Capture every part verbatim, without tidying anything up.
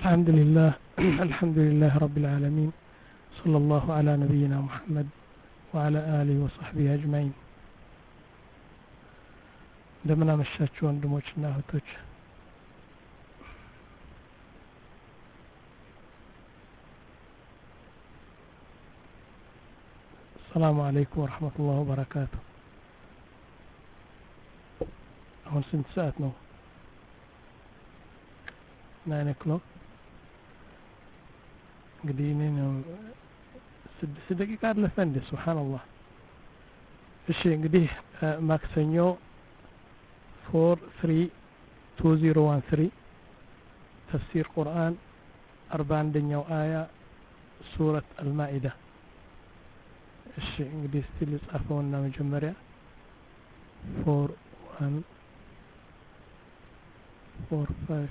الحمد لله الحمد لله رب العالمين صلى الله على نبينا محمد وعلى آله وصحبه أجمعين. እንደምን አመሻችሁ ወንድሞችና እህቶች። السلام عليكم ورحمة الله وبركاته. አሁን ስንት ሰዓት ነው? nine o'clock እንግዲህ እኔ ነው ስድስት ደቂቃ አለፈ እንደ ሱብሃንአላህ። እሺ እንግዲህ ማክሰኞ four three two zero one three ተፍሲር ቁርአን አርባ አንደኛው አያ ሱረት አልማኢዳ። እሺ እንግዲህ እስቲ ልጻፈውና መጀመሪያ four one four five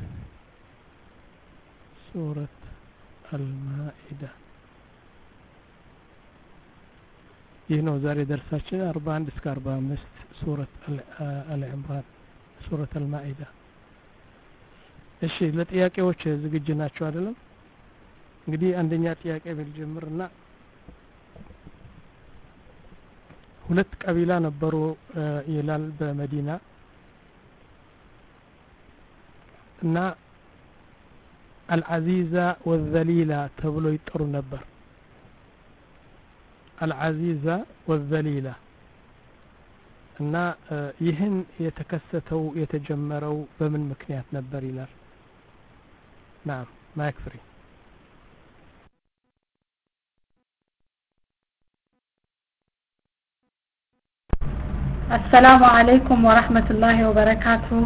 ሱረት አልማኢዳ። ይህ ነው ዛሬ ደርሳችን አርባ አንድ እስከ አርባ አምስት ሱረት አል ኢምራን ሱረት አልማኢዳ። እሺ ለጥያቄዎች ዝግጁ ናቸው አይደለም? እንግዲህ አንደኛ ጥያቄ ብንጀምርና ሁለት ቀቢላ ነበሩ ይላል በመዲና እና አልዓዚዛ ወዘሊላ ተብሎ ይጠሩ ነበር። አልዓዚዛ ወዘሊላ እና ይህን የተከሰተው የተጀመረው በምን ምክንያት ነበር ይላል። نعم ما يكفي. السلام عليكم ورحمة الله وبركاته.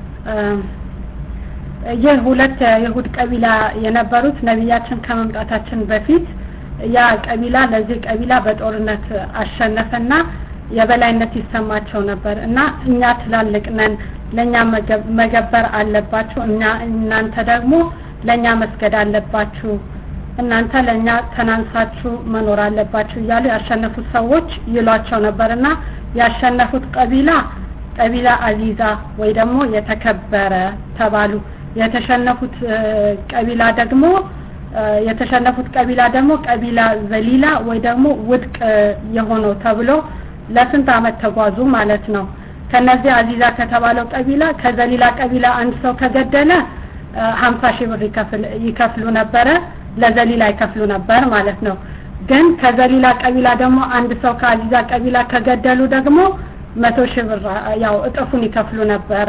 ይህ ሁለት የይሁድ ቀቢላ የነበሩት ነብያችን ከመምጣታችን በፊት ያ ቀቢላ ለዚህ ቀቢላ በጦርነት አሸነፈና የበላይነት ይሰማቸው ነበር እና እኛ ትላልቅ ነን ለኛ መገበር አለባችሁ እኛ እናንተ ደግሞ ለኛ መስገድ አለባችሁ እናንተ ለኛ ተናንሳችሁ መኖር አለባችሁ እያሉ ያሸነፉት ሰዎች ይሏቸው ነበርና ያሸነፉት ቀቢላ ቀቢላ አዚዛ ወይ ደግሞ የተከበረ ተባሉ። የተሸነፉት ቀቢላ ደግሞ የተሸነፉት ቀቢላ ደግሞ ቀቢላ ዘሊላ ወይ ደግሞ ውድቅ የሆነው ተብሎ ለስንት አመት ተጓዙ ማለት ነው። ከነዚህ አዚዛ ከተባለው ቀቢላ ከዘሊላ ቀቢላ አንድ ሰው ከገደለ ሀምሳ ሺህ ብር ይከፍል ይከፍሉ ነበር፣ ለዘሊላ ይከፍሉ ነበር ማለት ነው። ግን ከዘሊላ ቀቢላ ደግሞ አንድ ሰው ከአዚዛ ቀቢላ ከገደሉ ደግሞ መቶ ሺህ ብር ያው እጥፉን ይከፍሉ ነበር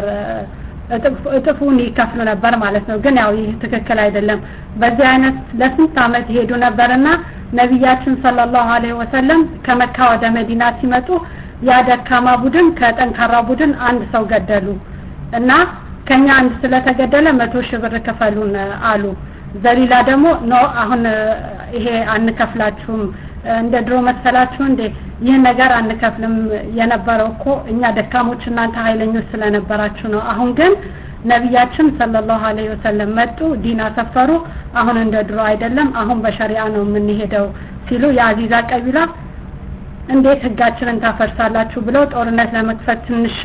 እጥፉን ይከፍሉ ነበር ማለት ነው። ግን ያው ይህ ትክክል አይደለም። በዚህ አይነት ለስንት አመት ሄዱ ነበርና ነብያችን ሰለላሁ ዐለይሂ ወሰለም ከመካ ወደ መዲና ሲመጡ ያ ደካማ ቡድን ከጠንካራ ቡድን አንድ ሰው ገደሉ እና ከኛ አንድ ስለተገደለ መቶ ሺህ ብር ከፈሉን አሉ። ዘሊላ ደግሞ ነው አሁን ይሄ አንከፍላችሁም እንደ ድሮ መሰላችሁ እንዴ ይሄ ነገር አንከፍልም የነበረው እኮ እኛ ደካሞች እናንተ ኃይለኞች ስለነበራችሁ ነው። አሁን ግን ነብያችን ሰለላሁ ዐለይሂ ወሰለም መጡ ዲና ሰፈሩ አሁን እንደ ድሮ አይደለም አሁን በሸሪዓ ነው የምንሄደው ሲሉ የአዚዛ ቀቢላ እንዴት ህጋችንን ታፈርሳላችሁ ብለው ጦርነት ለመክፈት ትንሽ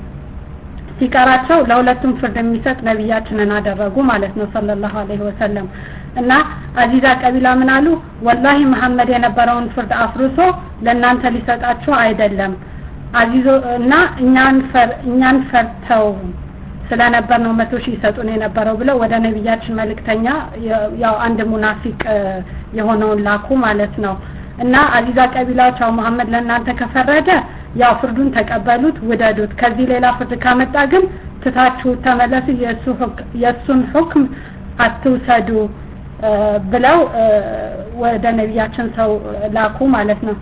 ሲቀራቸው ለሁለቱም ፍርድ የሚሰጥ ነብያችንን አደረጉ ማለት ነው ሰለላሁ ዐለይሂ ወሰለም። እና አዚዛ ቀቢላ ምን አሉ? ወላሂ መሐመድ የነበረውን ፍርድ አፍርሶ ለእናንተ ሊሰጣችሁ አይደለም አዚዞ እና እኛን ፈር እኛን ፈርተው ስለነበር ነው መቶ ሺህ ይሰጡን የነበረው ብለው ወደ ነብያችን መልእክተኛ ያው አንድ ሙናፊቅ የሆነውን ላኩ ማለት ነው። እና አዚዛ ቀቢላዎች አው መሐመድ ለእናንተ ከፈረደ ያው ፍርዱን ተቀበሉት ውደዱት ከዚህ ሌላ ፍርድ ካመጣ ግን ትታችሁ ተመለሱ የሱ የሱን ሁክም አትውሰዱ ብለው ወደ ነብያችን ሰው ላኩ ማለት ነው።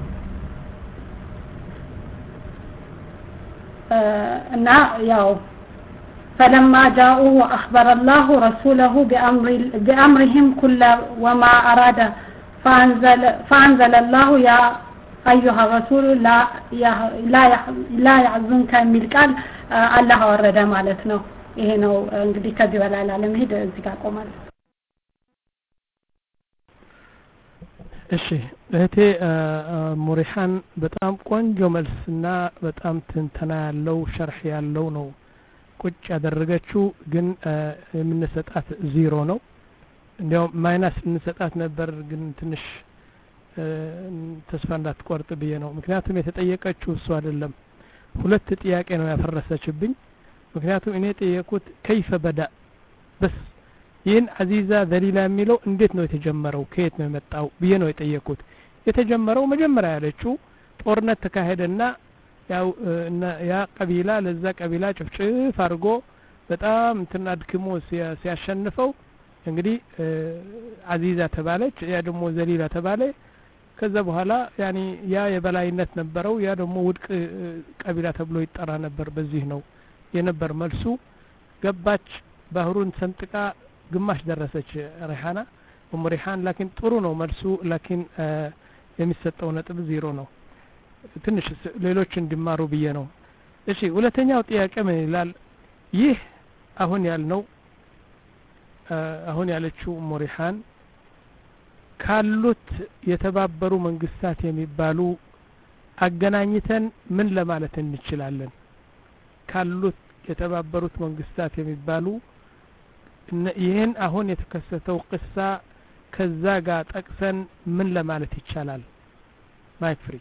እና ያው فلما جاءوا واخبر الله رسوله بامر بامرهم كل وما اراد فانزل فانزل الله يا ايها الرسول لا لا لا يحزنك የሚል ቃል አላህ ወረደ ማለት ነው። ይሄ ነው እንግዲህ ከዚህ በላይ ለመሄድ እዚህ ጋር ቆማለሁ። እሺ እህቴ ሙሪሃን በጣም ቆንጆ መልስና በጣም ትንተና ያለው ሸርህ ያለው ነው ቁጭ ያደረገችው ግን የምንሰጣት ዜሮ ነው እንዲያው ማይናስ እንሰጣት ነበር ግን ትንሽ ተስፋ እንዳትቆርጥ ብዬ ነው ምክንያቱም የተጠየቀችው እሱ አይደለም ሁለት ጥያቄ ነው ያፈረሰችብኝ ምክንያቱም እኔ ጠየቁት كيف بدا بس ይህን አዚዛ ዘሊላ የሚለው እንዴት ነው የተጀመረው ከየት ነው የመጣው ብዬ ነው የጠየቁት የተጀመረው መጀመሪያ ያለችው ጦርነት ተካሄደና ያው ያ ቀቢላ ለዛ ቀቢላ ጭፍጭፍ አድርጎ በጣም እንትን አድክሞ ሲያሸንፈው እንግዲህ አዚዛ ተባለች ያ ደግሞ ዘሊላ ተባለ ከዛ በኋላ ያኒ ያ የበላይነት ነበረው ያ ደግሞ ውድቅ ቀቢላ ተብሎ ይጠራ ነበር በዚህ ነው የነበር መልሱ ገባች ባህሩን ሰንጥቃ ግማሽ ደረሰች ሪሃና ኡም ሪሃን ላኪን ጥሩ ነው መልሱ ላኪን የሚሰጠው ነጥብ ዜሮ ነው ትንሽ ሌሎች እንዲማሩ ብዬ ነው እሺ ሁለተኛው ጥያቄ ምን ይላል ይህ አሁን ያልነው አሁን ያለችው ኡም ሪሃን ካሉት የተባበሩ መንግስታት የሚባሉ አገናኝተን ምን ለማለት እንችላለን ካሉት የተባበሩት መንግስታት የሚባሉ ይሄን አሁን የተከሰተው ቅሳ ከዛ ጋር ጠቅሰን ምን ለማለት ይቻላል ማይክ ፍሪ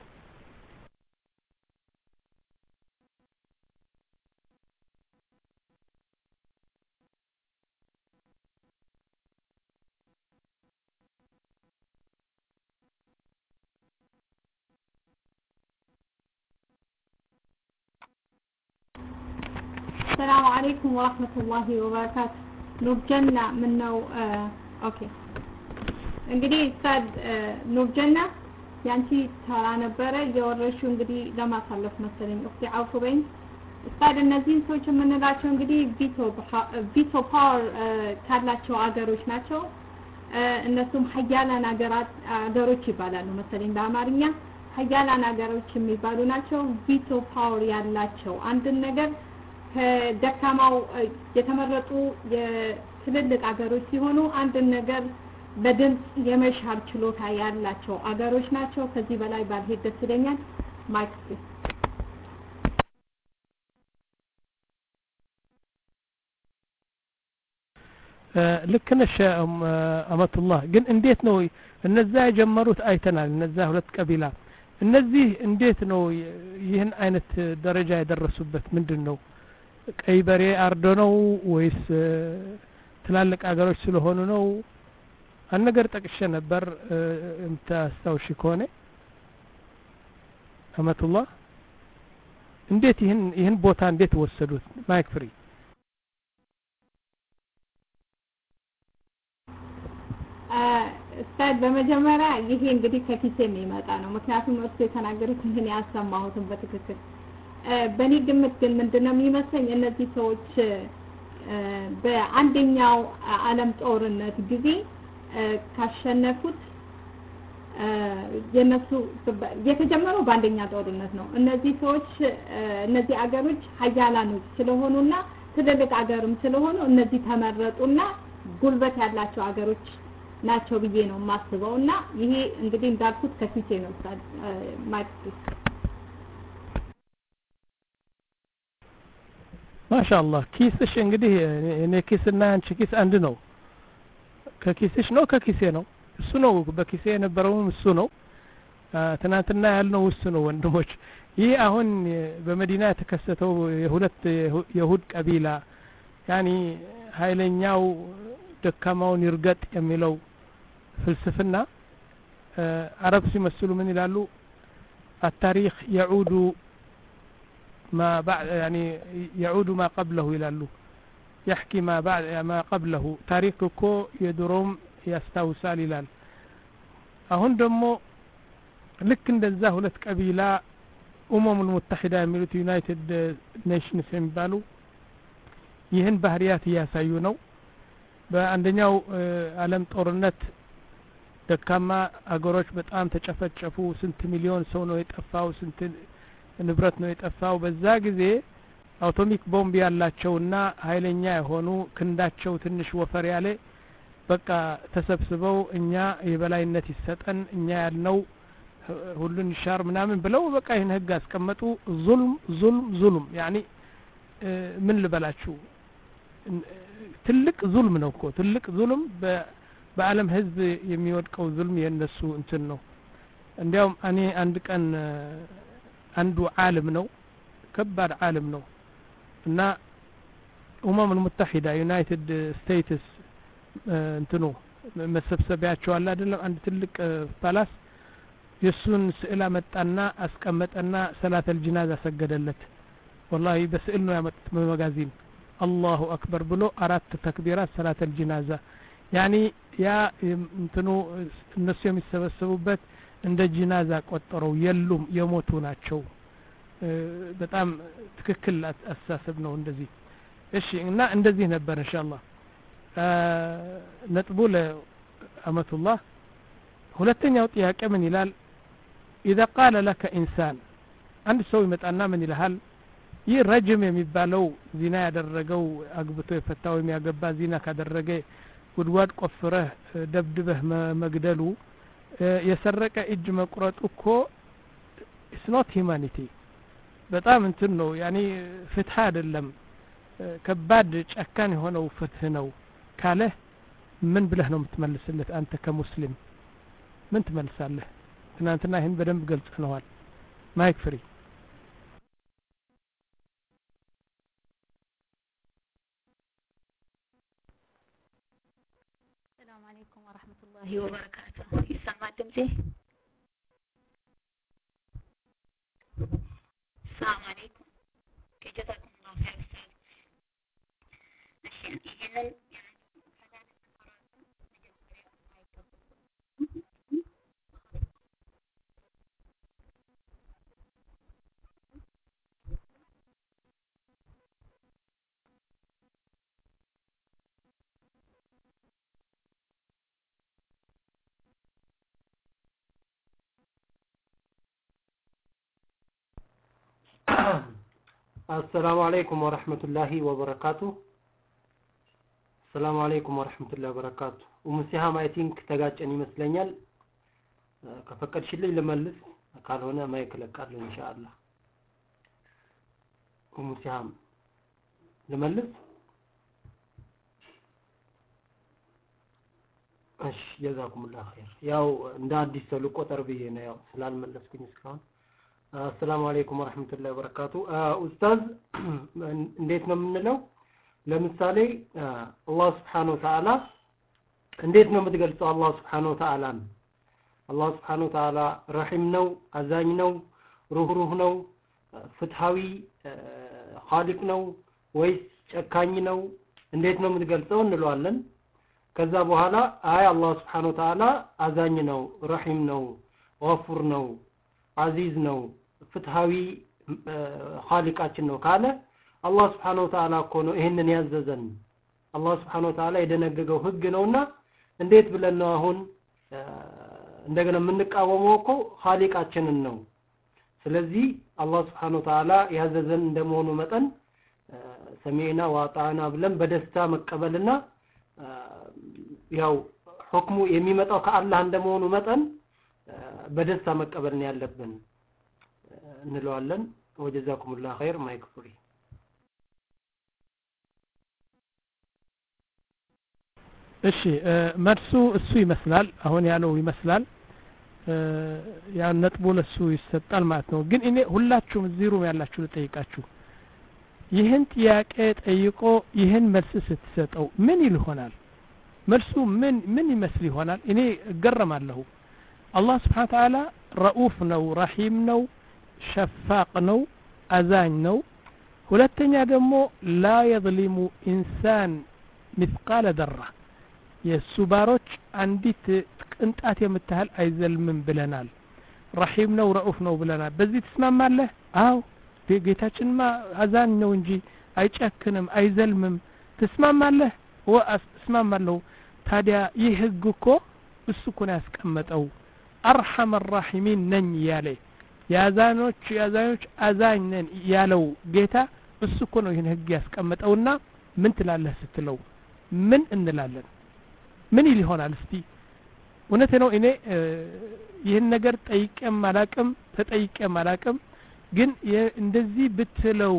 السلام عليكم ورحمة الله وبركاته ኑር ጀና ምን ነው ኦኬ እንግዲህ ኡስታድ ኑር ጀና ያንቺ ተራ ነበረ የወረሹ እንግዲህ ለማሳለፍ መሰለኝ ኡስቲ አውፉ በኝ ኡስታድ እነዚህን ሰዎች የምንላቸው እንግዲህ ቪቶ ቪቶ ፓወር ካላቸው አገሮች ናቸው እነሱም ሀያላን አገራት አገሮች ይባላሉ መሰለኝ በአማርኛ ሀያላን አገሮች የሚባሉ ናቸው ቪቶ ፓወር ያላቸው አንድ ነገር ከደካማው የተመረጡ የትልልቅ አገሮች ሲሆኑ አንድ ነገር በድምጽ የመሻር ችሎታ ያላቸው አገሮች ናቸው ከዚህ በላይ ባልሄድ ደስ ይለኛል ማይክ ልክ ነሽ አመቱላህ ግን እንዴት ነው እነዛ የጀመሩት አይተናል እነዛ ሁለት ቀቢላ እነዚህ እንዴት ነው ይህን አይነት ደረጃ ያደረሱበት ምንድነው ቀይ በሬ አርዶ ነው ወይስ ትላልቅ አገሮች ስለሆኑ ነው አንድ ነገር ጠቅሼ ነበር እንታስታውሺ ከሆነ አመቱላህ እንዴት ይህን ይህን ቦታ እንዴት ወሰዱት ማይክ ፍሪ ኡስታድ በመጀመሪያ ይሄ እንግዲህ ከኪሴ የሚመጣ ነው ምክንያቱም እርሱ የተናገሩት ምን ያሰማሁትን በትክክል በኔ ግምት ግን ምንድነው የሚመስለኝ እነዚህ ሰዎች በአንደኛው ዓለም ጦርነት ጊዜ ካሸነፉት የነሱ የተጀመረው በአንደኛ ጦርነት ነው እነዚህ ሰዎች እነዚህ አገሮች ሀያላኖች ስለሆኑና ትልልቅ አገርም ስለሆኑ እነዚህ ተመረጡና ጉልበት ያላቸው አገሮች ናቸው ብዬ ነው ማስበውና ይሄ እንግዲህ እንዳልኩት ከፊቴ ነው ማክስ ማሻአላህ ኪስሽ እንግዲህ እኔ ኪስና አንቺ ኪስ አንድ ነው ከኪስሽ ነው ከኪሴ ነው እሱ ነው በኪሴ የነበረው እሱ ነው ትናንትና ያልነው እሱ ነው ወንድሞች ይሄ አሁን በመዲና የተከሰተው የሁለት የሁድ ቀቢላ ያኒ ኃይለኛው ደካማውን ይርገጥ የሚለው ፍልስፍና አረብ ሲመስሉ ምን ይላሉ التاريخ يعود ما بعد يعني يعود ما قبله ይላሉ يحكي ما بعد ما قبله ታሪክ እኮ የድሮም ያስታውሳል ይላል አሁን ደግሞ ልክ እንደዛ ሁለት ቀቢላ ኡመሙ المتحدة የሚሉት ዩናይትድ ኔሽንስ የሚባሉ ይህን ባህሪያት ያሳዩ ነው በአንደኛው ዓለም ጦርነት ደካማ አገሮች በጣም ተጨፈጨፉ ስንት ሚሊዮን ሰው ነው የጠፋው ስንት ንብረት ነው የጠፋው በዛ ጊዜ አውቶሚክ ቦምብ ያላቸውና ኃይለኛ የሆኑ ክንዳቸው ትንሽ ወፈር ያለ በቃ ተሰብስበው እኛ የበላይነት ይሰጠን እኛ ያልነው ሁሉን ይሻር ምናምን ብለው በቃ ይሄን ህግ አስቀመጡ ዙልም ዙልም ዙልም ያኒ ምን ልበላችሁ ትልቅ ዙልም ነው እኮ ትልቅ ዙልም በአለም ህዝብ የሚወድቀው ዙልም የነሱ እንትን ነው እንዲያውም እኔ አንድ ቀን አንዱ ዓለም ነው ከባድ ዓለም ነው እና ኡማም المتحدة ዩናይትድ ስቴትስ እንትኑ መሰብሰቢያቸው አለ አይደለም አንድ ትልቅ ፓላስ የሱን ስዕል አመጣና አስቀመጠና ሰላተል ጂናዛ ሰገደለት والله በስዕል ነው ያመጡት በመጋዚን አላሁ አክበር ብሎ አራት ተክቢራት ሰላተል ጂናዛ ያኒ ያ እንትኑ እነሱ የሚሰበሰቡበት እንደ ጂናዛ ቆጠረው የሉም የሞቱ ናቸው በጣም ትክክል አስተሳሰብ ነው እንደዚህ እሺ እና እንደዚህ ነበር ኢንሻአላህ ነጥቡ ለአመቱላህ ሁለተኛው ጥያቄ ምን ይላል اذا قال لك انسان አንድ ሰው ይመጣና ምን ይልሃል ይህ ረጅም የሚባለው ዚና ያደረገው አግብቶ የፈታው የሚያገባ ዚና ካደረገ ጉድጓድ ቆፍረህ ደብድበህ መግደሉ የሰረቀ እጅ መቁረጡ እኮ it's not humanity በጣም እንትን ነው ያኒ ፍትህ አይደለም ከባድ ጨካን የሆነው ፍትህ ነው ካለ ምን ብለህ ነው የምትመልስለት አንተ ከሙስሊም ምን ትመልሳለህ ትናንትና ይሄን በደንብ ገልጸነዋል ማይክ ፍሪ السلام عليكم ورحمة الله وبركاته يسمع دمزي السلام عليكم جزاكم الله خير أستاذ أشياء إذن السلام عليكم ورحمة الله وبركاته السلام عليكم ورحمة الله وبركاته ومسيحة ما يتينك تقاجعني مسلنيال كفكر شلي لملس قال هنا ما يكلك قال إن شاء الله ومسيحة لملس እሺ جزاكم الله خير ያው እንደ አዲስ ሰው ልቆጠር ብዬ ነው ያው ስላልመለስኩኝ እስካሁን السلام عليكم ورحمة الله وبركاته أستاذ እንዴት ነው የምንለው ለምሳሌ አላህ Subhanahu Wa Ta'ala እንዴት ነው የምትገልጸው አላህ Subhanahu Wa Ta'ala አላህ Subhanahu Wa Ta'ala ረሂም ነው አዛኝ ነው ሩህሩህ ነው ፍትሃዊ ኻሊቅ ነው ወይስ ጨካኝ ነው እንዴት ነው የምትገልጸው እንለዋለን ከዛ በኋላ አይ አላህ Subhanahu Wa Ta'ala አዛኝ ነው ረሂም ነው ገፉር ነው አዚዝ ነው ፍትሃዊ ኻሊቃችን ነው ካለ አላህ Subhanahu Wa Ta'ala እኮ ነው ይሄንን ያዘዘን አላህ Subhanahu Wa Ta'ala የደነገገው ህግ ነውና እንዴት ብለን ነው አሁን እንደገና የምንቃወመው እኮ ኻሊቃችንን ነው ስለዚህ አላህ Subhanahu Wa Ta'ala ያዘዘን እንደመሆኑ መጠን ሰሚዕና ወአጣዕና ብለን በደስታ መቀበልና ያው ሁክሙ የሚመጣው ከአላህ እንደመሆኑ መጠን በደስታ መቀበል ነው ያለብን እንለዋለን ወጀዛኩሙላህ ኸይር ማይክፍሪ እሺ መልሱ እሱ ይመስላል አሁን ያለው ይመስላል ያ ነጥቡ ለሱ ይሰጣል ማለት ነው ግን እኔ ሁላችሁም እዚህ ሩም ያላችሁ ልጠይቃችሁ ይህን ጥያቄ ጠይቆ ይህን መልስ ስትሰጠው ምን ይልሆናል መልሱ ምን ምን ይመስል ይሆናል እኔ እገረማለሁ አላህ Subhanahu Wa Ta'ala ረኡፍ ነው ረሂም ነው ሸፋቅ ነው አዛኝ ነው ሁለተኛ ደግሞ لا يظلم انسان مثقال ذره የሱባሮች አንዲት ቅንጣት የምታህል አይዘልምም ብለናል ረሂም ነው ረኡፍ ነው ብለናል በዚህ ተስማማለህ አው ጌታችንማ አዛኝ ነው እንጂ አይጨክንም አይዘልምም ተስማማለህ ወአስማማለሁ ታዲያ ይህ ህግ እኮ እሱ እኮ ነው ያስቀመጠው አርሐም الراحمين ነኝ ያለ ያዛኖች ያዛኖች አዛኝ ነን ያለው ጌታ እሱ እኮ ነው ይሄን ህግ ያስቀመጠውና ምን ትላለህ ስትለው ምን እንላለን ምን ይሆናል እስቲ እውነቴ ነው እኔ ይሄን ነገር ጠይቄም አላቅም ተጠይቄም አላቅም ግን እንደዚህ ብትለው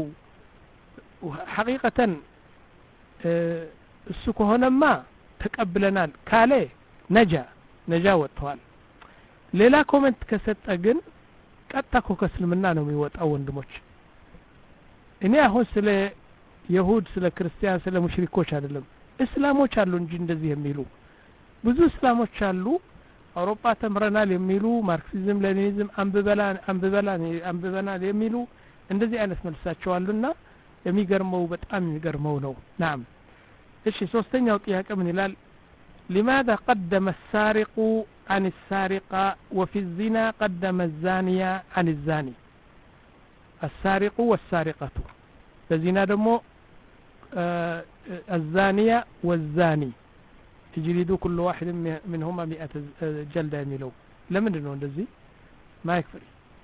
ሐቂቀተን እሱ ከሆነማ ተቀብለናል ካለ ነጃ ነጃ ወጥቷል ሌላ ኮሜንት ከሰጠ ግን ቀጥታ ከእስልምና ነው የሚወጣው ወንድሞች እኔ አሁን ስለ ይሁድ ስለ ክርስቲያን ስለ ሙሽሪኮች አይደለም እስላሞች አሉ እንጂ እንደዚህ የሚሉ ብዙ እስላሞች አሉ አውሮፓ ተምረናል የሚሉ ማርክሲዝም ሌኒኒዝም አንብበላን አንብበላን አንብበናል የሚሉ እንደዚህ አይነት መልሳቸው አሉና የሚገርመው በጣም የሚገርመው ነው ናም እሺ ሶስተኛው ጥያቄ ምን ይላል لماذا قدم السارق عن السارقة وفي الزنا قدم الزانية عن الزاني السارق والسارقة الزنا دمو آه الزانية والزاني يجلدوا كل واحد منهما مئة جلدة يميلو لمن دنو اندزي ما يكفر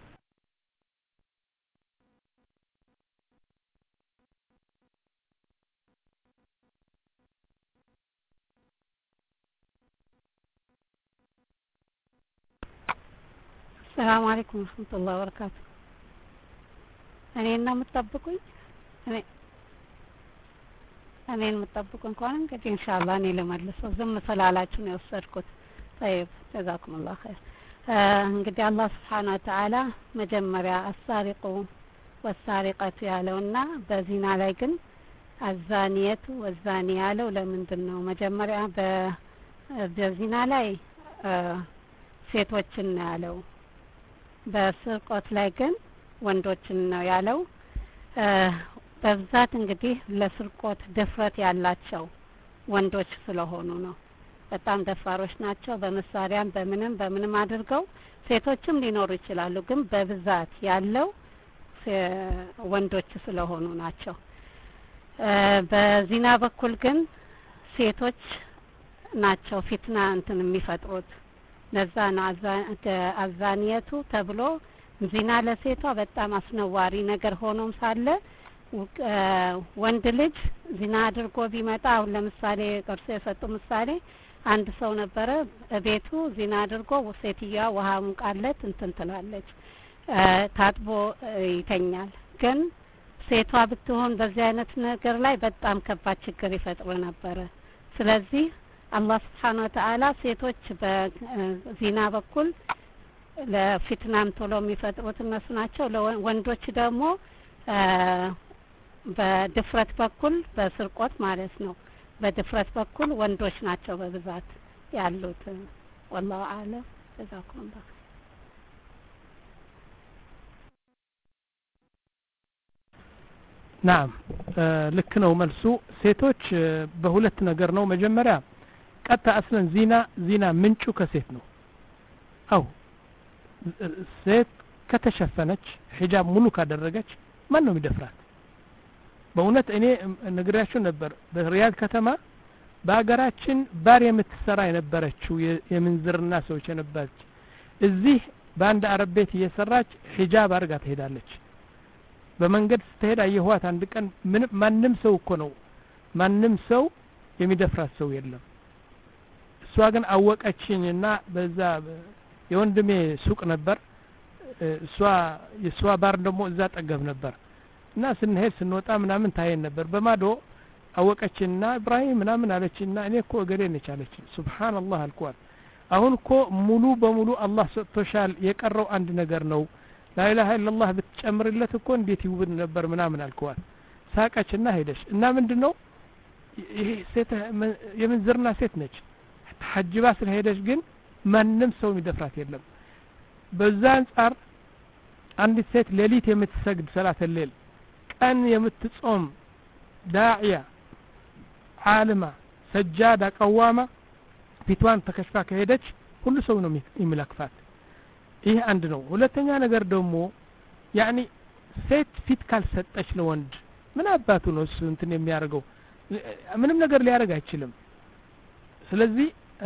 السلام عليكم ورحمة الله وبركاته أنا إنه متطبقين أنا أنا المتطبقين كونن كده إن شاء الله أنا لما أجلس وزم صلالاتهم يوصلكم طيب جزاكم الله خير እንግዲህ አላህ Subhanahu Wa Ta'ala መጀመሪያ አሳሪቁ ወሳሪቀቱ ያለውና በዚና ላይ ግን አዛኒየቱ ወዛኒ ያለው ለምንድን ነው መጀመሪያ በዚና ላይ ሴቶችን ነው ያለው በስርቆት ላይ ግን ወንዶችን ነው ያለው በብዛት እንግዲህ ለስርቆት ድፍረት ያላቸው ወንዶች ስለሆኑ ነው በጣም ደፋሮች ናቸው በመሳሪያም በምንም በምንም አድርገው ሴቶችም ሊኖሩ ይችላሉ ግን በብዛት ያለው ወንዶች ስለሆኑ ናቸው በዚና በኩል ግን ሴቶች ናቸው ፊትና እንትን የሚፈጥሩት ለዛ ነው አዛኒየቱ ተብሎ ዚና ለሴቷ በጣም አስነዋሪ ነገር ሆኖም ሳለ ወንድ ልጅ ዚና አድርጎ ቢመጣ አሁን ለምሳሌ ቅርስ የሰጡ ምሳሌ አንድ ሰው ነበረ ቤቱ ዚና አድርጎ ሴትያ ውሃ ሙቃለት እንትን ትላለች ታጥቦ ይተኛል ግን ሴቷ ብትሆን በዚህ አይነት ነገር ላይ በጣም ከባድ ችግር ይፈጥሩ ነበር ስለዚህ አላህ Subhanahu Wa Ta'ala ሴቶች በዚና በኩል ለፊትናም ቶሎ የሚፈጥሩት እነሱ ናቸው ለወንዶች ደግሞ በድፍረት በኩል በስርቆት ማለት ነው በድፍረት በኩል ወንዶች ናቸው በብዛት ያሉት والله اعلم جزاكم الله نعم ልክ ነው መልሱ ሴቶች በሁለት ነገር ነው መጀመሪያ ቀጥታ አስለን ዚና ዚና ምንጩ ከሴት ነው አው ሴት ከተሸፈነች ሒጃብ ሙሉ ካደረገች ማን ነው የሚደፍራት በእውነት እኔ ነግራችሁ ነበር በሪያድ ከተማ በአገራችን ባር የምትሰራ የነበረችው የምንዝርና ሰዎች የነበረች እዚህ በአንድ አረብ ቤት እየሰራች ሒጃብ አርጋ ትሄዳለች በመንገድ ስትሄድ አየኋት አንድ ቀን ማንም ሰው እኮ ነው ማንም ሰው የሚደፍራት ሰው የለም እሷ ግን አወቀችኝና በዛ የወንድሜ ሱቅ ነበር እሷ የሷ ባር ደግሞ እዛ ጠገብ ነበር እና ስንሄድ ስንወጣ ምናምን ታየን ነበር በማዶ አወቀችና ኢብራሂም ምናምን አለችና እኔ እኮ እገሌ ነች አለች ሱብሃንአላህ አልኳት አሁን እኮ ሙሉ በሙሉ አላህ ሰጥቶሻል የቀረው አንድ ነገር ነው ላኢላሃ ኢላላህ ብትጨምርለት እኮ እንዴት ይውብን ነበር ምናምን አልኳት ሳቀችና ሄደች እና ምንድነው ይሄ ሴት የምንዝርና ሴት ነች ተሐጅባ ስለሄደች ግን ማንም ሰው የሚደፍራት የለም በዛ አንፃር አንዲት ሴት ሌሊት የምትሰግድ ሰላት ሌል ቀን የምትጾም ዳዒያ ዓለማ ሰጃዳ ቀዋማ ፊቷን ተከሽፋ ከሄደች ሁሉ ሰው ነው የሚለክፋት ይሄ አንድ ነው ሁለተኛ ነገር ደግሞ ያኒ ሴት ፊት ካልሰጠች ለወንድ ምን አባቱ ነው እሱ እንትን የሚያርገው ምንም ነገር ሊያረግ አይችልም ስለዚህ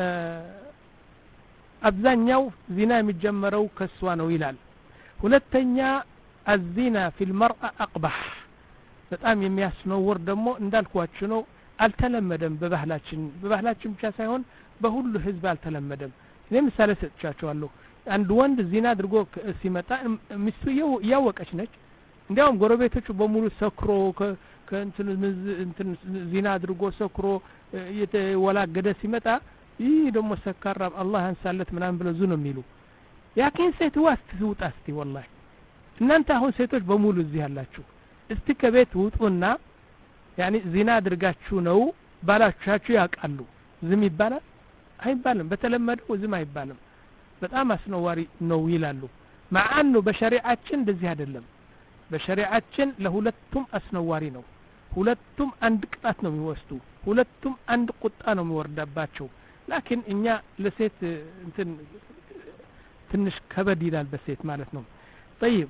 አብዛኛው ዚና የሚጀመረው ከሷ ነው ይላል ሁለተኛ الزنا في المرأة أقبح በጣም የሚያስነውር ደግሞ እንዳልኳችሁ ነው አልተለመደም በባህላችን በባህላችን ብቻ ሳይሆን በሁሉ ህዝብ አልተለመደም እኔ ምሳሌ ሰጥቻችኋለሁ አንድ ወንድ ዚና አድርጎ ሲመጣ ሚስቱ ያወቀች ነች እንዲያውም ጎረቤቶቹ በሙሉ ሰክሮ ከእንትን እንትን ዚና አድርጎ ሰክሮ የተወላገደ ሲመጣ ይህ ደግሞ ሰካራም አላህ ያንሳለት ምናምን ብለው ዙ ነው የሚሉ ያኪን ሴት ዋስት ትውጣ እስቲ ወላሂ እናንተ አሁን ሴቶች በሙሉ እዚህ ያላችሁ እስቲ ከቤት ውጡና ያኒ ዚና አድርጋችሁ ነው ባላቻችሁ ያውቃሉ ዝም ይባላል አይባልም በተለመደው ዝም አይባልም በጣም አስነዋሪ ነው ይላሉ ማአኑ በሸሪዓችን እንደዚህ አይደለም በሸሪዓችን ለሁለቱም አስነዋሪ ነው ሁለቱም አንድ ቅጣት ነው የሚወስዱ ሁለቱም አንድ ቁጣ ነው የሚወርዳባቸው ላኪን እኛ ለሴት እንትን ትንሽ ከበድ ይላል በሴት ማለት ነው طيب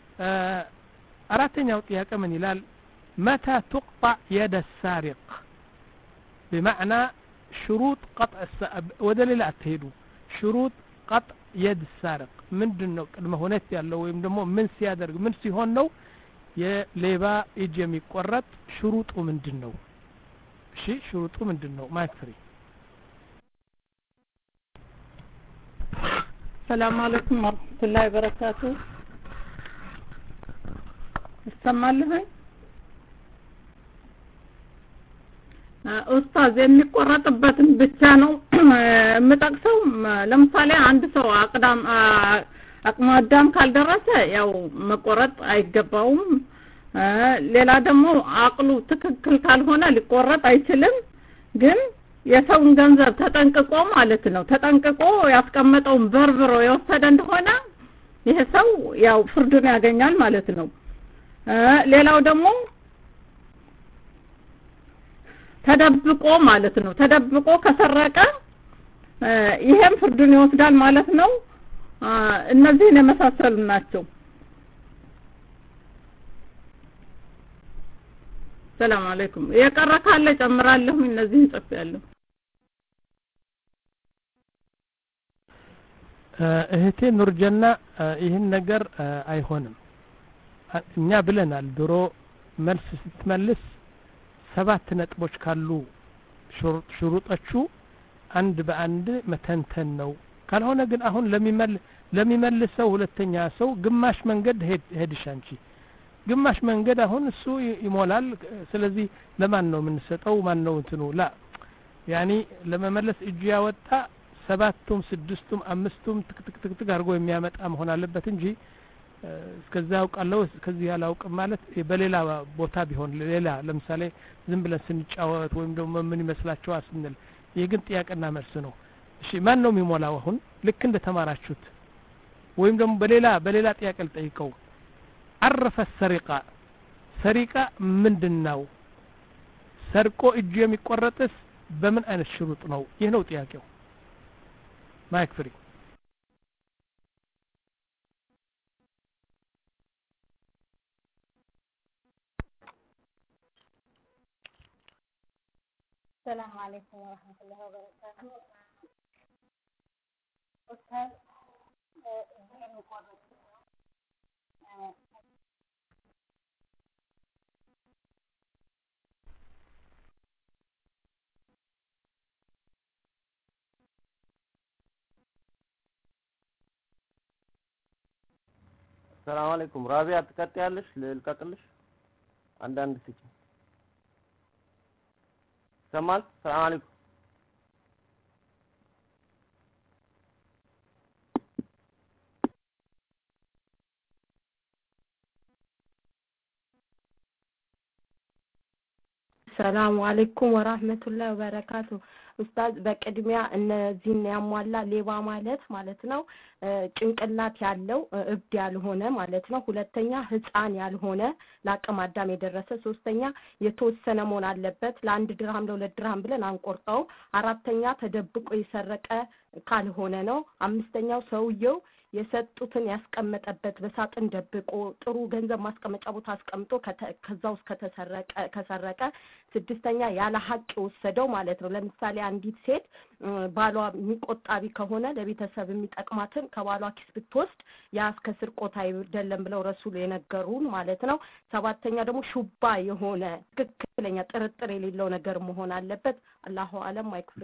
አራተኛው ጥያቄ ምን ይላል متى تقطع يد السارق بمعنى شروط قطع ودليل አትሄዱ شروط قطع يد السارق ምንድነው ቅድመ ሁኔታ ያለው ወይም ደግሞ ምን ሲያደርግ ምን ሲሆን ነው የሌባ እጅ የሚቆረጥ ሽሩጡ ምንድነው እሺ ሽሩጡ ምንድነው ማክፍሪ ሰላም አለይኩም ወራህመቱላሂ ወበረካቱ ይሰማልህ ኡስታዝ የሚቆረጥበትን ብቻ ነው የምጠቅሰው ለምሳሌ አንድ ሰው አቅዳም አቅመ አዳም ካልደረሰ ያው መቆረጥ አይገባውም ሌላ ደግሞ አቅሉ ትክክል ካልሆነ ሊቆረጥ አይችልም ግን የሰውን ገንዘብ ተጠንቅቆ ማለት ነው ተጠንቅቆ ያስቀመጠውን በርብሮ የወሰደ እንደሆነ ይሄ ሰው ያው ፍርዱን ያገኛል ማለት ነው ሌላው ደግሞ ተደብቆ ማለት ነው ተደብቆ ከሰረቀ ይሄም ፍርዱን ይወስዳል ማለት ነው እነዚህን የመሳሰሉ ናቸው ሰላም አለይኩም የቀረ ካለ ጨምራለሁ እነዚህን ጽፌያለሁ እህቴ ኑርጀና ይህን ነገር አይሆንም እኛ ብለናል ድሮ መልስ ስትመልስ ሰባት ነጥቦች ካሉ ሽሩጦቹ አንድ በአንድ መተንተን ነው ካልሆነ ግን አሁን ለሚመል ለሚመልሰው ሁለተኛ ሰው ግማሽ መንገድ ሄድሽ አንቺ ግማሽ መንገድ አሁን እሱ ይሞላል ስለዚህ ለማን ነው የምንሰጠው ማን ነው እንትኑ ላ ያኒ ለመመለስ እጁ ያወጣ ሰባቱም ስድስቱም አምስቱም ትክትክትክ አድርጎ የሚያመጣ መሆን አለበት እንጂ እስከዛው ቃለው ከዚህ ያላውቅ ማለት በሌላ ቦታ ቢሆን ሌላ ለምሳሌ ዝም ብለን ስንጫወት ወይም ደግሞ ምን ይመስላችሁ አስንል ይሄ ግን ጥያቄና መልስ ነው እሺ ማን ነው የሚሞላው አሁን ልክ እንደ ተማራችሁት ወይም ደግሞ በሌላ በሌላ ጥያቄ ልጠይቀው عرف السرقة سرقة ምንድነው ሰርቆ እጁ የሚቆረጥስ በምን አይነት ሽሩጥ ነው ይሄ ነው ጥያቄው ማይክ ፍሪ السلام عليكم ورحمة الله وبركاته أستاذ الدين مقرر السلام عليكم رابعة تقطعلش ልልቀቅልሽ አንዳንድ ስጪ سمعت السلام عليكم السلام عليكم ورحمة الله وبركاته ኡስታዝ በቅድሚያ እነዚህን ያሟላ ሌባ ማለት ማለት ነው ጭንቅላት ያለው እብድ ያልሆነ ማለት ነው ሁለተኛ ህፃን ያልሆነ ለአቅመ አዳም የደረሰ ሶስተኛ የተወሰነ መሆን አለበት ለአንድ ድርሃም ለሁለት ድርሃም ብለን አንቆርጠው አራተኛ ተደብቆ የሰረቀ ካልሆነ ነው አምስተኛው ሰውየው የሰጡትን ያስቀመጠበት በሳጥን ደብቆ ጥሩ ገንዘብ ማስቀመጫ ቦታ አስቀምጦ ከዛው ከተሰረቀ ከሰረቀ ስድስተኛ ያለ ሀቅ ወሰደው ማለት ነው ለምሳሌ አንዲት ሴት ባሏ የሚቆጣቢ ከሆነ ለቤተሰብ የሚጠቅማትን ከባሏ ኪስ ብትወስድ ያ እስከ ስርቆት አይደለም ብለው ረሱል የነገሩን ማለት ነው ሰባተኛ ደግሞ ሹባ የሆነ ትክክለኛ ጥርጥር የሌለው ነገር መሆን አለበት አላሁ አለም ማይክፍሪ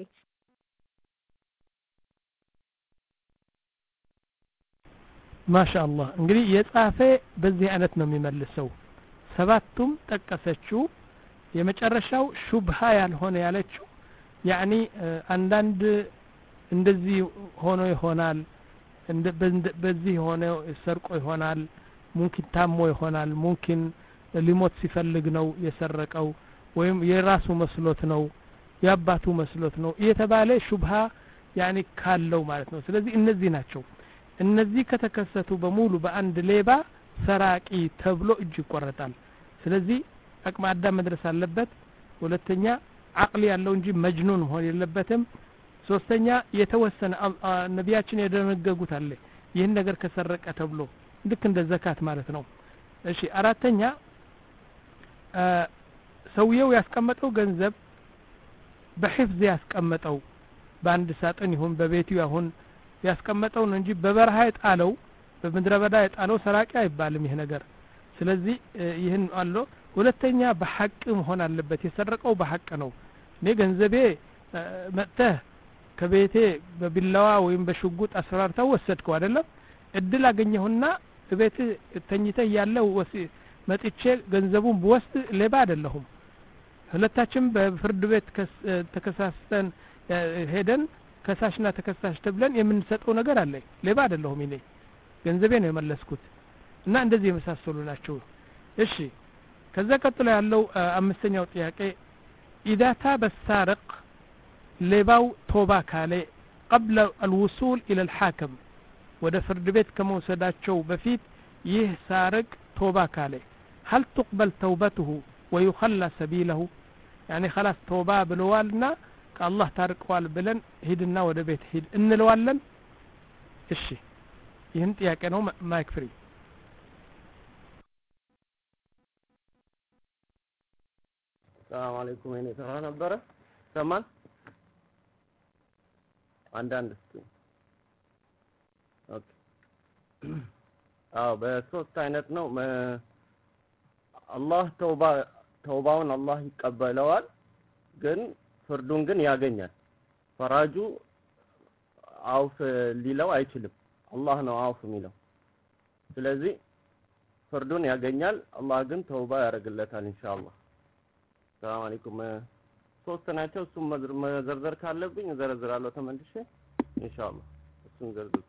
ማሻአላህ እንግዲህ የጻፈ በዚህ አይነት ነው የሚመልሰው ሰባቱም ጠቀሰችው የመጨረሻው ሹብሃ ያልሆነ ያለችው ያኒ አንዳንድ እንደዚህ ሆኖ ይሆናል በዚህ ሆነ ሰርቆ ይሆናል ሙምኪን ታሞ ይሆናል ሙምኪን ሊሞት ሲፈልግ ነው የሰረቀው ወይም የራሱ መስሎት ነው ያባቱ መስሎት ነው እየተባለ ሹብሃ ያኒ ካለው ማለት ነው ስለዚህ እነዚህ ናቸው እነዚህ ከተከሰቱ በሙሉ በአንድ ሌባ ሰራቂ ተብሎ እጅ ይቆረጣል ስለዚህ አቅመ አዳም መድረስ አለበት ሁለተኛ አቅል ያለው እንጂ መጅኑን መሆን የለበትም ሶስተኛ የተወሰነ ነቢያችን የደነገጉት አለ ይህን ነገር ከሰረቀ ተብሎ ልክ እንደ ዘካት ማለት ነው እሺ አራተኛ ሰውየው ያስቀመጠው ገንዘብ በህፍዝ ያስቀመጠው በአንድ ሳጥን ይሁን በቤቱ ይሁን ያስቀመጠው ነው እንጂ በበረሃ የጣለው በመድረ በዳ የጣለው ሰራቂ አይባልም ይሄ ነገር ስለዚህ ይህን አለ ሁለተኛ በሐቅ መሆን አለበት የሰረቀው በሐቅ ነው እኔ ገንዘቤ መጥተህ ከቤቴ በቢላዋ ወይም በሽጉጥ አስራርተው ወሰድከው አይደለም እድል አገኘሁና ቤት ተኝተህ ያለው መጥቼ ገንዘቡን በወስድ ሌባ አይደለሁም ሁለታችን በፍርድ ቤት ተከሳስተን ሄደን ከሳሽና ተከሳሽ ተብለን የምንሰጠው ነገር አለ ሌባ አይደለሁም እኔ ገንዘቤ ነው የመለስኩት እና እንደዚህ የመሳሰሉ ናቸው እሺ ከዛ ቀጥሎ ያለው አምስተኛው ጥያቄ اذا تاب السارق ሌባው ቶባ ካለ قبل الوصول الى الحاكم ወደ ፍርድ ቤት ከመውሰዳቸው በፊት ይህ ሳርቅ ቶባ ካለ هل تقبل توبته ويخلى سبيله يعني خلاص توبه ብለዋልና ከአላህ ታርቀዋል ብለን ሂድና ወደ ቤት ሂድ እንለዋለን እሺ ይህን ጥያቄ ነው ማይክ ፍሪ ሰላም አለይኩም እኔ ተራ ነበረ ሰማን አንዳንድ እስቲ ኦኬ አዎ በሶስት አይነት ነው አላህ ተውባ ተውባውን አላህ ይቀበለዋል ግን ፍርዱን ግን ያገኛል ፈራጁ አውፍ ሊለው አይችልም አላህ ነው አውፍ የሚለው ስለዚህ ፍርዱን ያገኛል አላህ ግን ተውባ ያደርግለታል ኢንሻአላህ ሰላም አለይኩም ሶስት ናቸው እሱም መዘርዘር ካለብኝ ዘርዝራለሁ ተመልሼ ኢንሻአላህ እሱን ዘርዝር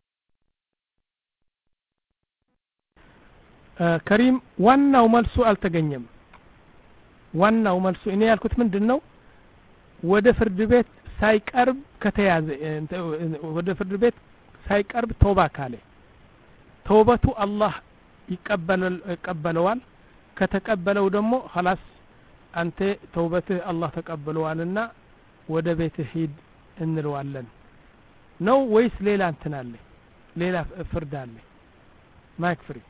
ከሪም ዋናው መልሱ አልተገኘም ዋናው መልሱ እኔ ያልኩት ምንድነው ወደ ፍርድ ቤት ሳይቀርብ ከተያዘ ወደ ፍርድ ቤት ሳይቀርብ ተውባ ካለ ተውበቱ አላህ ይቀበላል ይቀበለዋል ከተቀበለው ደግሞ خلاص አንተ ተውበትህ አላህ ተቀበለዋልና ወደ ቤትህ ሂድ እንለዋለን ነው ወይስ ሌላ እንትን አለ ሌላ ፍርድ አለ ማይክ ፍሪ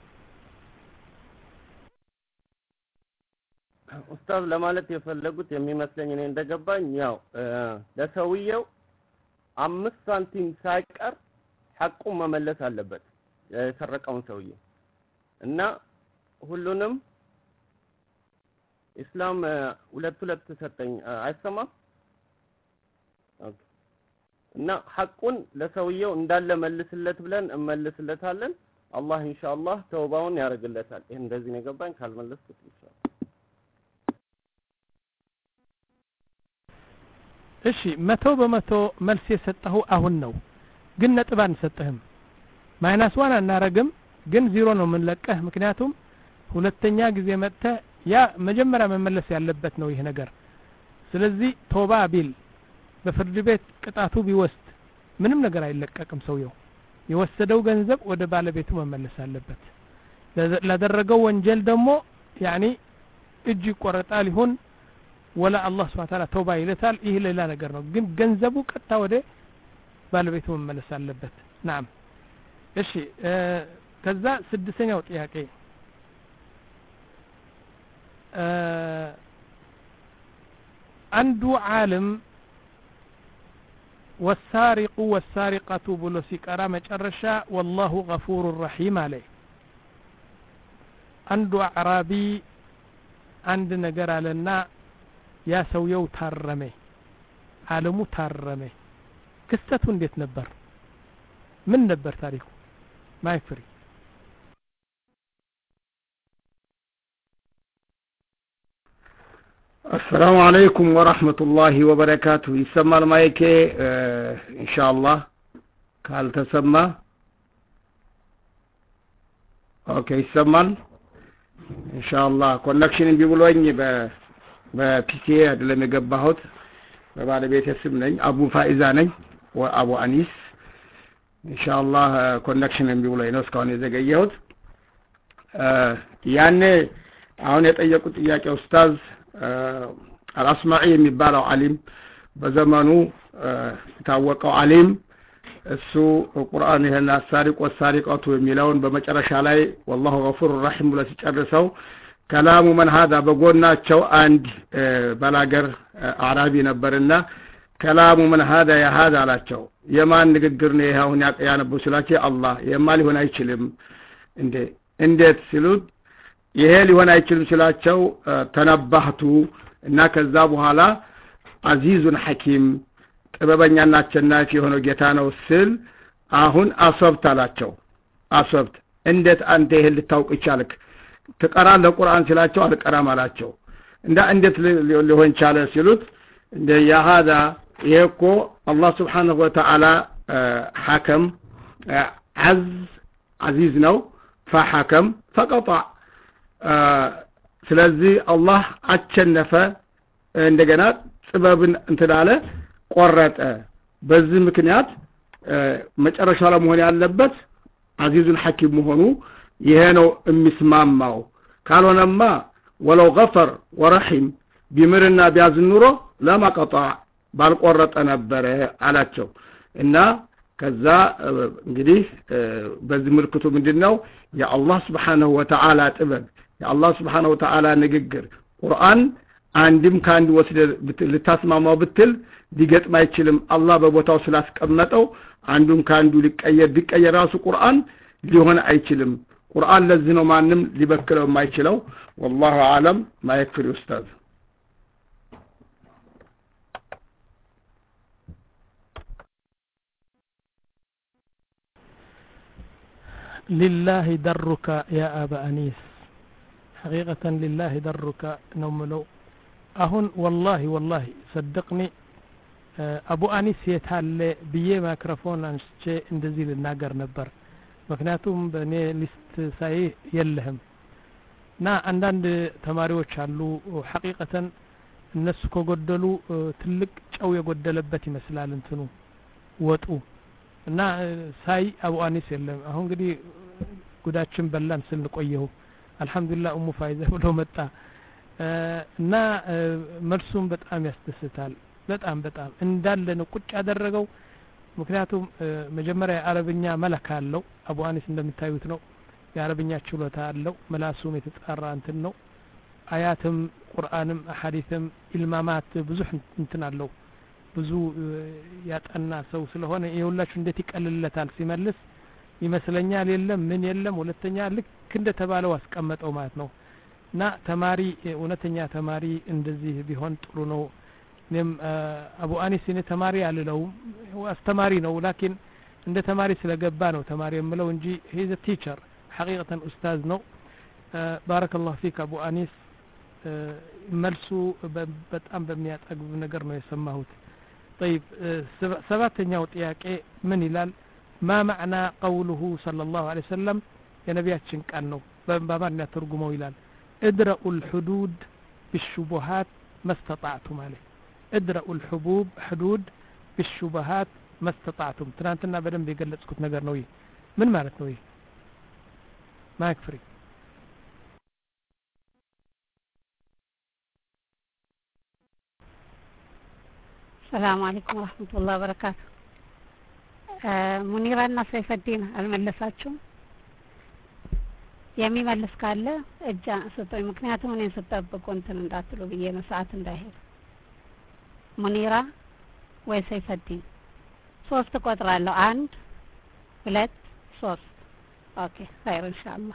ኡስታዝ ለማለት የፈለጉት የሚመስለኝ እኔ እንደገባኝ ያው ለሰውየው አምስት ሳንቲም ሳይቀር ሐቁን መመለስ አለበት የሰረቀውን ሰውዬ እና ሁሉንም እስላም ሁለት ሁለት ሰጠኝ አይሰማም ኦኬ እና ሐቁን ለሰውየው እንዳለ መልስለት ብለን እመልስለታለን አላህ ኢንሻአላህ ተውባውን ያደርግለታል ይሄን እንደዚህ ነው ገባኝ ካልመለስኩት ኢንሻአላህ እሺ መቶ በመቶ መልስ የሰጠው አሁን ነው ግን ነጥብ አንሰጥህም ማይነስ ዋን አናረግም ግን ዜሮ ነው የምንለቀህ ምክንያቱም ሁለተኛ ጊዜ መጥተ ያ መጀመሪያ መመለስ ያለበት ነው ይሄ ነገር ስለዚህ ቶባ ቢል በፍርድ ቤት ቅጣቱ ቢወስድ ምንም ነገር አይለቀቅም ሰውየው የወሰደው ገንዘብ ወደ ባለቤቱ መመለስ አለበት ለደረገው ወንጀል ደግሞ ያኒ እጅ ይቆረጣል ይሁን ወላ አላህ Subhanahu Wa Ta'ala ተውባ ይለታል ይሄ ሌላ ነገር ነው ግን ገንዘቡ ቀጥታ ወደ ባለቤቱ መመለስ አለበት نعم እሺ ከዛ ስድስተኛው ጥያቄ አንዱ ዓለም والسارق والسارقة ብሎ ሲቀራ መጨረሻ والله غفور رحيم عليه አንዱ አዕራቢ አንድ ነገር አለና ያ ሰውየው ታረመ ዓለሙ ታረመ ክስተቱ እንዴት ነበር ምን ነበር ታሪኩ ማይክ ፍሪ السلام عليكم ورحمة الله وبركاته. يسمى المايك اه إن شاء الله. قال تسمى أوكي يسمى إن شاء الله. كونكشن بيقولوني ب ببيسي اللي مجبهوت بعد بيت اسمني أبو فائزاني وأبو أنيس إن شاء الله. كونكشن بيقولوني ناس كانوا يزجيهوت اه يعني አሁን የጠየቁት ጥያቄ ኡስታዝ አልአስማዒ የሚባለው ዓሊም በዘመኑ የታወቀው ዓሊም እሱ ቁርአን ይሄን አሳሪቅ ወሳሪቀቱ የሚለውን በመጨረሻ ላይ والله غفور رحيم ብሎ ሲጨርሰው ከላሙ من هذا በጎናቸው አንድ ባላገር አራቢ ነበርና ከላሙ من هذا يا هذا አላቸው። የማን ንግግር ነው ይሄ አሁን ያነበው ሲላቸው አላህ የማን ሊሆን አይችልም እንዴ እንዴት ሲሉት ይሄ ሊሆን አይችልም ሲላቸው ተነባህቱ እና ከዛ በኋላ አዚዙን ሐኪም ጥበበኛና አሸናፊ የሆነው ጌታ ነው ስል አሁን አሰብት አላቸው። አሰብት እንዴት አንተ ይሄን ልታውቅ ይቻልክ ትቀራለህ ቁርአን ሲላቸው አልቀራም አላቸው። እንዳ እንዴት ሊሆን ቻለ ሲሉት እንደ ያሃዳ ይሄኮ አላህ Subhanahu Wa Ta'ala ሐከም አዝ አዚዝ ነው فحكم فقطع ስለዚህ አላህ አቸነፈ እንደገና ጥበብን እንትላለ ቆረጠ። በዚህ ምክንያት መጨረሻ ላይ መሆን ያለበት አዚዙን ሐኪም መሆኑ ይሄ ነው የሚስማማው። ካልሆነማ ወለው ገፈር ወረሂም ቢምርና ቢያዝኑሮ ለማቀጣ ባልቆረጠ ነበር አላቸው። እና ከዛ እንግዲህ በዚህ ምልክቱ ምንድነው የአላህ Subhanahu Wa Ta'ala ጥበብ የአላህ Subhanahu Wa Ta'ala ንግግር ቁርአን አንድም ካንድ ወስደ ልታስማማው ብትል ሊገጥም አይችልም። አላህ በቦታው ስላስቀመጠው አንዱም ካንዱ ሊቀየር ቢቀየር ራሱ ቁርአን ሊሆን አይችልም። ቁርአን ለዚህ ነው ማንም ሊበክለው የማይችለው። والله اعلم ما يكفي ኡስታዝ። لله درك يا أبا أنيس حقيقة لله درك نوملو أهون والله والله صدقني أبو أنيس يتحل بيه ميكروفون أنشي اندزي للناقر نبر مكناتهم بني لست سايه يلهم نا عندنا تماريوش علو حقيقة الناس كو قدلو تلك أو يقدلبتي مثلا انتنو وطو እና ሳይ አቡ አኒስ የለም። አሁን እንግዲህ ጉዳችን በላን ስንቆየው አልহামዱሊላህ ኡሙ ፋይዛ ብሎ መጣ እና መልሱም በጣም ያስደስታል። በጣም በጣም እንዳለ ነው ቁጭ ያደረገው። ምክንያቱም መጀመሪያ አረብኛ መለካ አለው አቡ አኒስ እንደምታዩት ነው። የአረብኛ ችሎታ አለው። መላሱም የተጣራ እንትን ነው። አያትም ቁርአንም አሐዲስም ኢልማማት ብዙ እንትን አለው። ብዙ ያጠና ሰው ስለሆነ ይሁላችሁ እንዴት ይቀልልለታል ሲመልስ ይመስለኛል የለም ምን የለም ሁለተኛ ልክ እንደተባለው አስቀመጠው ማለት ነው። እና ተማሪ እውነተኛ ተማሪ እንደዚህ ቢሆን ጥሩ ነው። እኔም አቡ አኒስ እኔ ተማሪ አልለው አስተማሪ ነው ላኪን እንደ ተማሪ ስለገባ ነው ተማሪ የምለው እንጂ he is a teacher حقيقة ኡስታዝ ነው። ባረከላሁ ፊክ አቡ አኒስ። መልሱ በጣም በሚያጠግብ ነገር ነው የሰማሁት። طيب سبعتኛው ጥያቄ ምን ይላል? ما معنى قوله صلى الله عليه وسلم የነቢያችን ቃል ነው በአማርኛ ተርጉመው ይላል ادرؤوا الحدود بالشبهات ما استطعتم عليه ادرؤوا الحبوب حدود بالشبهات ما استطعتم ትናንትና በደንብ የገለጽኩት ነገር ነው። ይሄ ምን ማለት ነው? ይሄ ማክፍሪ السلام عليكم ورحمة الله وبركاته. ሙኒራ እና ሰይፈዲን አልመለሳችሁም? የሚመልስ ካለ እጃ ሰጠኝ። ምክንያቱም እኔን ስጠብቁ እንትን እንዳትሉ ብዬ ነው ሰዓት እንዳይሄድ። ሙኒራ ወይ ሰይፈዲን? ሶስት ቆጥራለሁ። አንድ ሁለት ሶስት። ኦኬ ኸይር ኢንሻአላህ።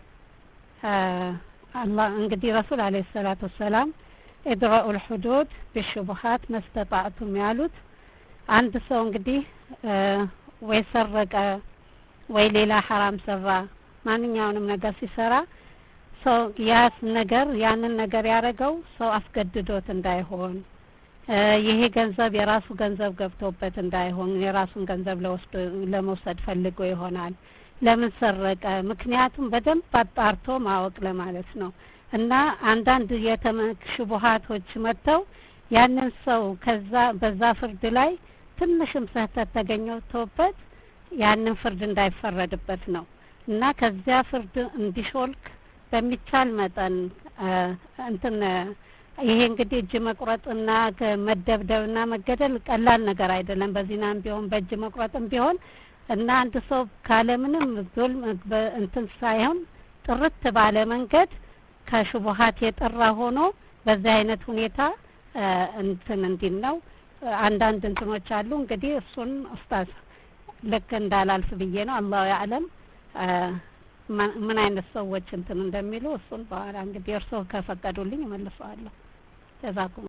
አላህ እንግዲህ ረሱል አለይሂ ሰላቱ ወሰላም ادرؤوا الحدود بالشبهات ما استطعتم ያሉት አንድ ሰው እንግዲህ ወይ ሰረቀ ወይ ሌላ حرام ሰራ ማንኛውንም ነገር ሲሰራ ሰው ያስ ነገር ያንን ነገር ያረጋው ሰው አስገድዶት እንዳይሆን ይሄ ገንዘብ የራሱ ገንዘብ ገብቶበት እንዳይሆን የራሱን ገንዘብ ለወስዶ ለመውሰድ ፈልጎ ይሆናል ለምን ሰረቀ ምክንያቱም በደንብ አጣርቶ ማወቅ ለማለት ነው እና አንዳንድ የተመክሽቡሃቶች መተው ያንን ሰው ከዛ በዛ ፍርድ ላይ ትንሽም ስህተት ተገኘቶበት ያንን ፍርድ እንዳይፈረድበት ነው እና ከዚያ ፍርድ እንዲሾልክ በሚቻል መጠን እንትን ይሄ እንግዲህ እጅ መቁረጥና መደብደብና መገደል ቀላል ነገር አይደለም በዚናም ቢሆን በእጅ መቁረጥም ቢሆን እና አንድ ሰው ካለምንም ዙልም እንትን ሳይሆን ጥርት ባለ መንገድ ከሽቡሃት የጠራ ሆኖ በዚህ አይነት ሁኔታ እንትን እንዲል ነው አንዳንድ እንትኖች አሉ እንግዲህ እሱን ኡስታዝ ልክ እንዳላልፍ ብዬ ነው አላሁ ያዕለም ምን አይነት ሰዎች እንትን እንደሚሉ እሱን በኋላ እንግዲህ እርሶ ከፈቀዱልኝ እመልሰዋለሁ ተዛኩም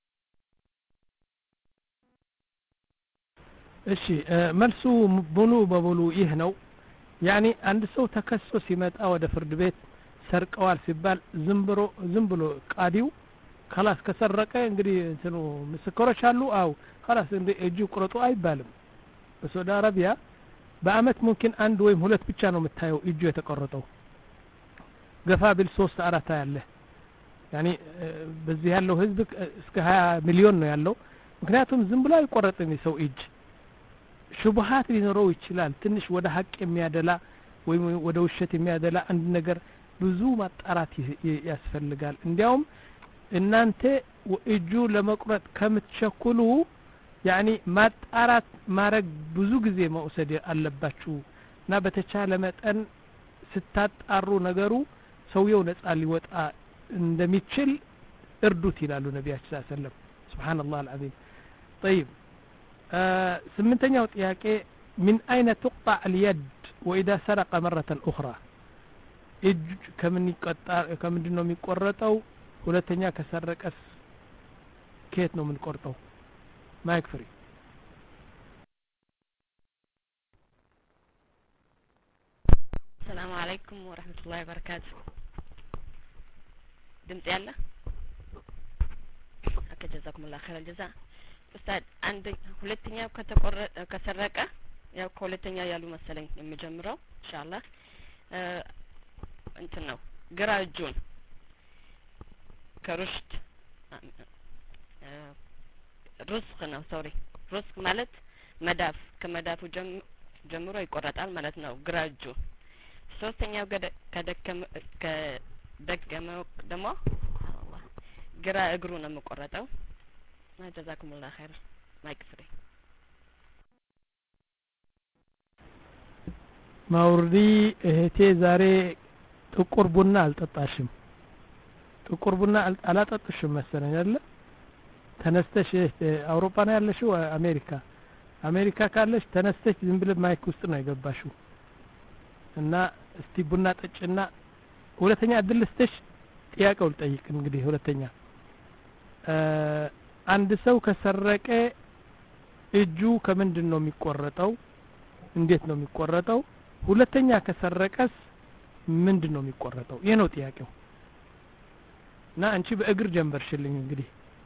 እሺ መልሱ ሙሉ በሙሉ ይህ ነው ያኒ አንድ ሰው ተከሶ ሲመጣ ወደ ፍርድ ቤት ሰርቀዋል ሲባል ዝም ብሎ ዝም ብሎ ቃዲው خلاص ከሰረቀ እንግዲህ እንትኑ ምስክሮች አሉ አው خلاص እንደ እጁ ቁረጡ አይባልም በሳውዲ አረቢያ በአመት ممكن አንድ ወይም ሁለት ብቻ ነው የምታየው እጁ የተቆረጠው ገፋ ቢል ሶስት አራት ያለ ያኒ በዚህ ያለው ህዝብ እስከ ሀያ ሚሊዮን ነው ያለው ምክንያቱም ዝም ብሎ አይቆረጥም ሰው እጅ ሽቡሃት ሊኖረው ይችላል ትንሽ ወደ ሀቅ የሚያደላ ወይም ወደ ውሸት የሚያደላ አንድ ነገር ብዙ ማጣራት ያስፈልጋል እንዲያውም እናንተ እጁ ለመቁረጥ ከምትቸኩሉ ያኒ ማጣራት ማረግ ብዙ ጊዜ መውሰድ አለባችሁ እና በተቻለ መጠን ስታጣሩ ነገሩ ሰውየው ነፃ ሊወጣ እንደሚችል እርዱት ይላሉ ነብያችን ሰለላሁ ዐለይሂ ወሰለም ሱብሃንአላህ አልዓዚም طيب ስምንተኛው ጥያቄ من اين تقطع اليد واذا سرق مره اخرى እጅ ከምን ይቆጣ ከምንድን ነው የሚቆረጠው ሁለተኛ ከሰረቀስ ከየት ነው የምንቆርጠው ማይክ ፍሪ السلام عليكم ورحمة الله وبركاته دمت يلا اوكي جزاكم الله خير الجزاء استاذ عند ሁለተኛው ከተቆረጠ ከሰረቀ ያው ከሁለተኛ ያሉ መሰለኝ የምጀምረው ኢንሻአላህ እንትን ነው ግራ እጁን ከሩሽት ሩስክ ነው ሶሪ ሩስክ ማለት መዳፍ ከመዳፉ ጀምሮ ይቆረጣል ማለት ነው ግራ እጁ ሶስተኛው ከደከመ ከደከመው ደግሞ ግራ እግሩ ነው የሚቆረጠው جزاكم الله خير ማይክ ፍሪ ማውርዲ እህቴ ዛሬ ጥቁር ቡና አልጠጣሽም ጥቁር ቡና አላጠጣሽም መሰለኝ አይደል ተነስተሽ አውሮፓ ነው ያለሽው አሜሪካ አሜሪካ ካለሽ ተነስተሽ ዝም ብለ ማይክ ውስጥ ነው የገባሽው እና እስቲ ቡና ጠጭና ሁለተኛ እድልስተሽ ጥያቄው ልጠይቅ እንግዲህ ሁለተኛ አንድ ሰው ከሰረቀ እጁ ከምንድን ነው የሚቆረጠው እንዴት ነው የሚቆረጠው ሁለተኛ ከሰረቀስ ምንድን ነው የሚቆረጠው ይሄ ነው ጥያቄው እና አንቺ በእግር ጀምበርሽልኝ እንግዲህ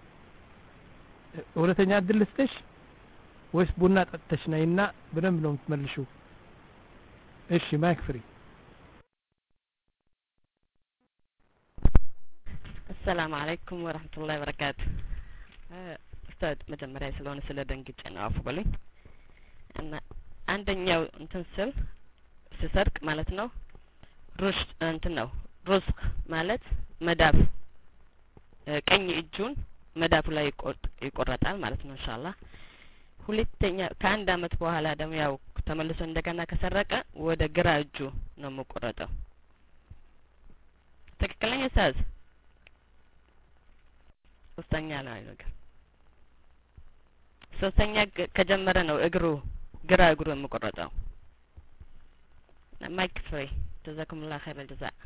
ሁለተኛ እድልስተሽ ወይስ ቡና ጠጥተሽ ነይና በደንብ ነው የምትመልሺው እሺ ማይክ ፍሪ السلام عليكم ورحمة الله وبركاته ኡስታዝ መጀመሪያ ስለሆነ ስለ ደንግጬ ነው አፉ በለኝ እና አንደኛው እንትን ስል ሲሰርቅ ማለት ነው ሩሽ እንትን ነው ሩስክ ማለት መዳፍ ቀኝ እጁን መዳፉ ላይ ይቆረጣል ማለት ነው ኢንሻአላህ ሁለተኛ ከአንድ አመት በኋላ ደግሞ ያው ተመልሶ እንደገና ከሰረቀ ወደ ግራ እጁ ነው የሚቆረጠው ትክክለኛ ኡስታዝ ሶስተኛ ላይ ነገር ሶስተኛ ከጀመረ ነው እግሩ ግራ እግሩ የሚቆረጠው ማይክ ፍሪ جزاكم الله خير الجزاء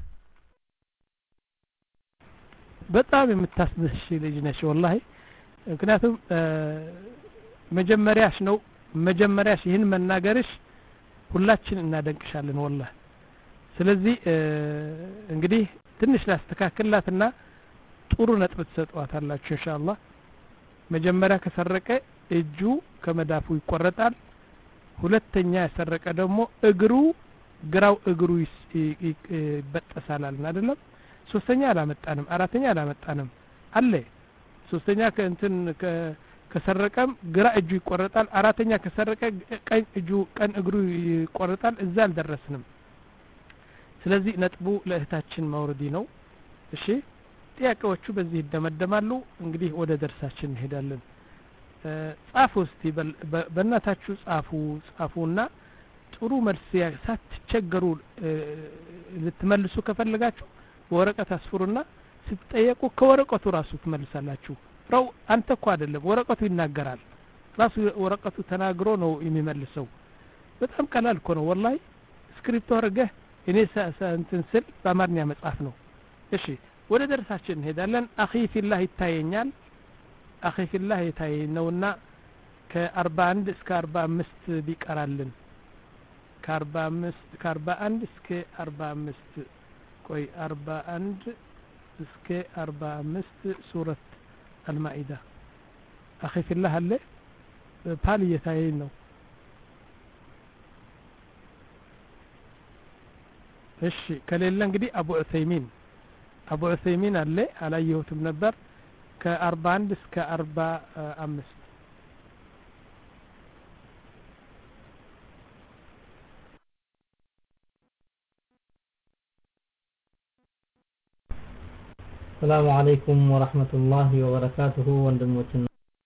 በጣም የምታስደስሽ ልጅ ነሽ ወላሂ ምክንያቱም መጀመሪያሽ ነው መጀመሪያሽ ይህን መናገርሽ ሁላችን እናደንቅሻለን ወላሂ ስለዚህ እንግዲህ ትንሽ ላስተካክላትና ጥሩ ነጥብ ትሰጧታላችሁ ኢንሻአላህ መጀመሪያ ከሰረቀ እጁ ከመዳፉ ይቆረጣል ሁለተኛ ያሰረቀ ደግሞ እግሩ ግራው እግሩ ይበጠሳላልና አይደለም ሶስተኛ አላመጣንም አራተኛ አላመጣንም አለ ሶስተኛ ከእንትን ከሰረቀም ግራ እጁ ይቆረጣል አራተኛ ከሰረቀ ቀኝ እጁ ቀኝ እግሩ ይቆረጣል እዛ አልደረስንም ስለዚህ ነጥቡ ለእህታችን ማውረዲ ነው እሺ ጥያቄዎቹ በዚህ ይደመደማሉ እንግዲህ ወደ ደርሳችን እንሄዳለን ጻፉ እስቲ በእናታችሁ ጻፉ ጻፉና ጥሩ መልስ ሳትቸገሩ ልትመልሱ ከፈለጋችሁ በወረቀት አስፍሩና ስትጠየቁ ከወረቀቱ ራሱ ትመልሳላችሁ ረው አንተ እኮ አይደለም ወረቀቱ ይናገራል ራሱ ወረቀቱ ተናግሮ ነው የሚመልሰው በጣም ቀላል እኮ ነው ወላሂ ስክሪፕት አድርገህ እኔ እንትን ስል በአማርኛ መጻፍ ነው እሺ ወደ ደርሳችን እንሄዳለን አኺ ፊላህ ይታየኛል አኺ ፊላህ ይታየነውና ከ41 እስከ አርባ አምስት ቢቀራልን ከ45 ከ41 እስከ አርባ አምስት ቆይ አርባ አንድ እስከ አርባ አምስት ሱረት المائدة أخي في الله هل بالي يتاينو إيش كليلا انقدي أبو عثيمين أبو عثيمين هل على يوتيوب نبر كأربعين بس كأربع أمس السلام عليكم ورحمة الله وبركاته ወንድሞችና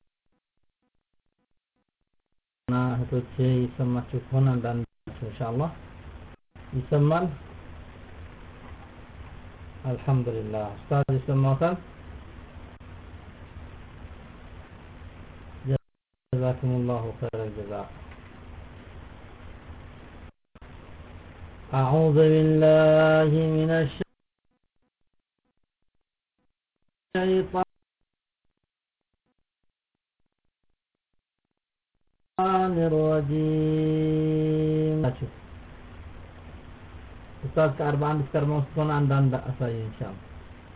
እህቶቼ ይሰማችሁ ከሆነ አንዳንድ ኢንሻአላህ ይሰማል አልহামዱሊላህ ኡስታዝ ይሰማዎታል ጀዛኩሙላሁ ኸይረል ጀዛ أعوذ بالله من الشيطان الشيطان الرجيم أستاذ كأربعة بسكر موسكون عندنا أساي إن شاء الله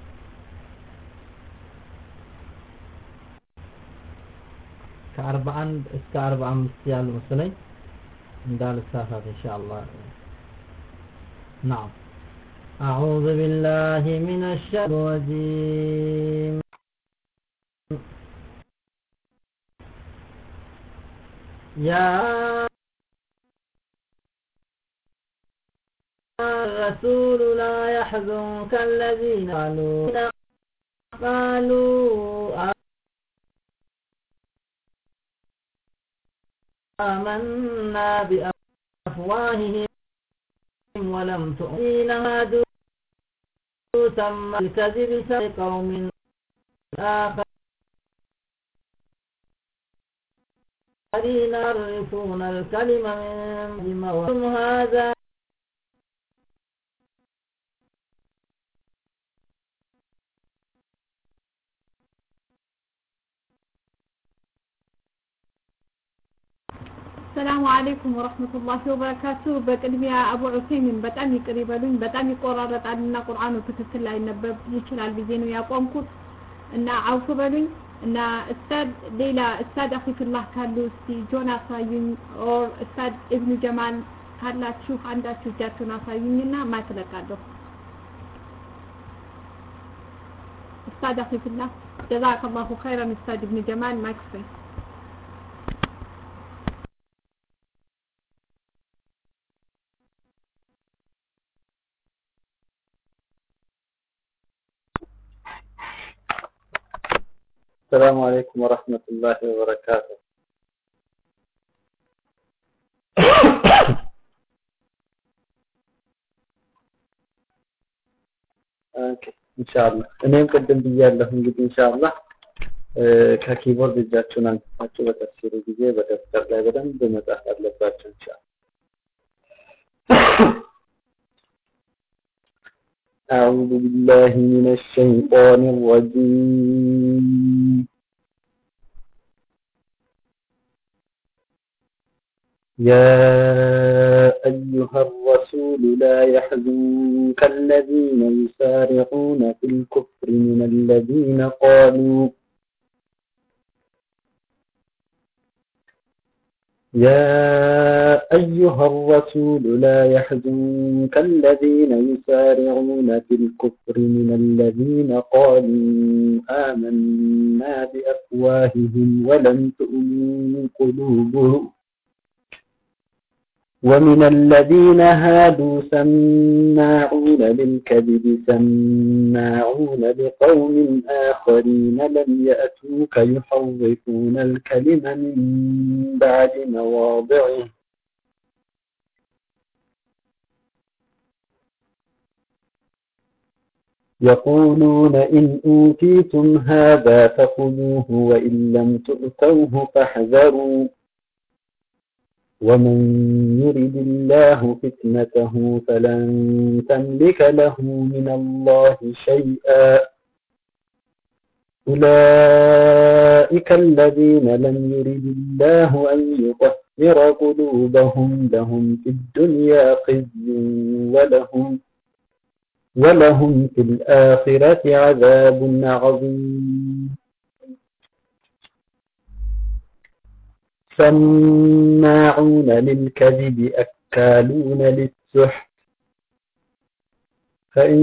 كأربعة بسكر أربعة مستيال مسلي عندنا السافات إن شاء الله نعم أعوذ بالله من الشيطان الرجيم يا الرسول لا يحزنك الذين قالوا قالوا آمنا بأفواههم ولم تؤمن هادوا ثم الكذب قوم آخرين يعرفون الكلمة من موضوع هذا السلام عليكم ورحمة الله وبركاته بقدميا أبو عثيمين በጣም ይቅር ይበሉኝ በጣም ይቆራረጣልና ቁርአኑ ትክክል ላይ ነበብ ይችላል ብዬ ነው ያቆምኩት እና አውፍ በሉኝ እና እስታድ ሌላ እስታድ አኺ ፊላህ ካሉ እስቲ ጆን አሳዩኝ ኦር እስታድ ኢብኑ ጀማል ካላችሁ አንዳችሁ እጃችሁን አሳዩኝና ማትለቃለሁ እስታድ አኺ ፊላህ ጀዛከላሁ ኸይራን እስታድ ኢብኑ ጀማል ማክፈይ السلام عليكم ورحمة الله وبركاته اوكي ان شاء الله እኔም ቅድም ብያለሁ እንግዲህ ኢንሻአላህ ከኪቦርድ እጃችሁን አንስታችሁ በተፍሲሩ ጊዜ በደፍተር ላይ በደንብ መጻፍ አለባችሁ ኢንሻአላህ أعوذ بالله من الشيطان الرجيم يا أيها الرسول الرسول لا يحزنك الذين يسارعون في الكفر من الذين قالوا يا أيها الرسول لا يحزنك الذين يسارعون في الكفر من الذين قالوا آمنا بأفواههم ولم تؤمن قلوبهم ومن الذين هادوا سماعون للكذب سماعون لقوم آخرين لم يأتوك يحرفون الكلم من بعد مواضعه يقولون إن أوتيتم هذا فخذوه وإن لم تؤتوه فاحذروا ومن يرد الله فتنته فلن تملك له من الله شيئا أولئك الذين لم يرد الله أن يطهر قلوبهم لهم في الدنيا خزي ولهم ولهم في الآخرة عذاب عظيم سماعون للكذب أكالون للسحت فإن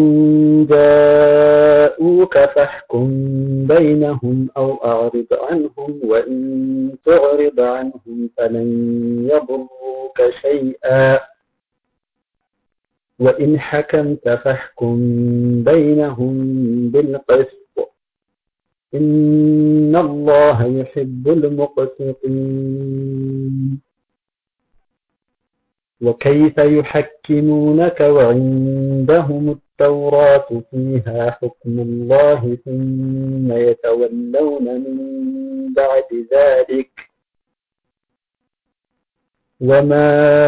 جاءوك فاحكم بينهم أو أعرض عنهم وإن تعرض عنهم فلن يضروك شيئا وإن حكمت فاحكم بينهم بالقسط إن الله يحب المقسطين وكيف يحكمونك وعندهم التوراة فيها حكم الله ثم يتولون من بعد ذلك وما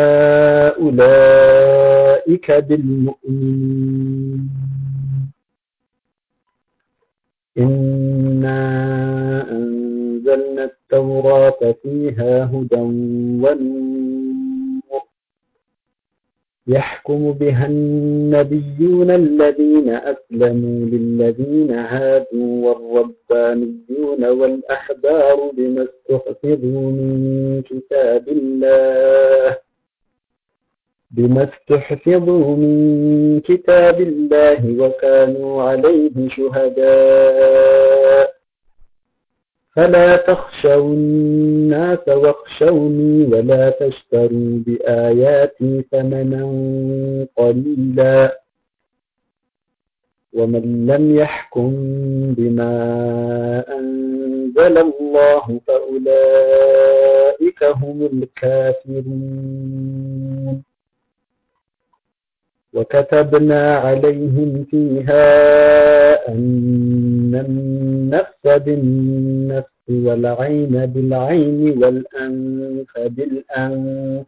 أولئك بالمؤمنين إنا أنزلنا التوراة فيها هدى ونور يحكم بها النبيون الذين أسلموا للذين هادوا والربانيون والأحبار بما استحفظوا من كتاب الله بما استحفظوا من كتاب الله وكانوا عليه شهداء فلا تخشوا الناس واخشوني ولا تشتروا بآياتي ثمنا قليلا ومن لم يحكم بما أنزل الله فأولئك هم الكافرون وكتبنا عليهم فيها أن النفس بالنفس والعين بالعين والأنف بالأنف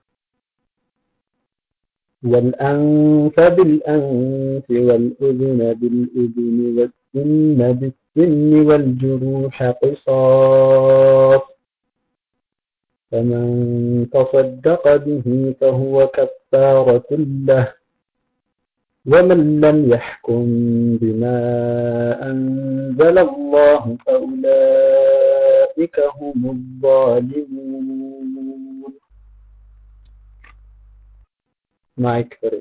والأنف بالأنف والأذن بالأذن والسن بالسن والجروح قصاص فمن تصدق به فهو كفارة له ومن لم يحكم بما أنزل الله فأولئك هم الظالمون. معك فريد.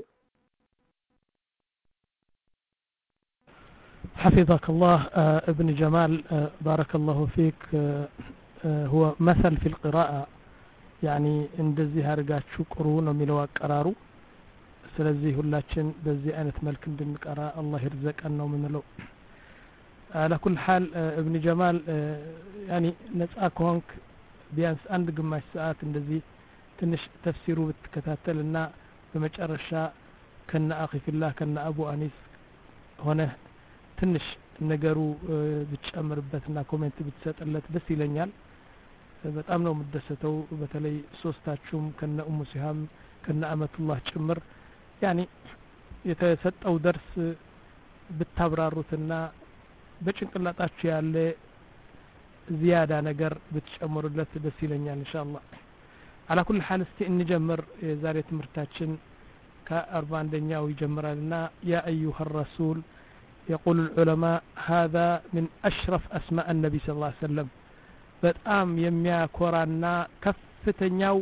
حفظك الله آه ابن جمال آه بارك الله فيك آه آه هو مثل في القراءة يعني እንደዚህ አድርጋችሁ ቅሩ ነው የሚለው አቀራሩ ስለዚህ ሁላችን በዚህ አይነት መልክ እንድንቀራ አላህ ይርዘቀን ነው የምንለው على كل حال ابن جمال يعني ነፃ ከሆንክ ቢያንስ አንድ ግማሽ ሰዓት እንደዚህ ትንሽ ተፍሲሩ ብትከታተልና በመጨረሻ ከነ አኺ ፊላህ ከነ አቡ አኒስ ሆነ ትንሽ ነገሩ ብትጨምርበትና ኮሜንት ብትሰጥለት ደስ ይለኛል በጣም ነው የምደሰተው በተለይ ሶስታችሁም ከነ ኡሙ ሲሃም ከነ አመቱላህ ጭምር ያኒ የተሰጠው ደርስ ብታብራሩትና በጭንቅላታችሁ ያለ ዚያዳ ነገር ብትጨምሩለት ደስ ይለኛል ኢንሻአላህ على كل حال እስቲ እንጀምር የዛሬ ትምህርታችን كأربع دنيا ويجمرنا يا أيها الرسول يقول العلماء هذا من أشرف أسماء النبي صلى الله عليه وسلم በጣም የሚያኮራና ከፍተኛው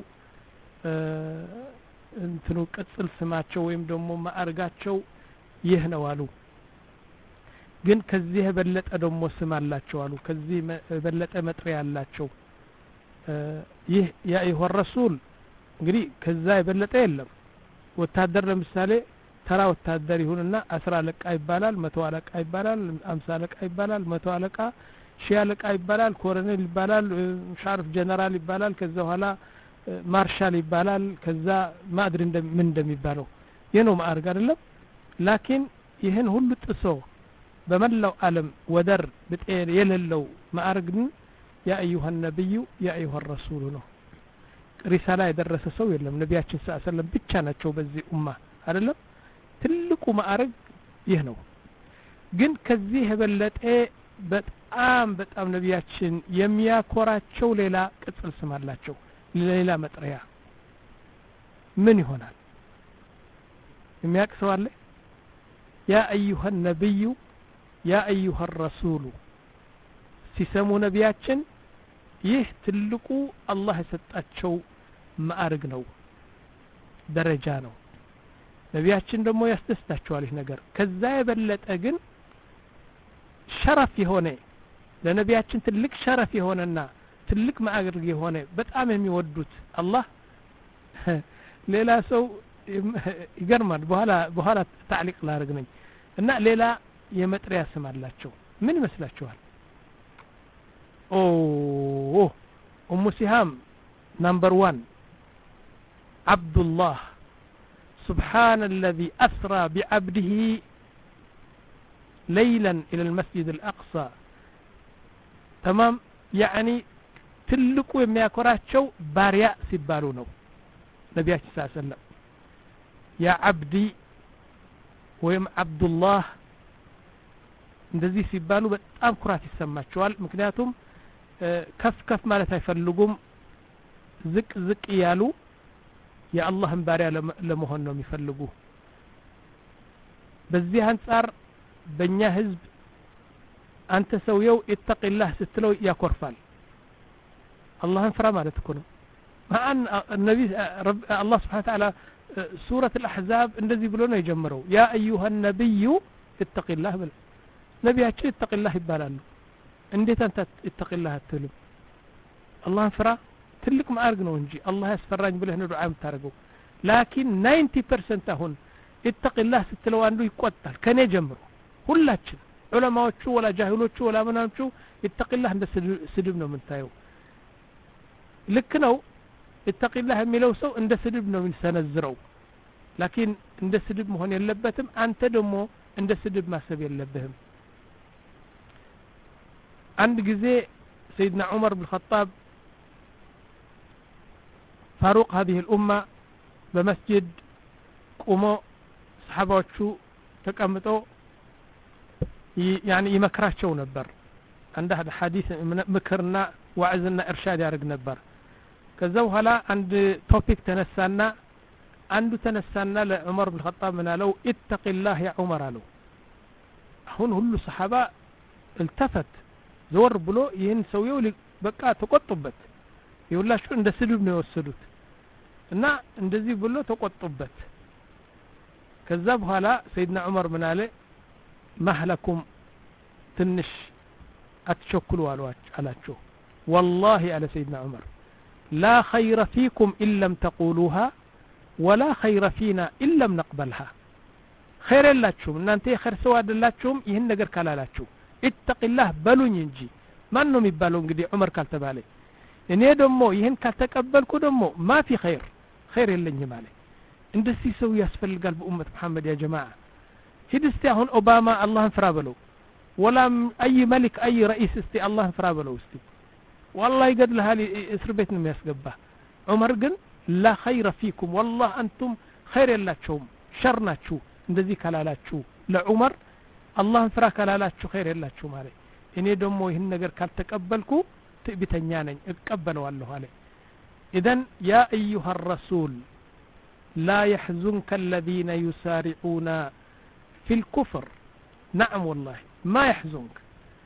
እንትኑ ቅጽል ስማቸው ወይም ደግሞ ማዕረጋቸው ይህ ነው አሉ ግን ከዚህ የበለጠ ደግሞ ስም አላቸው አሉ ከዚህ የበለጠ መጥሪያ አላቸው ይህ ያ አዩሃ ረሱል እንግዲህ ከዛ የበለጠ የለም ወታደር ለምሳሌ ተራ ወታደር ይሁንና አስራ አለቃ ይባላል መቶ አለቃ ይባላል አምሳ አለቃ ይባላል መቶ አለቃ ሺህ አለቃ ይባላል ኮሎኔል ይባላል ሻርፍ ጀነራል ይባላል ከዛ በኋላ ማርሻል ይባላል ከዛ ማድሪ ምን እንደሚባለው የነው ማዕረግ አይደለም ላኪን ይህን ሁሉ ጥሶ በመላው ዓለም ወደር በጤር የሌለው ማዕረግ ያ አዩሃ ነብዩ ያ አዩሃ ረሱል ነው ሪሳላ የደረሰ ሰው የለም ነቢያችን ሰለላሁ ዐለይሂ ወሰለም ብቻ ናቸው በዚህ ኡማ አይደለም ትልቁ ማዕረግ ይህ ነው ግን ከዚህ የበለጠ በጣም በጣም ነቢያችን የሚያኮራቸው ሌላ ቅጽል ስም አላቸው ሌላ መጥሪያ ምን ይሆናል የሚያቅሰው አለ ያ አዩሃ ነብዩ ያ አዩሃ ረሱል ሲሰሙ ነቢያችን ይህ ትልቁ አላህ የሰጣቸው ማዕረግ ነው ደረጃ ነው ነቢያችን ደግሞ ያስደስታቸዋል ይህ ነገር ከዛ የበለጠ ግን ሸረፍ የሆነ ለነቢያችን ትልቅ ሸረፍ የሆነና ትልቅ ማዕረግ የሆነ በጣም የሚወዱት አላህ ሌላ ሰው ይገርማል በኋላ በኋላ ታዕሊቅ ላርግ ነኝ እና ሌላ የመጥሪያ ስም አላቸው ምን ይመስላችኋል ኦ ኡሙ ሲሃም نمبر واحد عبد الله سبحان الذي أسرى بعبده ليلا إلى المسجد الأقصى تمام يعني تلقوا يما يكوراتشو بارياء سيبالونو نبي صلى الله عليه وسلم يا عبدي ويم عبد الله እንደዚህ ሲባሉ በጣም ኩራት ይሰማቸዋል ምክንያቱም ከፍ ከፍ ማለት አይፈልጉም ዝቅ ዝቅ ያሉ የአላህን ባሪያ ለመሆን ነው የሚፈልጉ በዚህ አንፃር በእኛ ህዝብ አንተ ሰውየው ኢተቂላህ ስትለው ያኮርፋል አላህን ፍራ ማለት እኮ ነው ማን ነቢ አላህ Subhanahu Wa Ta'ala ሱረት الأحزاب እንደዚህ ብሎ ነው የጀመረው ያ አዩሃ ነብዩ ኢተቂላህ ብለ ነቢያችን ኢተቂላህ ይባላሉ እንዴት አንተ ኢተቂላህ አትልም አላህን ፍራ ትልቅ ማዕረግ ነው እንጂ አላህ ያስፈራኝ ብለህ ነው ዱዓ የምታደርገው ላኪን ninety percent አሁን ኢተቂላህ ስትለው አንዱ ይቆጣል ከኔ ጀምሮ ሁላችን ዑለማዎቹ ወላ ጃሂሎቹ ወላ ምናምቹ ኢተቂላህ እንደ ስድብ ነው የምንታየው ልክ ነው ኢተቂላህ የሚለው ሰው እንደ ስድብ ነው የሚሰነዝረው ላኪን እንደ ስድብ መሆን የለበትም አንተ ደግሞ እንደ ስድብ ማሰብ የለብህም عند جزء سيدنا عمر بن الخطاب فاروق هذه الأمة بمسجد قوموا صحابة شو تكمتوا يعني يمكراتشو نبر عنده هذا حديث مكرنا وعزنا إرشاد يارق نبر كذو هلا عند توبيك تنسانا عنده تنسانا لعمر بن الخطاب من لو اتق الله يا عمر له هون هلو صحابة التفت زور ብሎ ይህን ሰውየው በቃ ተቆጥበት ይውላችሁ እንደ ስድብ ነው የወሰዱት እና እንደዚህ ብሎ ተቆጥበት ከዛ በኋላ ሰይድና ዑመር ምን አለ ማህለኩም ትንሽ አትቸኩሉ አላቸው والله على سيدنا عمر لا خير فيكم إن لم تقولوها ولا خير فينا إن لم نقبلها خير ላችሁም እናንተ خير ሰው አይደላችሁም ይህን ነገር ካላላችሁ ኢተቂላህ በሉኝ እንጂ ማን ነው የሚባለው እንግዲህ ዑመር ካልተባለ እኔ ደግሞ ይሄን ካልተቀበልኩ ደግሞ ማፊ ኸይር ኸይር የለኝም ማለት እንደዚህ ሰው ያስፈልጋል በኡመት መሐመድ ያ ጀማዓ ሂድስቲ አሁን ኦባማ አላህን ፍራ በለው ወላም አይ መሊክ አይ ረئيስ እስቲ አላህን ፍራ በለው እስቲ والله ይገድልሃል እስር ቤት ነው የሚያስገባ ዑመር ግን ላ ኸይረ ፊኩም والله አንቱም ኸይር የላችሁም ሸር ናችሁ እንደዚህ ካላላችሁ ለዑመር አላህን ፍራ ካላላችሁ ኸይር የላችሁ ማለት እኔ ደግሞ ይህን ነገር ካልተቀበልኩ ትዕቢተኛ ነኝ እቀበለዋለሁ አለ ኢዘን ያ አዩሃ الرسول لا يحزنك الذين يسارعون في الكفر نعم والله ما يحزنك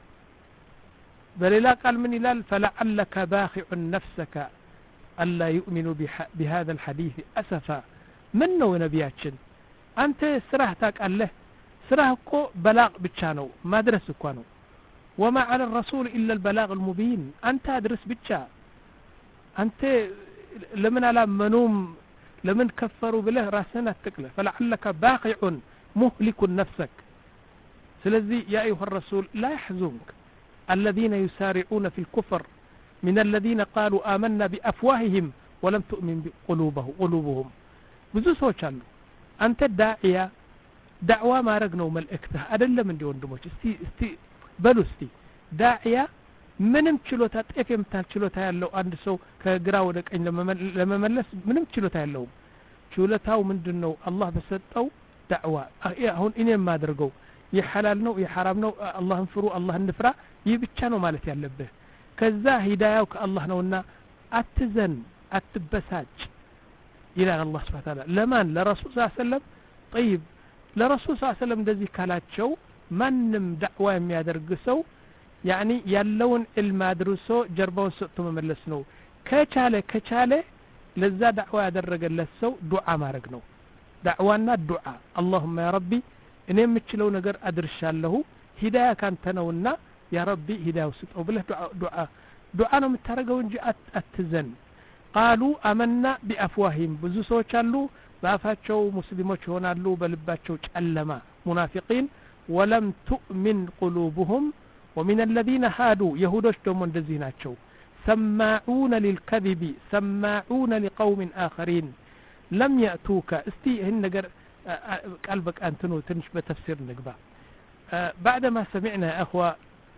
بل لا قال من إلال فلعلك باخع نفسك ألا يؤمنوا بهذا الحديث أسفا منه نبياتشن أنت سرحتك الله سرحكو بلاغ بتشانو ما درسكوانو وما على الرسول إلا البلاغ المبين أنت أدرس بتشا أنت لمن على منوم لمن كفروا بله راسنا التكلة فلعلك باقع مهلك نفسك سلذي يا أيها الرسول لا يحزنك الذين يسارعون في الكفر من الذين قالوا آمنا بأفواههم ولم تؤمن بقلوبه قلوبهم بزو سوچ አሉ አንተ ዳዒያ ዳዕዋ ማድረግ ነው መልእክትህ አይደለም እንዴ ወንድሞች እስቲ እስቲ በሉ እስቲ ዳዒያ ምንም ችሎታ ጤፍ የምታል ችሎታ ያለው አንድ ሰው ከግራ ወደ ቀኝ ለመመለስ ምንም ችሎታ ያለው ችሎታው ምንድነው አላህ በሰጠው ዳዕዋ አሁን እኔ የማደርገው የሐላል ነው የሐራም ነው አላህን ፍሩ አላህን ንፍራ ይህ ብቻ ነው ማለት ያለብህ ከዛ ሂዳያው ከአላህ ነውና አትዘን አትበሳጭ ይላል አላህ Subhanahu Wa Ta'ala ለማን ለረሱል ሰለላሁ ዐለይሂ ወሰለም طيب ለረሱል ሰለላሁ ዐለይሂ ወሰለም እንደዚህ ካላቸው ማንም ዳዕዋ የሚያደርግ ሰው ያኒ ያለውን ዕልም አድርሶ ጀርባውን ሰጥቶ መመለስ ነው ከቻለ ከቻለ ለዛ ዳዕዋ ያደረገለት ሰው ዱዓ ማድረግ ነው ዳዕዋና ዱዓ اللهم يا ربي እኔ የምችለው ነገር አድርሻለሁ ሂዳያ ካንተ ነውና ያ ረቢ ሂዳያው ስጠው ብለህ ዱዓ ዱዓ ዱዓ ነው የምታረገው እንጂ አትዘን قالوا آمنا بأفواههم ብዙ ሰዎች አሉ በአፋቸው ሙስሊሞች ይሆናሉ በልባቸው ጨለማ ሙናፊቂን ولم تؤمن قلوبهم ومن الذين هادوا يهودوች ደግሞ እንደዚህ ናቸው سماعون للكذب سماعون لقوم آخرين لم يأتوك استي ይህን ነገር ቃል በቃ እንትኑ ትንሽ በተፍሲር ንግባ بعدما سمعنا يا اخوه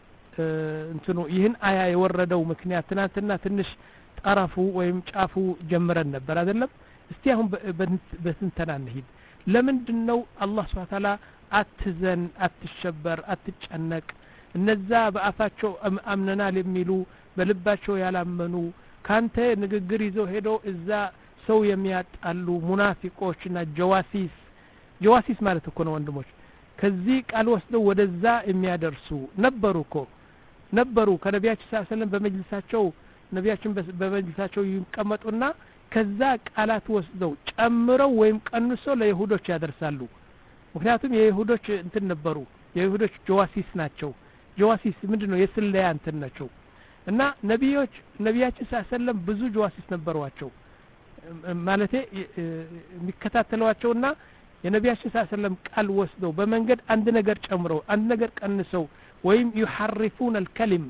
እንትኑ ይህን አያ የወረደው ምክንያት ትናንትና ትንሽ ጠራፉ ወይም ጫፉ ጀምረን ነበር አይደለም እስቲ አሁን በትንተና እንሂድ ለምንድነው አላህ Subhanahu Wa Ta'ala አትዘን አትሸበር አትጨነቅ እነዛ በአፋቸው አምነናል የሚሉ በልባቸው ያላመኑ ካንተ ንግግር ይዘው ሄዶ እዛ ሰው የሚያጣሉ ሙናፊቆችና ጀዋሲስ ጀዋሲስ ማለት እኮ ነው ወንድሞች ከዚህ ቃል ወስደው ወደዛ የሚያደርሱ ነበሩ እኮ ነበሩ ከነቢያችን ሰለላሁ ዐለይሂ ወሰለም በመጅልሳቸው ነቢያችን በመጅልሳቸው ይቀመጡና ከዛ ቃላት ወስደው ጨምረው ወይም ቀንሰው ለይሁዶች ያደርሳሉ ምክንያቱም የይሁዶች እንትን ነበሩ የይሁዶች ጀዋሲስ ናቸው ጀዋሲስ ምንድነው የስለያ እንትን ናቸው እና ነቢዮች ነቢያችን ሰለላሁ ዐለይሂ ወሰለም ብዙ ጀዋሲስ ነበሯቸው ማለቴ የሚከታተሏቸውና የነቢያችን ሰለላሁ ዐለይሂ ወሰለም ቃል ወስደው በመንገድ አንድ ነገር ጨምረው አንድ ነገር ቀንሰው ወይም يحرفون الكلم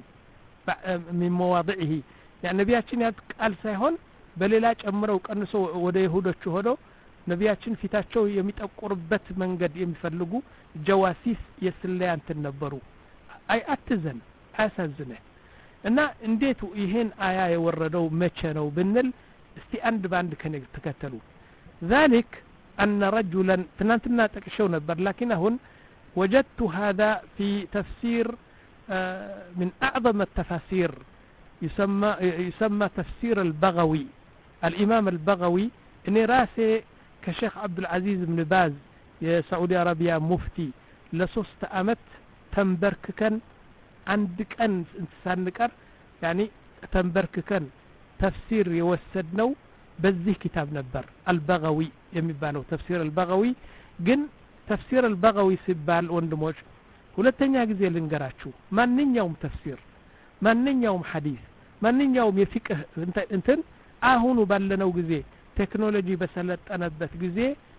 من مواضعه يعني ነቢያችን ያት ቃል ሳይሆን በሌላ ጨምረው ቀንሰው ወደ ይሁዶች ሆነው ነቢያችን ፊታቸው የሚጠቁርበት መንገድ የሚፈልጉ ጀዋሲስ የስለያ እንትን ነበሩ አይ አትዘን አያሳዝነ እና እንዴት ይሄን አያ የወረደው መቼ ነው ብንል እስቲ አንድ ባንድ ከነ ተከተሉ ذلك أن رجلا تنانتنا تكشو نبر لكن هون وجدت هذا في تفسير من أعظم التفاسير يسمى يسمى تفسير البغوي الإمام البغوي إني راسي كشيخ عبد العزيز بن باز يا سعودي عربية مفتي لسوست أمت تنبرككن عندك أن سنكر يعني تنبرككن تفسير يوسدنو بزيه كتاب نبر البغوي يمبالو تفسير البغوي جن تفسير البغوي سبال وندموج ሁለተኛ ጊዜ ልንገራችሁ ማንኛውም ተፍሲር ማንኛውም ሐዲስ ማንኛውም የፍቅህ እንትን አሁኑ ባለነው ጊዜ ቴክኖሎጂ በሰለጠነበት ጊዜ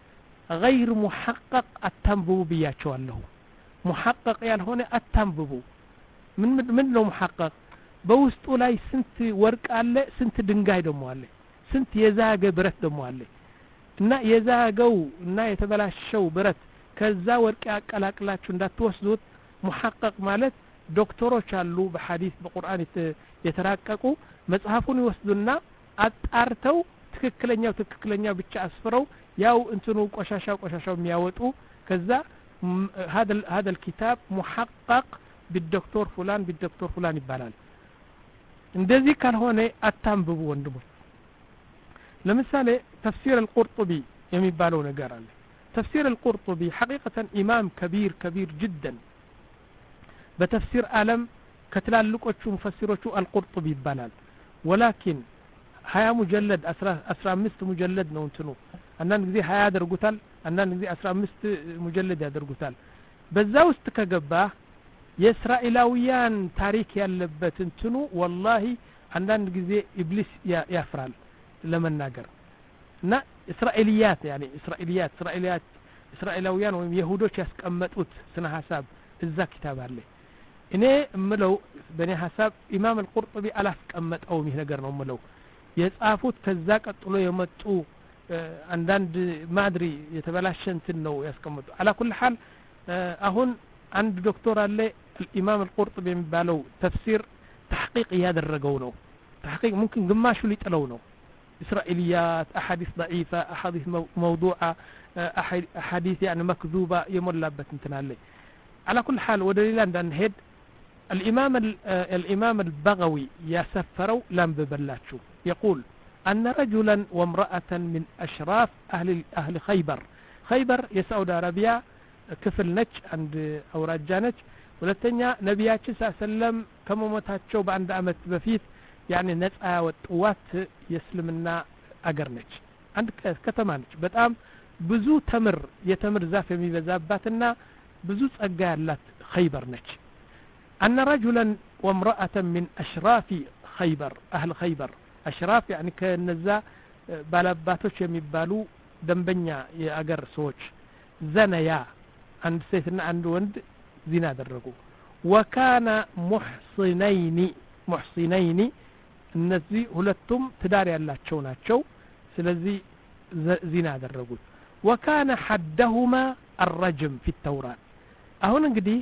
غير محقق አታንብቡ ብያቸዋለሁ محقق ያልሆነ አታንብቡ ምን ምን ነው محقق በውስጡ ላይ ስንት ወርቅ አለ ስንት ድንጋይ ደሞ አለ ስንት የዛገ ብረት ደሞ አለ እና የዛገው እና የተበላሸው ብረት ከዛ ወርቅ ያቀላቅላችሁ እንዳትወስዱት محقق ማለት ዶክተሮች አሉ በሐዲስ በቁርአን የተራቀቁ መጽሐፉን ይወስዱና አጣርተው ትክክለኛው ትክክለኛው ብቻ አስፍረው ያው እንትኑ ቆሻሻ ቆሻሻው የሚያወጡ ከዛ هذا هذا الكتاب محقق بالدكتور فلان بالدكتور فلان ይባላል እንደዚህ ካልሆነ አታንብቡ ወንድሞች ለምሳሌ ተፍሲር القرطبي የሚባለው ነገር አለ ተፍሲር القرطبي حقيقة ኢማም ከቢር ከቢር جدا በተፍሲር ዓለም ከትላልቆቹ ሙፈሲሮቹ القرطبي ይባላል ولكن ሀያ ሙጀለድ አስራ አምስት ሙጀለድ ነው እንትኑ አንዳንድ ጊዜ ሀያ ያደርጉታል አንዳንድ ጊዜ አስራ አምስት ሙጀለድ ያደርጉታል በዛ ውስጥ ከገባ የእስራኤላውያን ታሪክ ያለበት እንትኑ والله አንዳንድ ጊዜ ኢብሊስ ያፍራል ለመናገር እና እስራኤልያት يعني እስራኤልያት እስራኤልያት እስራኤላውያን ወይም ይሁዶች ያስቀመጡት ስነ ሐሳብ እዛ ኪታብ አለ እኔ እምለው በኔ ሐሳብ ኢማም القرطبي አላስቀመጠውም ይሄ ነገር ነው እምለው የጻፉት ከዛ ቀጥሎ የመጡ አንዳንድ ማድሪ የተበላሸ እንትን ነው ያስቀመጡ على كل حال አሁን አንድ ዶክተር አለ الامام القرطبي የሚባለው ተፍሲር تحقيق ያደረገው ነው تحقيق ممكن ግማሹ ሊጥለው ነው اسرائيليات احاديث ضعيفه احاديث موضوعه احاديث يعني مكذوبه يملابت انتنا عليه على كل حال ودليل እንዳንሄድ الامام الامام البغوي يسفروا لم ببلاتشو يقول ان رجلا وامراه من اشراف اهل اهل خيبر خيبر يسعود عربيا ክፍል ነች አንድ አውራጃ ነች ሁለተኛ ነብያችን ሰለም ከመሞታቸው በአንድ አመት በፊት ያኔ ነፃ ያወጡዋት የእስልምና አገር ነች አንድ ከተማ ነች በጣም ብዙ ተምር የተምር ዛፍ የሚበዛባትና ብዙ ጸጋ ያላት خيبر ነች ان رجلا وامراه من اشراف خيبر اهل خيبر اشراف يعني ከነዛ ባላባቶች የሚባሉ ደንበኛ የአገር ሰዎች ዘነያ አንድ ሴትና አንድ ወንድ ዚና አደረጉ وكان محصنين محصنين እነዚህ ሁለቱም ትዳር ያላቸው ናቸው ስለዚህ ዚና አደረጉ وكان حدهما الرجم في التوراة አሁን እንግዲህ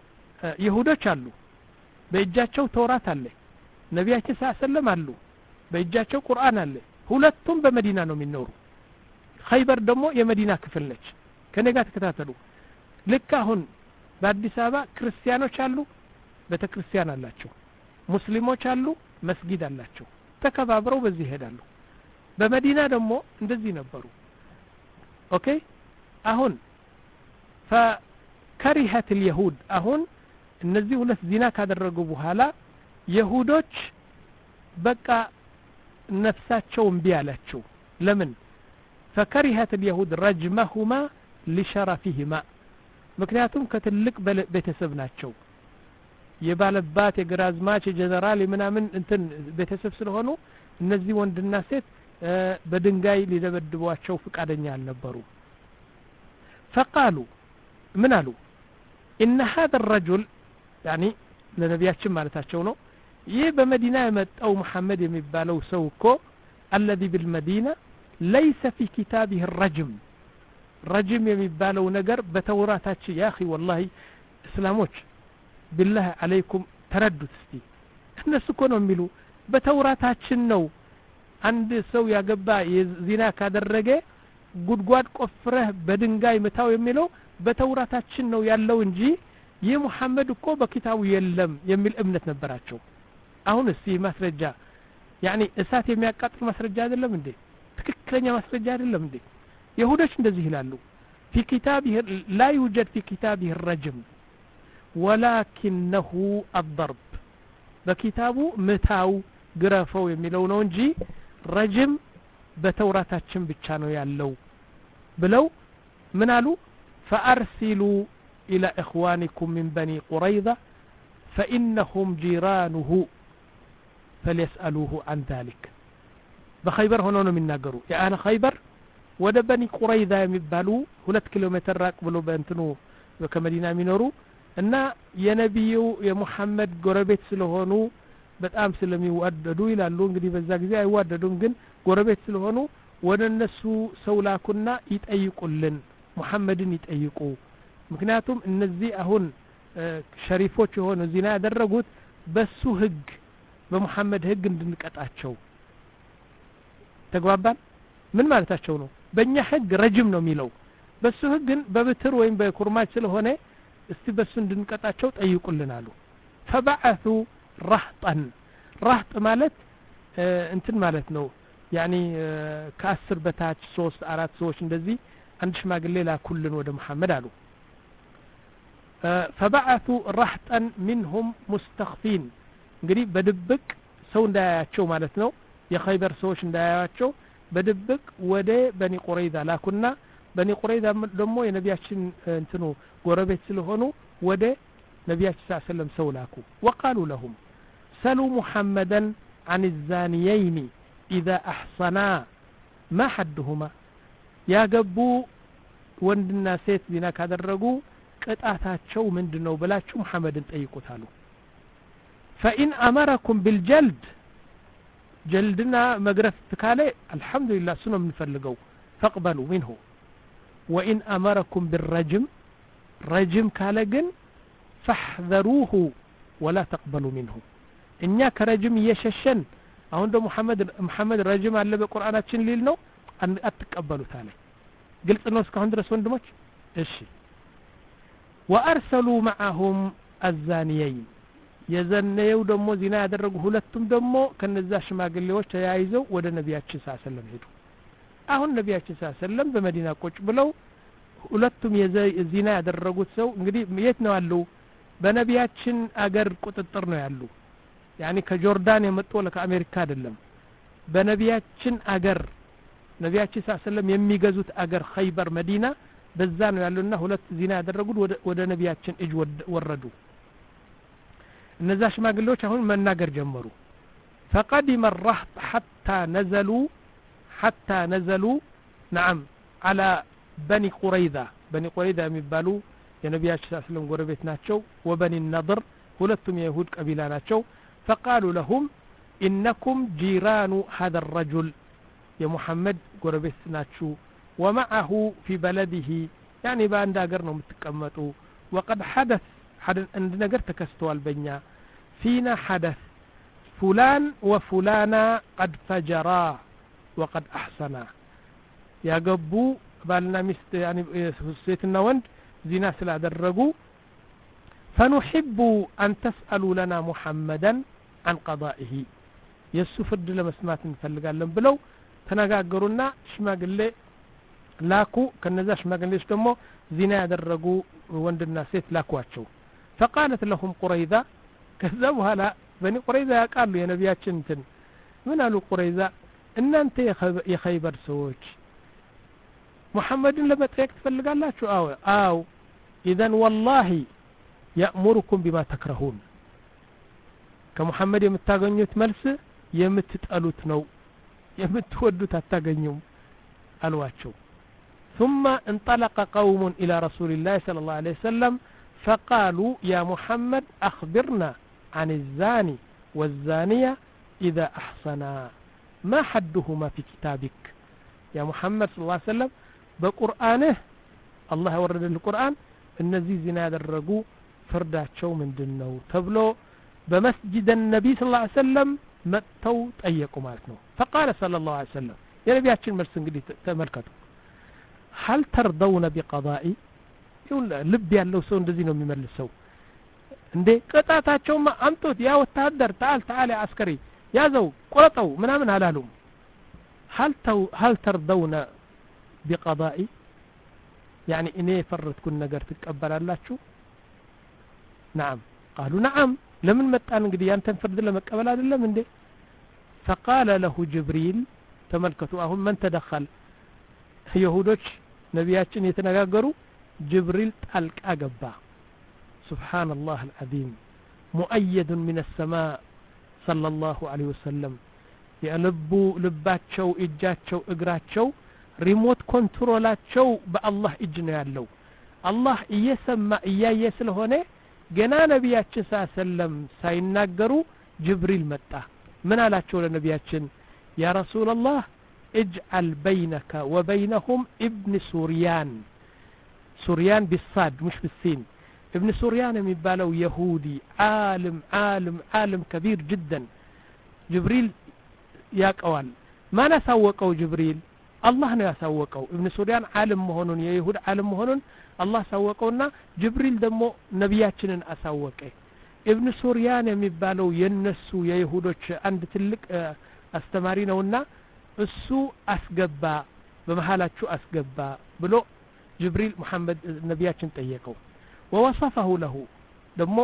ይሁዶች አሉ በእጃቸው ተውራት አለ ነብያችን ሰለላሁ አሉ በእጃቸው ቁርአን አለ ሁለቱም በመዲና ነው የሚኖሩ خيبر ደግሞ የመዲና ክፍል ነች ከነጋ ተከታተሉ ልክ አሁን በአዲስ አበባ ክርስቲያኖች አሉ ቤተክርስቲያን አላቸው ሙስሊሞች አሉ መስጊድ አላቸው ተከባብረው በዚህ ይሄዳሉ በመዲና ደግሞ እንደዚህ ነበሩ ኦኬ አሁን فكرهت اليهود አሁን እነዚህ ሁለት ዚና ካደረጉ በኋላ ይሁዶች በቃ ነፍሳቸው እምቢ አላቸው ለምን فكرهت اليهود رجمهما لشرفهما ምክንያቱም ከትልቅ ቤተሰብ ናቸው የባለባት የግራዝማች የጀነራል ምናምን እንትን ቤተሰብ ስለሆኑ እነዚህ ወንድና ሴት በድንጋይ ሊደበድቧቸው ፍቃደኛ አልነበሩ فقالوا ምን አሉ ان هذا الرجل يعني ለነቢያችን ማለታቸው ነው ይህ በመዲና የመጣው መሐመድ የሚባለው ሰው እኮ الذي بالمدينه ليس في كتابه الرجم رجم የሚባለው ነገር በተውራታችን يا اخي والله እስላሞች بالله عليكم ተረዱት እስቲ እነሱ እኮ ነው የሚሉ በተውራታችን ነው አንድ ሰው ያገባ የዚና ካደረገ ጉድጓድ ቆፍረህ በድንጋይ መታው የሚለው በተውራታችን ነው ያለው እንጂ የሙሐመድ እኮ በኪታቡ የለም የሚል እምነት ነበራቸው አሁን እስቲ ማስረጃ ያኒ እሳት የሚያቃጥል ማስረጃ አይደለም እንዴ ትክክለኛ ማስረጃ አይደለም እንዴ ይሁዶች እንደዚህ ይላሉ في كتابه لا يوجد في كتابه الرجم ولكنه الضرب በኪታቡ መታው ግረፈው የሚለው ነው እንጂ ረጅም በተውራታችን ብቻ ነው ያለው ብለው ምን አሉ فارسلوا الى اخوانكم من بني قريظه فانهم جيرانه فليسالوه عن ذلك በخيبر ሆኖ ነው የሚናገሩ ያና خيبر ወደ በኒ ቁረይዛ የሚባሉ ሁለት ኪሎ ሜትር ራቅ ብሎ በእንትኑ ከመዲና የሚኖሩ እና የነብዩ የሙሐመድ ጎረቤት ስለሆኑ በጣም ስለሚዋደዱ ይላሉ እንግዲህ በዛ ጊዜ አይዋደዱም ግን ጎረቤት ስለሆኑ ወደነሱ ሰው ላኩና ይጠይቁልን ሙሐመድን ይጠይቁ ምክንያቱም እነዚህ አሁን ሸሪፎች የሆኑ ዚና ያደረጉት በሱ ህግ በሙሐመድ ህግ እንድንቀጣቸው ተግባባን ምን ማለታቸው ነው በእኛ ህግ ረጅም ነው የሚለው በሱ ህግ ግን በብትር ወይም በኩርማች ስለሆነ እስቲ በሱ እንድንቀጣቸው ጠይቁልን አሉ فبعثوا رهطا رهط ማለት እንትን ማለት ነው ያኒ ከአስር በታች ሶስት አራት ሰዎች እንደዚህ አንድ ሽማግሌ ላኩልን ወደ መሐመድ አሉ فبعثوا رهطا منهم مستخفين እንግዲህ በድብቅ ሰው እንዳያያቸው ማለት ነው የኸይበር ሰዎች እንዳያያቸው በድብቅ ወደ በኒ ቁረይዛ ላኩና በኒ ቁረይዛ ደግሞ የነቢያችን እንትኑ ጎረቤት ስለሆኑ ወደ ነቢያችን ሰለላሁ ዐለይሂ ወሰለም ሰው ላኩ وقالوا لهم سلوا محمدا عن الزانيين إذا أحصنا ما حدهما ያገቡ ወንድና ሴት ዚና ካደረጉ ቅጣታቸው ምንድነው ብላችሁ መሐመድን ጠይቁታሉ فإن أمركم بالجلد جلدنا مغرفت كاله الحمد لله سنة من فلقوا فاقبلوا منه وإن أمركم بالرجم رجم كالجن فاحذروه ولا تقبلوا منه إنيا كرجم يششن أهون محمد محمد رجم على بقرآن أتشن ليلنو أن أتقبلوا ثاني قلت أنه سكهون درسون دموش إيشي وأرسلوا معهم الزانيين የዘነየው ደሞ ዚና ያደረጉ ሁለቱም ደሞ ከነዛ ሽማግሌዎች ተያይዘው ወደ ነቢያችን ሰለላሁ ዐለይሂ ወሰለም ሄዱ አሁን ነቢያችን ሰለላሁ ዐለይሂ ወሰለም በመዲና ቁጭ ብለው ሁለቱም የዚና ያደረጉት ሰው እንግዲህ የት ነው ያለው በነቢያችን አገር ቁጥጥር ነው ያሉ ያኒ ከጆርዳን የመጡ ለከአሜሪካ አይደለም በነቢያችን አገር ነቢያችን ሰለላሁ ዐለይሂ ወሰለም የሚገዙት አገር ኸይበር መዲና በዛ ነው ያሉና ሁለት ዚና ያደረጉት ወደ ወደ ነቢያችን እጅ ወረዱ እነዛ ሽማግሌዎች አሁን መናገር ጀመሩ فقدم الرهط حتى نزلوا حتى نزلوا نعم على بني قريظة بني قريظة የሚባሉ የነቢያችን ሰለላሁ ዐለይሂ ወሰለም ጎረቤት ናቸው وبني النضر ሁለቱም የይሁድ ቀቢላ ናቸው فقالوا لهم إنكم جيران هذا الرجل يا محمد ጎረቤት ናችሁ ومعه في بلده يعني በአንድ ሀገር ነው የምትቀመጡ وقد حدث عند نجر تكستوال بنيا فينا حدث فلان وفلانا قد فجرا وقد أحسنا يا جبو بالنا مست يعني سيتنا وند زنا سلا درجو فنحب أن تسألوا لنا محمدا عن قضائه يسفر لما سمعت نفلقال بلو تناقرونا شماغلي لاكو كنزا شماغليش دمو زنا درجو وند الناس لاكواتشو فقالت لهم قريظة كذبوا لا بني قريظة قالوا يا نبياتنا انتن من قالوا قريظة ان انت يا خيبر سوج محمد لما تيك تفلق الله شو آو آو إذن والله يأمركم بما تكرهون كمحمد يمتاغنيوت ملس يمتتقلوت نو يمتودوت التاغنيوم الواتشو ثم انطلق قوم إلى رسول الله صلى الله عليه وسلم فقالوا يا محمد أخبرنا عن الزاني والزانية إذا أحصنا ما حدهما في كتابك يا محمد صلى الله عليه وسلم بقرآنه الله ورد القرآن النزي زنا درجو فردات شو من دنو تبلو بمسجد النبي صلى الله عليه وسلم متو تأيكم مالتنا فقال صلى الله عليه وسلم يا نبي أتشن مرسن قدي تملكته هل ترضون بقضائي يقول لب ያለው ሰው እንደዚህ ነው የሚመልሰው እንዴ ቅጣታቸውማ አምጡት ያ ወታደር تعال تعال يا عسكري ያዘው ቆረጠው ምናምን አላሉም هل تو هل ترضون بقضائي يعني እኔ ፈረድኩን ነገር ትቀበላላችሁ نعم قالوا نعم ለምን መጣን እንግዲህ ያንተን ፍርድ ለመቀበል አይደለም እንዴ فقال له جبريل ተመልከቱ አሁን من تدخل ይሁዶች ነቢያችን የተነጋገሩ جبريل طلق أجبا سبحان الله العظيم مؤيد من السماء صلى الله عليه وسلم يلبو لباتشو إجاتشو إقراتشو ريموت كنترولاتشو بالله إجنا يالو الله يسمى إياه يسل هنا جنا نبياتش صلى الله عليه وسلم سيناقروا جبريل متى من علاتشو لنبياتشن يا رسول الله اجعل بينك وبينهم ابن سوريان سوريان بالصاد مش بالسين ابن سوريان يبالو يهودي عالم عالم عالم كبير جدا جبريل ياك أوان ما نسوقوا جبريل الله نسوقوا ابن سوريان عالم مهونون يا يهود عالم مهونون الله سوقونا جبريل دمو نبياتنا أسوقه ابن سوريان يبالو ينسو يا يهودوش عند تلك استمارينونا እሱ አስገባ በመሃላችሁ አስገባ ብሎ ጅብሪል መሐመድ ነቢያችን ጠየቀው ወወصفه له ደግሞ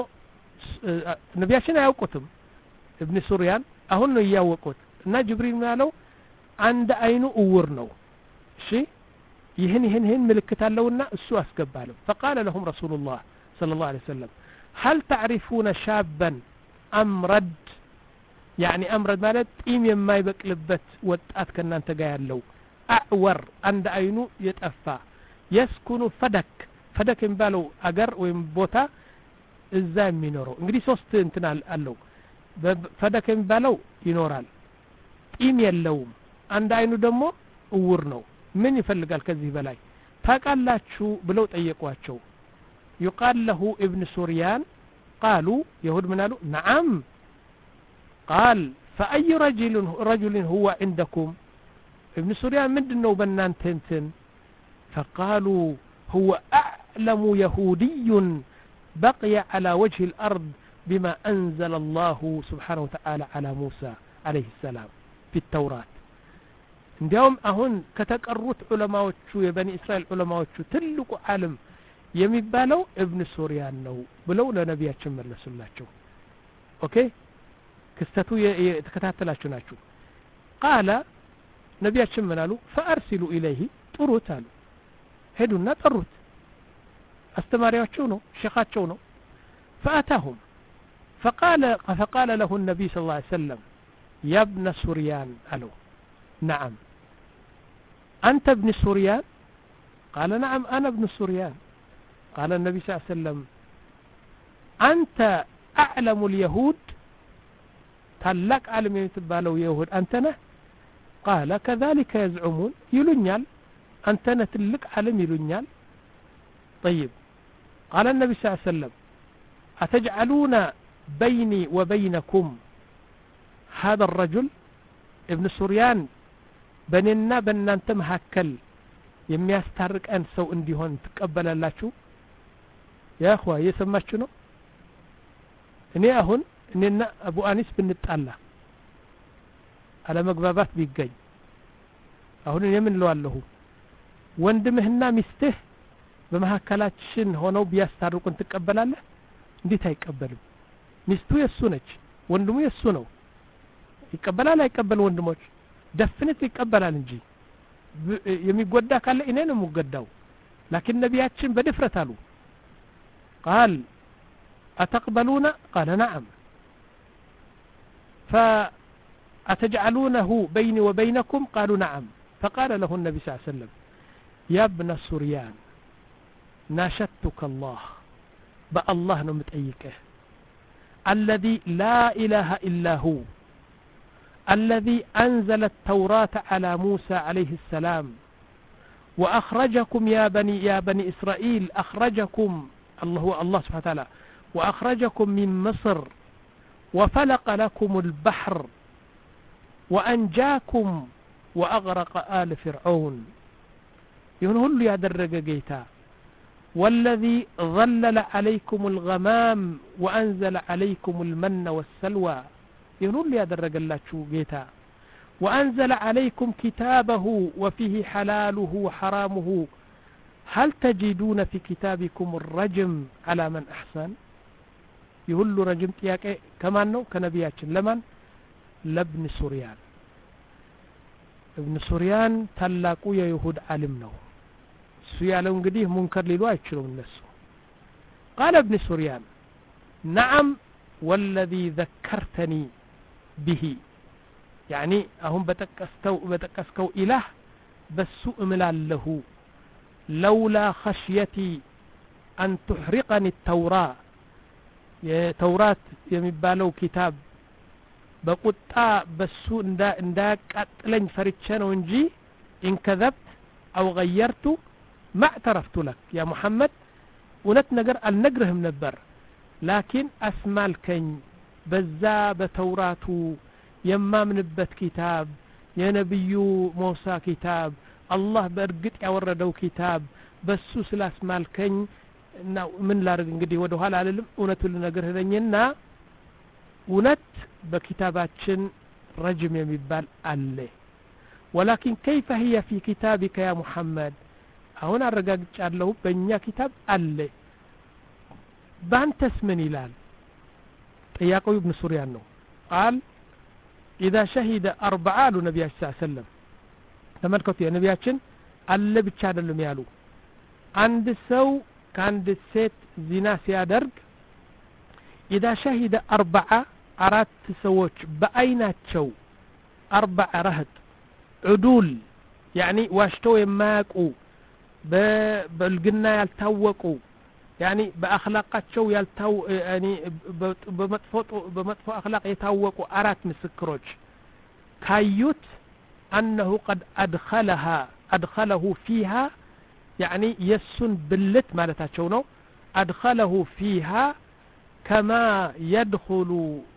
ነቢያችን አያውቁትም ኢብኑ ሱሪያን አሁን ነው ያወቁት እና ጅብሪል ያለው አንድ አይኑ እውር ነው እሺ ይህን ይህን ይህን ምልክት አለውና እሱ አስገባለው فقال لهم رسول الله صلى الله عليه وسلم هل تعرفون شابا امرد يعني امرد ማለት ጢም የማይበቅልበት ወጣት ከናንተ ጋር ያለው አዕወር አንድ አይኑ የጠፋ يسكن فدك فدك የሚባለው አገር ወይም ቦታ እዛ የሚኖረው እንግዲህ ሶስት እንትን አለው ፈደክ የሚባለው ይኖራል ጢም የለውም አንድ አይኑ ደግሞ እውር ነው ምን ይፈልጋል ከዚህ በላይ ታቃላችሁ ብለው ጠየቋቸው يقال له ابن سوريان قالوا يهود منالو نعم قال فأي رجل رجل هو عندكم ابن سوريان ምንድነው በእናንተ እንትን فقالوا هو أعلم يهودي بقي على وجه الأرض بما أنزل الله سبحانه وتعالى على موسى عليه السلام في التوراة እንዲያውም አሁን ከተቀሩት ዑለማዎቹ የበኒ እስራኤል ዑለማዎቹ ትልቁ ዓለም የሚባለው ኢብኑ ሱሪያን ነው ብለው ለነቢያችን መለሱላቸው ኦኬ ክስተቱ የተከታተላችሁ ናችሁ قال ነቢያችን ምን አሉ فارسلوا اليه ጥሩት አሉ ሄዱና ጠሩት አስተማሪያቸው ነው ሸኻቸው ነው فاتاهم فقال فقال له النبي صلى الله عليه وسلم يا ابن سوريان قالوا نعم أنت ابن سوريان قال نعم أنا ابن سوريان قال النبي صلى الله عليه وسلم أنت أعلم اليهود تلك علم يتبالو يهود أنتنا قال كذلك يزعمون يلنيال أنتنا تلك علم يلنيال طيب قال النبي صلى الله عليه وسلم أتجعلون بيني وبينكم هذا الرجل ابن سوريان بننا بنانت مهكل የሚያስታርቅ አንድ ሰው እንዲሆን ተቀበላላችሁ ያ اخوا እየሰማችሁ ነው እኔ አሁን እኔና አቡ አኒስ ብንጣላ አለመግባባት ቢገኝ አሁን እኔ ምን ለዋለሁ ወንድምህና ሚስትህ በመሐከላችን ሆነው ቢያስታርቁን ተቀበላለህ እንዴት አይቀበልም ሚስቱ የሱ ነች ወንድሙ የሱ ነው ይቀበላል አይቀበል ወንድሞች ደፍነት ይቀበላል እንጂ የሚጎዳ ካለ እኔ ነው የምጎዳው لكن ነቢያችን በድፍረት አሉ قال أتقبلون قال نعم فأتجعلونه بيني وبينكم قالوا نعم فقال له النبي صلى الله عليه وسلم يا ابن سوريان ناشدتك الله بالله نمتأيكه الذي لا إله إلا هو الذي أنزل التوراة على موسى عليه السلام وأخرجكم يا بني يا بني إسرائيل أخرجكم الله الله سبحانه وتعالى وأخرجكم من مصر وفلق لكم البحر وأنجاكم وأغرق آل فرعون يقول يا درج جيتا والذي ظلل عليكم الغمام وأنزل عليكم المن والسلوى يقول يا درج الله شو جيتا وأنزل عليكم كتابه وفيه حلاله وحرامه هل تجدون في كتابكم الرجم على من أحسن يقول له رجمت ياك كمان نو كنبياتش لمن لابن سوريان ابن سوريان تلاقوا يا يهود عالم نو سيالون قديه منكر للو አይችሉም الناس قال ابن سوريان نعم والذي ذكرتني به يعني هم بتكستو بتكسكو إله بس أملال له لولا خشيتي أن تحرقني التوراة توراة يمبالو كتاب بقطع بسو اندا اندا قتلن فرچنو እንጂ إن كذبت أو غيرت ما اعترفت لك يا محمد እውነት ነገር አልነግርህም ነበር ላኪን አስማልከኝ በዛ በተውራቱ የማምንበት ኪታብ የነብዩ ሙሳ ኪታብ አላህ በእርግጥ ያወረደው ኪታብ በሱ ስላስማልከኝ እና ምን ላርግ እንግዲህ ወደ ኋላ አይደለም እውነቱን ልነግርህ ነኝና እውነት በኪታባችን ረጅም የሚባል አለ ولكن كيف هي في كتابك يا محمد هنا አረጋግጫለሁ በእኛ ኪታብ አለ ባንተስ ምን ይላል ጥያቄው ኢብኑ ሱሪያን ነው قال اذا شهد اربعه لنبي صلى الله عليه وسلم ተመልከቱ የነቢያችን አለ ብቻ አይደለም ያሉ አንድ ሰው ከአንድ ሴት ዚና ሲያደርግ اذا شهد اربعه አራት ሰዎች በአይናቸው اربع رهط عدول يعني واشتو يماقو በልግና ያልታወቁ يعني በአخلاقቸው ያልታው يعني በመጥፎ በመጥፎ አخلاق የታወቁ አራት ምስክሮች ካዩት انه قد ادخلها ادخله فيها يعني يسن بلت معناتቸው ነው ادخله فيها كما يدخل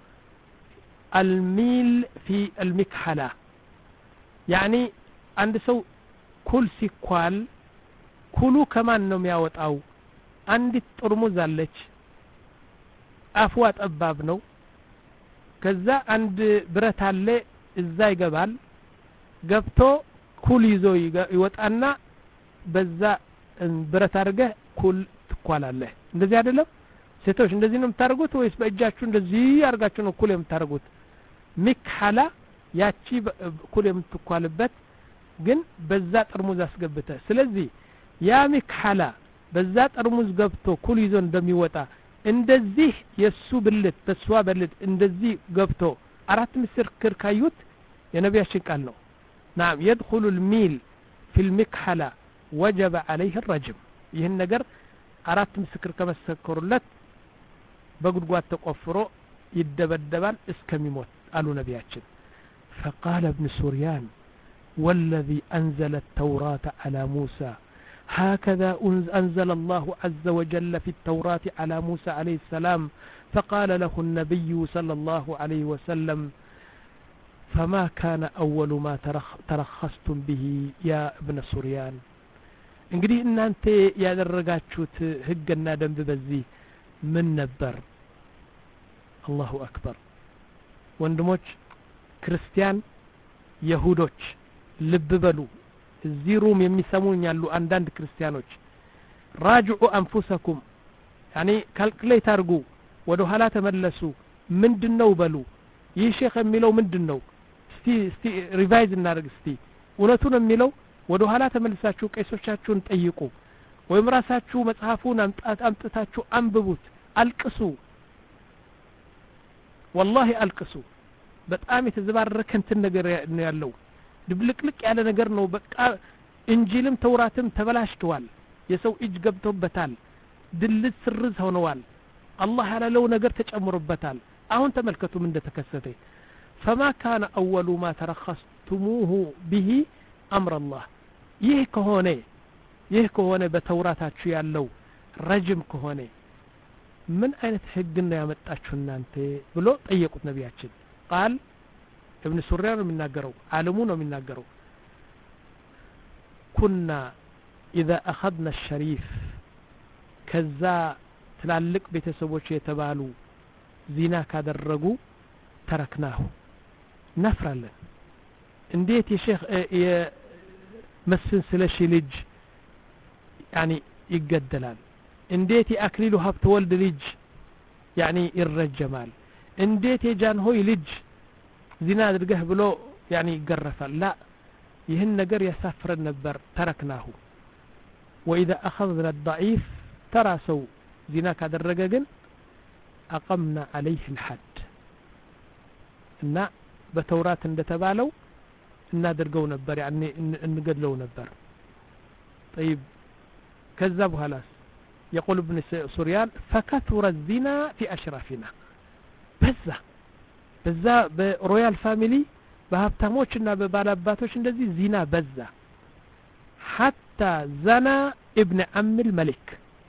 الميل في المكحله يعني عند سو كل سيكوال ኩሉ ከማን ነው የሚያወጣው አንዲት ጥርሙዝ አለች አፏ ጠባብ ነው ከዛ አንድ ብረት አለ እዛ ይገባል ገብቶ ኩል ይዞ ይወጣና በዛ ብረት አድርገ ኩል ትኳላለህ እንደዚህ አይደለም ሴቶች እንደዚህ ነው የምታርጉት ወይስ በእጃችሁ እንደዚህ አርጋችሁ ነው ኩል የምታርጉት ሚክሐላ ያቺ ኩል የምትኳልበት ግን በዛ ጥርሙዝ አስገብተ ስለዚህ ያ ሚክሐላ በዛ ጠርሙዝ ገብቶ ኩል ይዞ እንደሚወጣ እንደዚህ የሱ ብልት ተስዋ ብልት እንደዚህ ገብቶ አራት ምስክር ካዩት የነቢያችን ቃል ነው نعم يدخل الميل في المكحلة وجب عليه الرجم ይህን ነገር አራት ምስክር ከመሰከሩለት በጉድጓድ ተቆፍሮ ይደበደባል እስከሚሞት አሉ ነቢያችን فقال ابن سوريان والذي أنزل التوراة على موسى هكذا أنزل الله عز وجل في التوراة على موسى عليه السلام فقال له النبي صلى الله عليه وسلم فما كان أول ما ترخصتم به يا ابن سوريان እንግዲህ እናንተ ያደረጋችሁት ህግና ደንብ በዚህ ምን ነበር አላሁ አክበር ወንድሞች ክርስቲያን ይሁዶች ልብ በሉ እዚህ ሩም የሚሰሙኝ ያሉ አንዳንድ ክርስቲያኖች راجعوا انفسكم يعني ካልኩሌት አድርጉ ወደ ኋላ ተመለሱ ምንድነው በሉ ይህ ሼክ የሚለው ምንድነው እስቲ እስቲ ሪቫይዝ እናድርግ እስቲ እውነቱን የሚለው ወደ ኋላ ተመልሳችሁ ቄሶቻችሁን ጠይቁ ወይም ራሳችሁ መጽሐፉን አምጣት አምጥታችሁ አንብቡት አልቅሱ والله አልቅሱ በጣም የተዘባረከ እንትን ነገር ነው ያለው ድብልቅልቅ ያለ ነገር ነው በቃ እንጂልም ተውራትም ተበላሽቷል የሰው እጅ ገብቶበታል ድልት ስርዝ ሆነዋል አላህ ያለው ነገር ተጨምሮበታል አሁን ተመልከቱ ምን እንደተከሰተ فما كان اول ما ترخصتموه به امر الله ይህ ከሆነ ይህ ከሆነ በተውራታችሁ ያለው ረጅም ከሆነ ምን አይነት ህግ ነው ያመጣችሁ እናንተ ብሎ ጠየቁት ነቢያችን قال ابن سوريان ነው የሚናገረው ዓለሙ ነው የሚናገረው كنا اذا اخذنا الشريف ከዛ ትላልቅ ቤተሰቦች የተባሉ ዚና ካደረጉ ተረክናሁ ነፍራለን እንዴት የሼክ የመስፍን ስለሺ ልጅ يعني ይገደላል እንዴት የአክሊሉ ሀብተ ወልድ ልጅ يعني ይረጀማል እንዴት የጃንሆይ ልጅ ዚና አድርገህ ብሎ يعني ይገረፋል لا ይህን ነገር ያሳፍረን ነበር ተረክናሁ واذا اخذنا الضعيف ترى سو ዚና ካደረገ ግን اقمنا عليه الحد እና በተውራት እንደተባለው እናደርገው ነበር يعني እንገድለው ነበር طيب ከዛ በኋላ يقول ابن سوريان فكثر الزنا في اشرافنا በዛ በዛ በሮያል ፋሚሊ በሀብታሞችና በባላባቶች እንደዚህ ዚና በዛ حتى زنا ابن عم الملك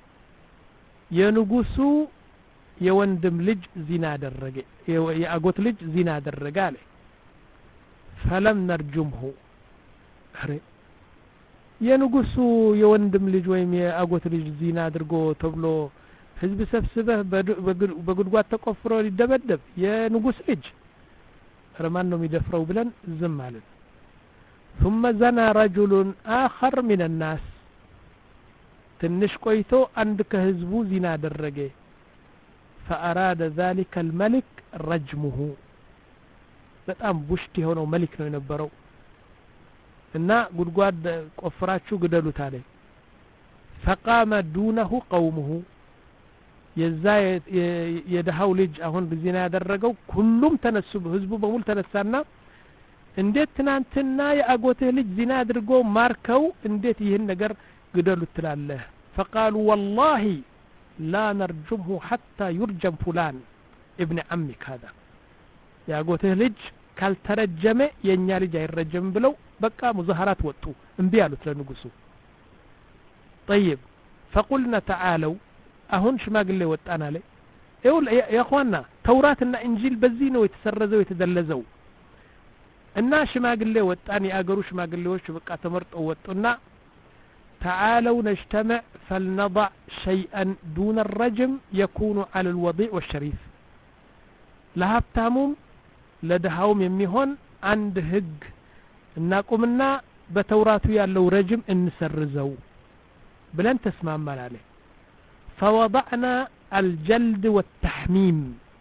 የንጉሱ የወንድም ልጅ ዚና አደረገ የአጎት ልጅ ዚና አደረገ አለ فلم نرجمه አረ የንጉሱ የወንድም ልጅ ወይም የአጎት ልጅ ዚና አድርጎ ተብሎ ህዝብ ሰብስበህ በጉድጓድ ተቆፍሮ ሊደበደብ የንጉስ ልጅ ረማን ነው የሚደፍረው ብለን ዝም ማለት ثم زنى رجل آخر من الناس ትንሽ ቆይቶ አንድ ከህዝቡ ዚና አደረገ فأراد ذلك الملك رجمه በጣም ቡሽት የሆነው መሊክ ነው የነበረው እና ጉድጓድ ቆፍራችሁ ግደሉት አለ فقام دونه قومه የዛ የደሃው ልጅ አሁን ዚና ያደረገው ሁሉም ተነሱ ህዝቡ በሙሉ ተነሳና እንዴት ትናንትና የአጎትህ ልጅ ዚና አድርጎ ማርከው እንዴት ይህን ነገር ግደሉት ትላለህ فقالوا والله لا نرجمه حتى يرجم فلان ابن عمك هذا የአጎትህ ልጅ ካልተረጀመ የኛ ልጅ አይረጀም ብለው በቃ ሙዛሃራት ወጡ እንቢ ያሉት ለንጉሱ طيب فقلنا تعالوا አሁን ሽማግሌ ወጣና ላይ ይኸው ያخوانا ተውራትና እንጂል በዚህ ነው የተሰረዘው የተደለዘው እና ሽማግሌ ወጣን የአገሩ ሽማግሌዎች በቃ ተመርጠው ወጡና تعالوا نجتمع فلنضع شيئا دون الرجم يكون على الوضيع والشريف ለሀብታሙም ለደሃውም የሚሆን አንድ ህግ እናቁምና በተውራቱ ያለው ረጅም እንሰርዘው ብለን ተስማማን አለ فوضعنا الجلد والتحميم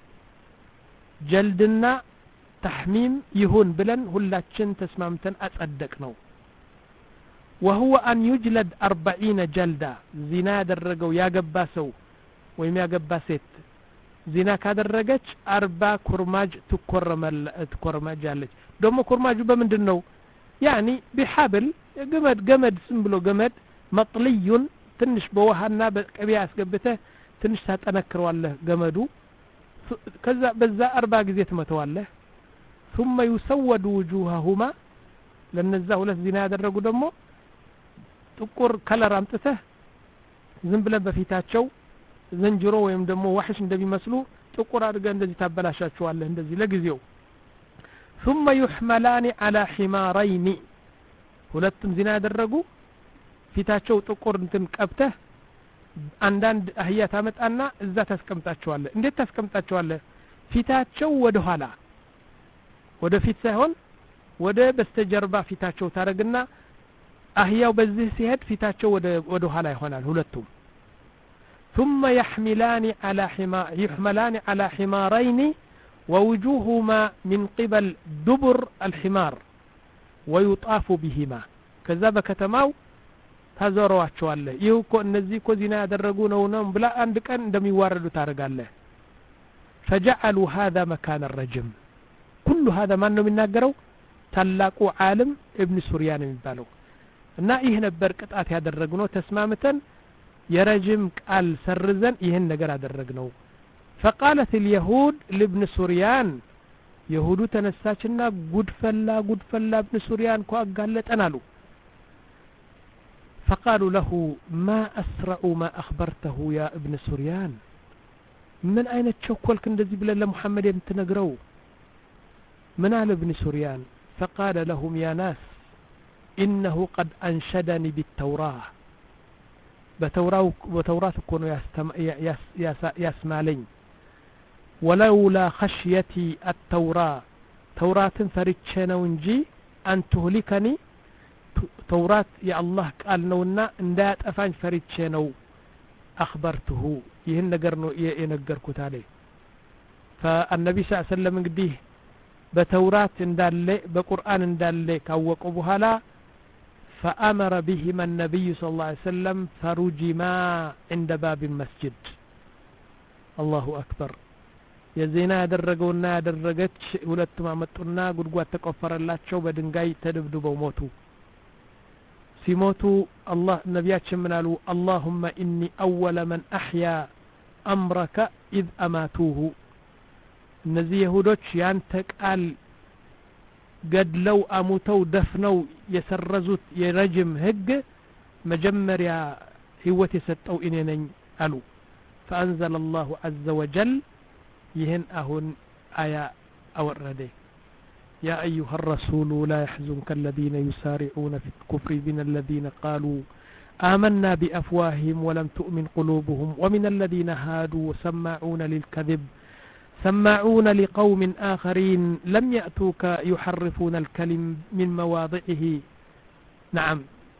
جلدنا تحميم يهون بلن ሁላችን ተስማምተን አጸደቅ ነው وهو أن يجلد أربعين جلدة زنا ያደረገው ያገባ ሰው ወይም ያገባ ሴት ዚና ካደረገች አርባ ኩርማጅ ትኮረመል ትኮረማጃለች ደሞ ኩርማጁ በምንድነው ያኒ بحبل ገመድ ገመድ ዝም ብሎ ገመድ መጥልዩን ትንሽ በውሃና በቅቤ አስገብተህ ትንሽ ታጠነክረዋለህ ገመዱ ከዛ በዛ አርባ ጊዜ ትመተዋለህ ثم يسود وجوههما ለነዛ ሁለት ዚና ያደረጉ ደሞ ጥቁር ከለር አምጥተህ ዝም ብለህ በፊታቸው ዘንጅሮ ወይም ደሞ ወህሽ እንደሚመስሉ ጥቁር አድርገህ እንደዚህ ታበላሻቸዋለህ እንደዚህ ለጊዜው ثم يحملان على حمارين ሁለቱም ዚና ያደረጉ ፊታቸው ጥቁር እንትን ቀብተህ አንዳንድ አህያ ታመጣና እዛ ታስቀምጣቸዋለህ እንዴት ታስቀምጣቸዋለህ ፊታቸው ወደ ኋላ ወደ ፊት ሳይሆን ወደ በስተጀርባ ፊታቸው ታረግና አህያው በዚህ ሲሄድ ፊታቸው ወደ ወደ ኋላ ይሆናል ሁለቱም ثم يحملان على حمار يحملان على حمارين ووجوههما من قبل دبر الحمار ويطاف بهما كذا በከተማው ታዘሯቸዋለህ ይሄው እኮ እነዚህ እኮ ዚና ያደረጉ ነው ነው ብላ አንድ ቀን እንደሚዋረዱ ታረጋለህ فجعلوا هذا مكان الرجم كل هذا ማን ነው የሚናገረው ታላቁ ዓለም ኢብኑ ሱሪያን የሚባለው እና ይሄ ነበር ቅጣት ያደረግነው ተስማምተን የረጅም ቃል ሰርዘን ይሄን ነገር አደረግነው فقالت اليهود لابن سوريان يهود ተነሳችና ጉድፈላ ጉድፈላ ኢብኑ ሱሪያን እኮ አጋለጠን አሉ فقالوا له ما أسرع ما أخبرته يا ابن سوريان من أين تشكلك እንደዚህ ብለ ለሙሐመድ የምትነግረው من على ابن سوريان فقال لهم يا ناس إنه قد أنشدني بالتوراة بتوراة وتوراة كونوا يسمعلين ولولا خشيتي التوراة توراة فريتشنا ونجي أن تهلكني توراة يا الله قال نونا اندات أفان فريتشنو أخبرته يهن نقرنو ينقركوت عليه فالنبي صلى الله عليه وسلم قديه بتوراة اندالي بقرآن اندالي كوقوا بهلا فأمر بهما النبي صلى الله عليه وسلم فرجما عند باب المسجد الله أكبر يزينا درقونا درقت ولتما متنا قد تكفر الله شو بدنقاي تدبدبوا موتو سيموتو الله نبياتشم منالو اللهم إني أول من أحيا أمرك إذ أماتوه እነዚህ ይሁዶች ያንተ ቃል ገድለው አሙተው ደፍነው የሰረዙት የረጅም ህግ መጀመሪያ ህይወት የሰጠው እኔ ነኝ አሉ فأنزل الله عز وجل ይህን አሁን አያ አወረደ يا أيها الرسول لا يحزنك الذين يسارعون في الكفر من الذين قالوا آمنا بأفواههم ولم تؤمن قلوبهم ومن الذين هادوا سماعون للكذب سماعون لقوم آخرين لم يأتوك يحرفون الكلم من مواضعه نعم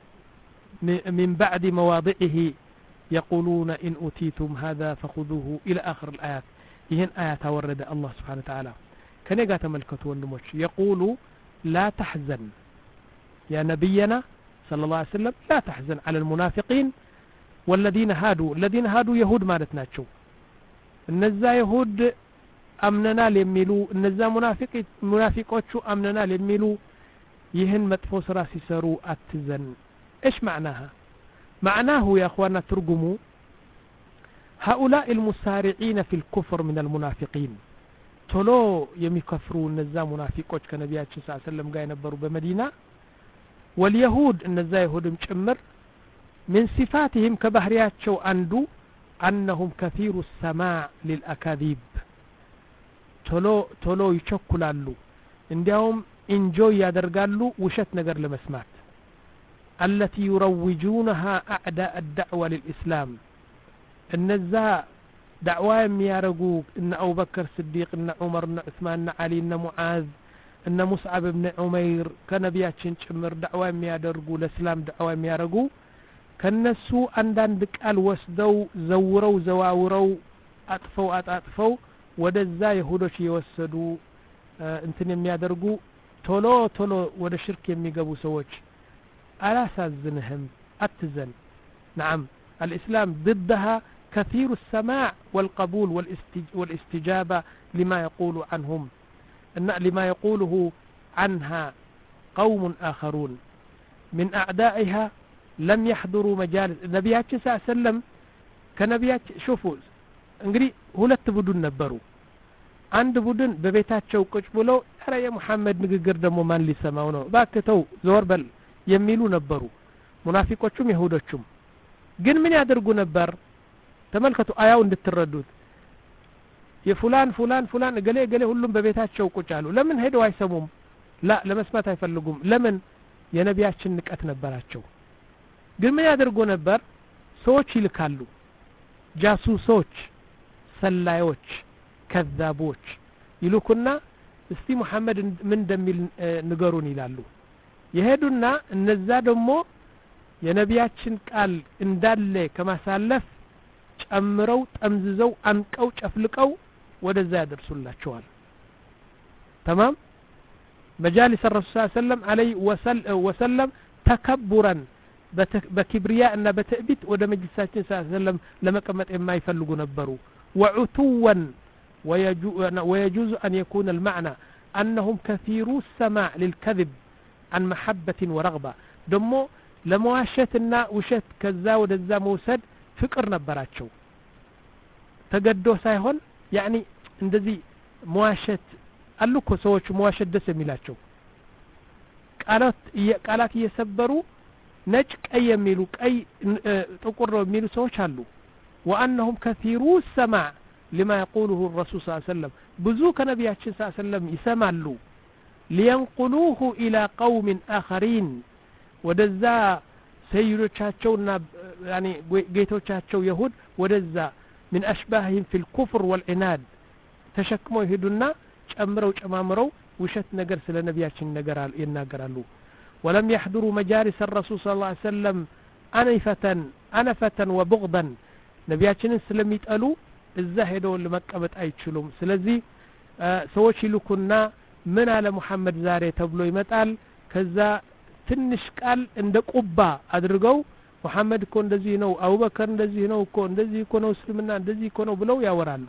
من بعد مواضعه يقولون إن أوتيتم هذا فخذوه إلى آخر الآيات. ይህን አያት አወረደ አላህ Subhanahu Wa Ta'ala። ከኔ ጋር ተመልከቱ ወንድሞች። يقول لا تحزن يا نبينا صلى الله عليه وسلم لا تحزن على المنافقين والذين هادوا الذين هادوا يهود ማለት ናቸው። እነዛ ይሁድ አምነናል የሚሉ እነዛ ሙናፊቅ ሙናፊቆቹ አምነናል የሚሉ ይህን መጥፎ ስራ ሲሰሩ አትዘን። ايش معناها؟ معناه يا اخوانا ترجموا هؤلاء المسارعين في الكفر من المنافقين ቶሎ የሚከፍሩ እነዛ ሙናፊቆች ከነቢያችን ሰለላሁ ዐለይሂ ወሰለም ጋር የነበሩ በመዲና واليهود እነዛ ይሁድም ጭምር من صفاتهم كبهرياتቸው አንዱ أنهم كثير السماع للأكاذيب ቶሎ ቶሎ ይቸኩላሉ እንዲያውም ኢንጆይ ያደርጋሉ ውሸት ነገር ለመስማት التي يروجونها أعداء الدعوة للإسلام እነዛ ዳዕዋ የሚያረጉ እነ አቡበከር ስዲቅ እነ ዑመር እነ ዑስማን እነ አሊ እነ ሙዓዝ እነ ሙስዓብ ኢብኑ ዑመይር ከነቢያችን ጭምር ዳዕዋ የሚያደርጉ ለእስላም ዳዕዋ የሚያረጉ ከነሱ አንዳንድ ቃል ወስደው ዘውረው ዘዋውረው አጥፈው አጣጥፈው ወደዛ ይሁዶች የወሰዱ እንትን የሚያደርጉ ቶሎ ቶሎ ወደ ሽርክ የሚገቡ ሰዎች አላሳዝንህም አትዘን نعم الإسلام ضدها كثير السماع والقبول والاستجابة لما يقول عنهم لما يقوله عنها قوم آخرون من أعدائها لم يحضروا مجالس النبيات صلى الله عليه وسلم كنبيات شوفوا እንግዲህ ሁለት ቡድን ነበሩ አንድ ቡድን በቤታቸው ቁጭ ብለው አረ የሙሐመድ ንግግር ደግሞ ማን ሊሰማው ነው ባክተው ዞር በል የሚሉ ነበሩ ሙናፊቆቹም ይሁዶቹም ግን ምን ያደርጉ ነበር ተመልከቱ አያው እንድትረዱት የፉላን ፉላን ፉላን ገሌ ገሌ ሁሉም በቤታቸው ቁጭ አሉ ለምን ሄደው አይሰሙም ላ ለመስማት አይፈልጉም ለምን የነቢያችን ንቀት ነበራቸው ግን ምን ያደርጉ ነበር ሰዎች ይልካሉ ጃሱሶች ሰላዮች ከዛቦች ይልኩና እስቲ ሙሐመድ ምን እንደሚል ንገሩን ይላሉ የሄዱና እነዛ ደግሞ የነቢያችን ቃል እንዳለ ከማሳለፍ ጨምረው ጠምዝዘው አንቀው ጨፍልቀው ወደዛ ያደርሱላቸዋል تمام مجالس الرسول صلى الله عليه وسلم عليه وسلم تكبرا بكبرياء እና በትዕቢት ወደ መጅልሳችን صلى الله عليه وسلم ለመቀመጥ የማይፈልጉ ነበሩ وعتوا ويجوز أن يكون المعنى أنهم كثيرو السماع للكذب عن محبة ورغبة دمو لمواشتنا وشت كذا ودزا موسد فكر نبراتشو تقدو سايهون يعني اندزي مواشت قالوكو سوچ مواشت دس ميلاتشو قالات قالات يسبروا نج أي يميلو أي تقروا يميلو سوچ هالو وأنهم كثيرو السماع لما يقوله الرسول صلى الله عليه وسلم بزوك نبياتش صلى الله عليه وسلم يسمعلو لينقلوه إلى قوم آخرين ودزا سيدوچاچونا يعني جيتوچاچو يهود ودزا من أشباههم في الكفر والعناد تشكموا يهدونا ጨምረው ጨማምረው ውሸት ነገር ስለ ነቢያችን ነገር ይናገራሉ ولم يحضروا مجالس الرسول صلى الله عليه وسلم أنفة أنفة وبغضا ነቢያችንን ስለሚጠሉ እዛ ሄደው ለመቀመጥ አይችሉም ስለዚህ ሰዎች ይልኩና ምን አለ ሙሐመድ ዛሬ ተብሎ ይመጣል ከዛ ትንሽ ቃል እንደ ቁባ አድርገው ሙሐመድ እኮ እንደዚህ ነው አቡበከር እንደዚህ ነው እኮ እንደዚህ እኮ ነው እስልምና እንደዚህ እኮ ነው ብለው ያወራሉ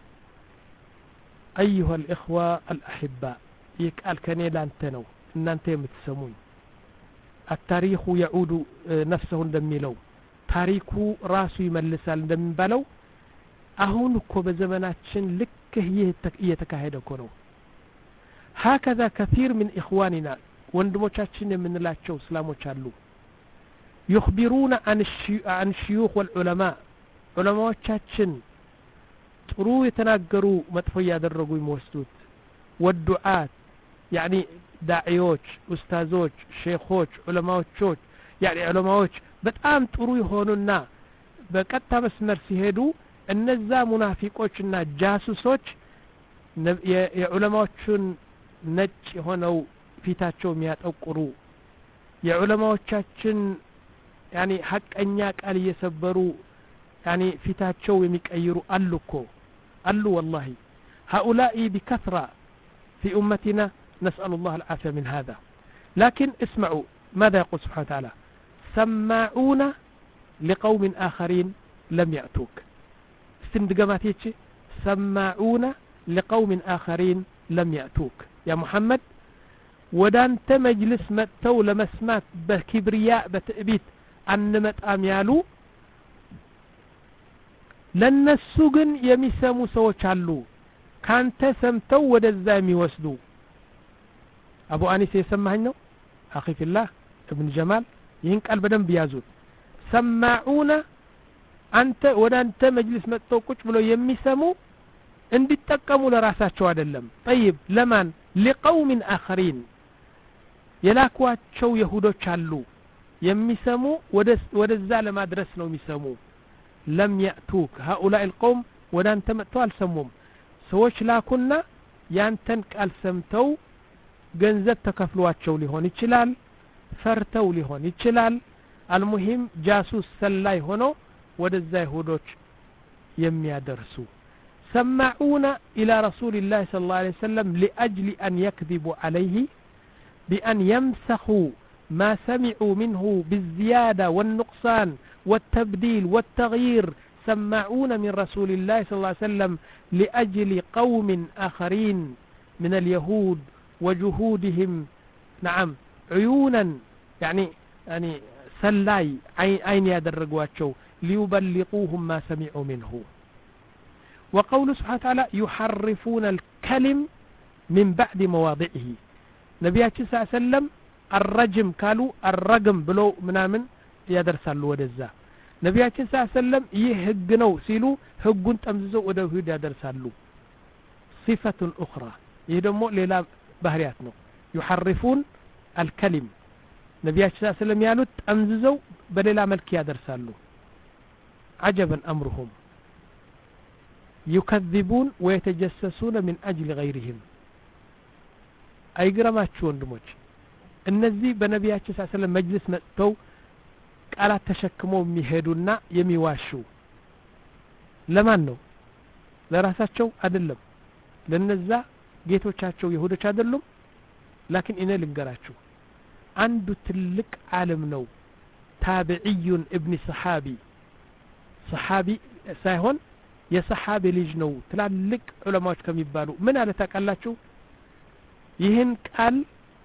أيها الإخوة الأحباء يقال كني لانتنو إن أنت يمتسمون التاريخ يعود نفسه እንደሚለው ታሪኩ ራሱ ይመልሳል እንደሚባለው አሁን እኮ በዘመናችን ልክ እየተካሄደ እኮ ነው هكذا كثير من إخواننا ወንድሞቻችን የምንላቸው እስላሞች አሉ يخبرون عن الشيوخ والعلماء ዑለማዎቻችን ጥሩ የተናገሩ መጥፎ ያደረጉ ይመስሉት ወዱዓት يعني ዳዒዎች ኡስታዞች ሼኾች ዑለማዎች يعني ዑለማዎች በጣም ጥሩ ይሆኑና በቀጥታ መስመር ሲሄዱ እነዛ ሙናፊቆችና ጃሱሶች የዑለማዎቹን ነጭ ሆነው ፊታቸው የሚያጠቁሩ የዑለማዎቻችን ያኒ ሐቀኛ ቃል እየሰበሩ ያኒ ፊታቸው የሚቀይሩ አሉ እኮ አሉ والله هؤلاء بكثرة في أمتنا نسأل الله العافية من هذا لكن اسمعوا ماذا يقول سبحانه وتعالى سماعون لقوم آخرين لم يأتوك استندقماتيتش سماعون لقوم آخرين لم يأتوك يا محمد ودانت مجلس متو لمسمات بكبرياء بتأبيت أنمت أميالو لنسو ግን የሚሰሙ ሰዎች አሉ ካንተ ሰምተው ወደዛ የሚወስዱ አቡ አኒስ የሰማኸኝ ነው አኺ ፊላህ ابن ጀማል ይህን ቃል በደንብ ያዙት ሰማዑና አንተ ወደ አንተ መጅልስ መጥተው ቁጭ ብለው የሚሰሙ እንዲጠቀሙ ለራሳቸው አይደለም طيب ለማን لقوم آخرين የላኳቸው ይሁዶች አሉ የሚሰሙ ወደዛ ለማድረስ ነው የሚሰሙ لم يأتوك هؤلاء القوم ودان تمتوا السموم سوش لاكونا يانتن قال سمتو ገንዘብ ተከፍሏቸው ሊሆን ይችላል ፈርተው ሊሆን ይችላል المهم ጃሱስ ሰላይ ሆኖ ወደዛ ይሁዶች የሚያደርሱ سمعون إلى رسول الله صلى الله عليه وسلم لأجل أن يكذبوا عليه بأن يمسخوا ما سمعوا منه بالزيادة والنقصان والتبديل والتغيير سمعون من رسول الله صلى الله عليه وسلم لأجل قوم آخرين من اليهود وجهودهم نعم عيونا يعني يعني سلاي عين يدرقواتشو ليبلغوهم ما سمعوا منه وقول سبحانه وتعالى يحرفون الكلم من بعد مواضعه نبياتي صلى الله عليه وسلم الرجم قالوا الرجم بلو منامن ያደርሳሉ ወደዛ ነብያችን ሰለላሁ ዐለይሂ ወሰለም ይህ ህግ ነው ሲሉ ህጉን ጠምዝዘው ወደ ይሁዳ ያደርሳሉ صفة أخرى ይህ ደግሞ ሌላ ባህሪያት ነው يحرفون الكلم ነብያችን ሰለላሁ ዐለይሂ ወሰለም ያሉት ጠምዝዘው በሌላ መልክ ያደርሳሉ عجبا أمرهم يكذبون ويتجسسون من أجل غيرهم አይግረማችሁ ወንድሞች እነዚህ በነብያችን ሰለላሁ ዐለይሂ ወሰለም መጅልስ መጥተው ቃላት ተሸክመው የሚሄዱና የሚዋሹ ለማን ነው ለራሳቸው አይደለም ለነዛ ጌቶቻቸው ይሁዶች አይደሉም لكن እኔ ልንገራችሁ አንዱ ትልቅ ዓለም ነው ታቢዒዩን ኢብኑ ሰሓቢ ሰሓቢ ሳይሆን የሰሓቢ ልጅ ነው ትላልቅ ዑለማዎች ከሚባሉ ምን አለ ታውቃላችሁ ይህን ቃል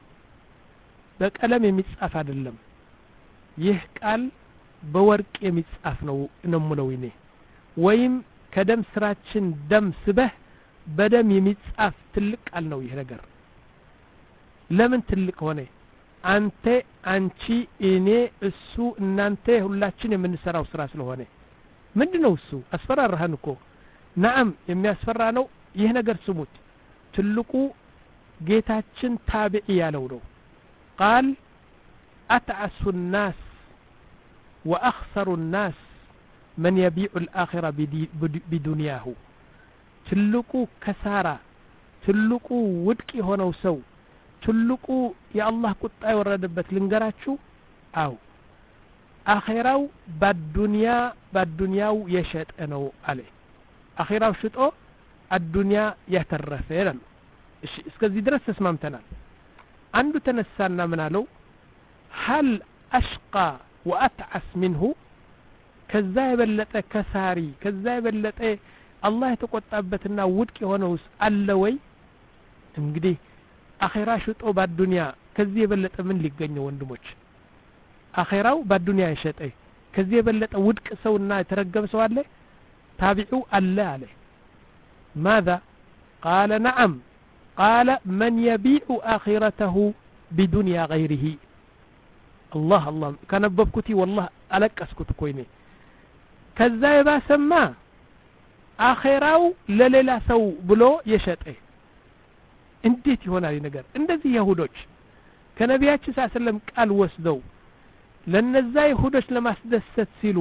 በቀለም የሚጻፍ አይደለም ይህ ቃል በወርቅ የሚጻፍ ነው ነው እኔ ወይም ከደም ስራችን ደም ስበህ በደም የሚጻፍ ትልቅ ቃል ነው ይሄ ነገር ለምን ትልቅ ሆነ አንተ አንቺ እኔ እሱ እናንተ ሁላችን የምንሰራው ስራ ስለሆነ ምንድነው እሱ አስፈራራህን እኮ نعم የሚያስፈራ ነው ይሄ ነገር ስሙት ትልቁ ጌታችን ታቢዒ ያለው ነው قال أتعس الناس وأخسر الناس من يبيع الآخرة بدنياه تلقوا كسارة تلقوا ودكي هنا وسو تلقوا يا الله كنت أوردبت لنقراتشو أو آخراو بالدنيا بالدنيا يشهد أنه عليه آخراو شتو الدنيا يترفيرا اسكذي درس اسمامتنا عنده تنسانا منالو هل أشقى وأتعس منه كذا يبلت كساري كذا يبلت الله يتقطبتنا ودكي هونوس ألوي እንግዲህ አኺራ ሽጦ በዱንያ ከዚህ የበለጠ ምን ሊገኘው ወንድሞች አኺራው በዱንያ ይሸጠ ከዚህ የበለጠ ውድቅ ሰውና የተረገበ ሰው አለ ታቢዑ አለ አለ ماذا قال نعم قال من يبيع آخرته بدنيا غيره الله الله كنببكتي والله ألقسكت كويني كذا يباسما آخراو لليلا سو بلو يشطه እንዴት ይሆናል ነገር እንደዚህ ይሁዶች ከነቢያችን ሰለላሁ ዐለይሂ ወሰለም ቃል ወስደው ለነዛ ይሁዶች ለማስደሰት ሲሉ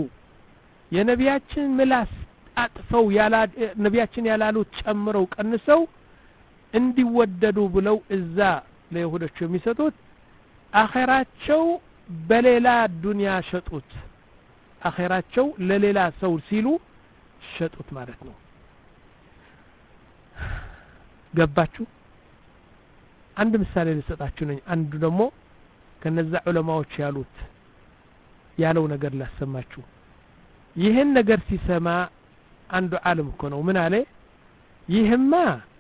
የነቢያችን ምላስ አጥፈው ያላ ነቢያችን ያላሉት ጨምረው ቀንሰው እንዲወደዱ ብለው እዛ ለይሁዶች የሚሰጡት አኺራቸው በሌላ ዱንያ ሸጡት አኺራቸው ለሌላ ሰው ሲሉ ሸጡት ማለት ነው ገባችሁ አንድ ምሳሌ ልሰጣችሁ ነኝ አንዱ ደግሞ ከነዛ ዑለማዎች ያሉት ያለው ነገር ላሰማችሁ ይሄን ነገር ሲሰማ አንዱ ዓለም እኮ ነው ምን አለ ይሄማ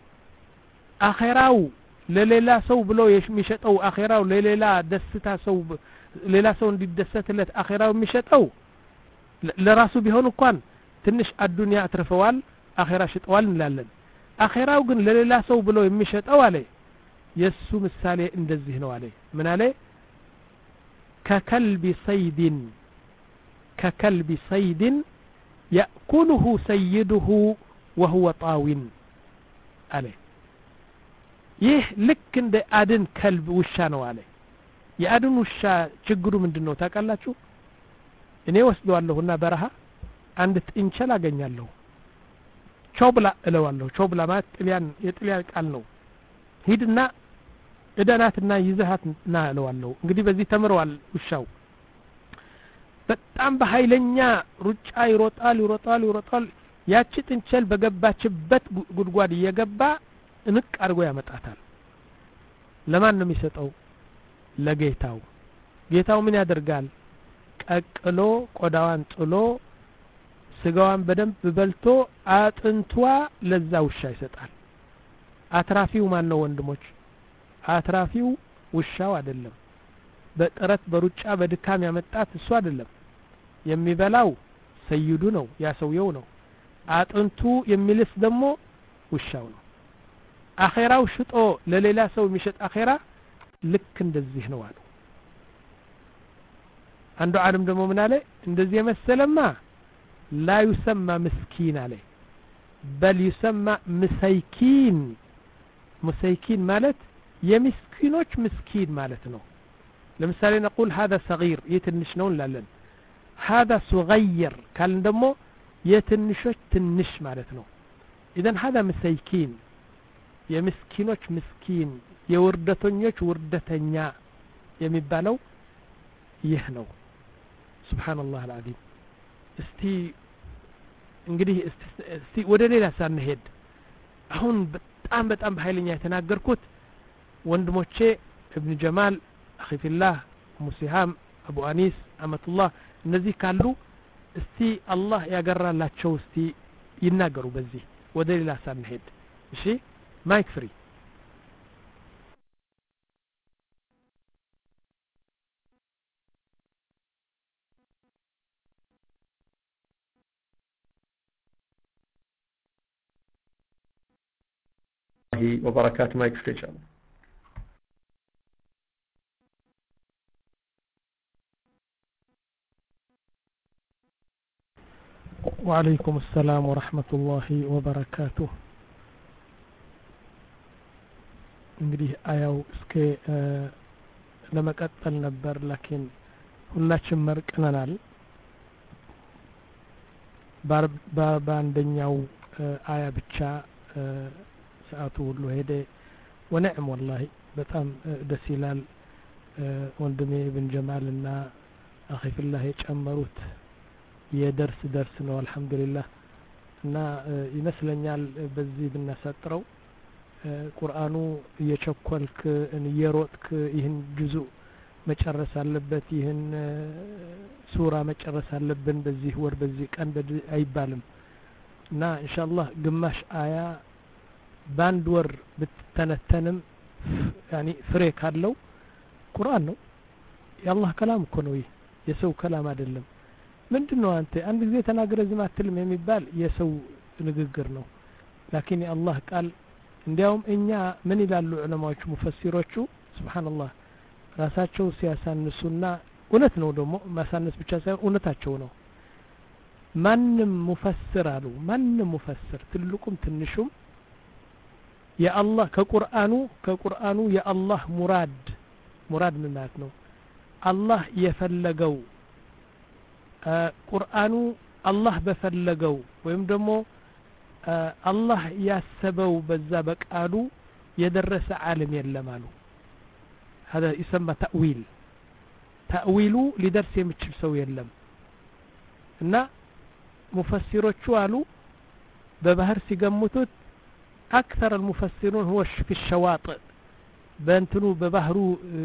አኺራው ለሌላ ሰው ብሎ የሚሸጠው አኺራው ለሌላ ደስታ ሰው ሌላ ሰው እንዲደሰትለት አኺራው የሚሸጠው ለራሱ ቢሆን እንኳን ትንሽ አዱንያ አትርፈዋል አኺራ ሽጠዋል እንላለን አኺራው ግን ለሌላ ሰው ብሎ የሚሸጠው አለ የሱ ምሳሌ እንደዚህ ነው አለ ምን አለ ከከልቢ ሰይድን ከከልቢ ሰይድን يأكله سيده وهو طاوٍ አለ ይህ ልክ እንደ አድን ከልብ ውሻ ነው አለ የአድን ውሻ ችግሩ ምንድነው ታውቃላችሁ እኔ ወስደዋለሁና በረሃ አንድ ጥንቸል አገኛለሁ ቾብላ እለዋለሁ ቾብላ ማለት ጥሊያን የጥሊያን ቃል ነው ሂድና እደናትና ይዘሃትና እለዋለሁ እንግዲህ በዚህ ተምረዋል ውሻው በጣም በኃይለኛ ሩጫ ይሮጣል ይሮጣል ይሮጣል ያቺ ጥንቸል በገባችበት ጉድጓድ እየገባ እንቅ አድርጎ ያመጣታል ለማን ነው የሚሰጠው ለጌታው ጌታው ምን ያደርጋል ቀቅሎ ቆዳዋን ጥሎ ስጋዋን በደንብ በልቶ አጥንቷ ለዛ ውሻ ይሰጣል አትራፊው ማን ነው ወንድሞች አትራፊው ውሻው አይደለም በጥረት በሩጫ በድካም ያመጣት እሱ አይደለም የሚበላው ሰይዱ ነው ያ ሰውየው ነው አጥንቱ የሚልስ ደግሞ ውሻው ነው አኺራው ሽጦ ለሌላ ሰው የሚሸጥ አኺራ ልክ እንደዚህ ነው አሉ አንዱ ዓለም ደግሞ ምን አለ እንደዚህ የመሰለማ لا يسمى مسكين عليه بل يسمى مسيكين مسيكين مالت يمسكينوش مسكين مالتنا لمثال نقول هذا صغير يتنشنون لالن هذا صغير كان دمو يتنشوش تنش مالتنا إذن هذا مسيكين يمسكينوش مسكين يوردتنيوش وردتنيا يمبالو يهنو سبحان الله العظيم እስቲ እንግዲህ እስቲ ወደ ሌላ ሳንሄድ አሁን በጣም በጣም በኃይለኛ የተናገርኩት ወንድሞቼ ኢብኑ ጀማል አኺ ፊላህ ሙሲሃም አቡ አኒስ አመቱላህ እነዚህ ካሉ እስቲ አላህ ያገራላቸው እስቲ ይናገሩ በዚህ ወደ ሌላ ሳንሄድ እሺ ማይክ ፍሪ وبركات مايك فريشان وعليكم السلام ورحمة الله وبركاته እንግዲህ አያው እስከ ለመቀጠል ነበር ላኪን ሁላችን መርቀናል በአንደኛው አያ ብቻ ሰዓቱ ሁሉ ሄደ ወነዕም والله በጣም ደስ ይላል ወንድሜ ኢብን ጀማልና አኺ ፊላህ የጨመሩት የደርስ ደርስ ነው አልহামዱሊላህ እና ይመስለኛል በዚህ ብናሳጥረው ቁርአኑ እየቸኮልክ እየሮጥክ ይህን ጁዙ መጨረስ አለበት ይህን ሱራ መጨረስ አለብን በዚህ ወር በዚህ ቀን አይባልም እና ኢንሻአላህ ግማሽ አያ ባንድ ወር ብትተነተንም ያኒ ፍሬ ካለው ቁርአን ነው የአላህ ከላም እኮ ነው የሰው ከላም አይደለም ምንድነው አንተ አንድ ጊዜ ተናገረ ዝም አትልም የሚባል የሰው ንግግር ነው ላኪን የአላህ ቃል እንዲያውም እኛ ምን ይላሉ ዑለማዎቹ ሙፈሲሮቹ ሱብሃንአላህ ራሳቸው ሲያሳንሱና እውነት ነው ደግሞ ማሳነስ ብቻ ሳይሆን እውነታቸው ነው ማንም ሙፈስር አሉ ማንም ሙፈስር ትልቁም ትንሹም የአላህ ከቁርአኑ ከቁርአኑ የአላህ ሙራድ ሙራድ ምን ማለት ነው አላህ የፈለገው ቁርአኑ አላህ በፈለገው ወይም ደግሞ አላህ ያሰበው በዛ በቃሉ የደረሰ ዓለም የለም አሉ هذا يسمى تأويل ተእዊሉ ሊደርስ የሚችል ሰው የለም እና ሙፈሲሮቹ አሉ በባህር ሲገምቱት አክثر المفسرون هو في الشواطئ በእንትኑ በባህሩ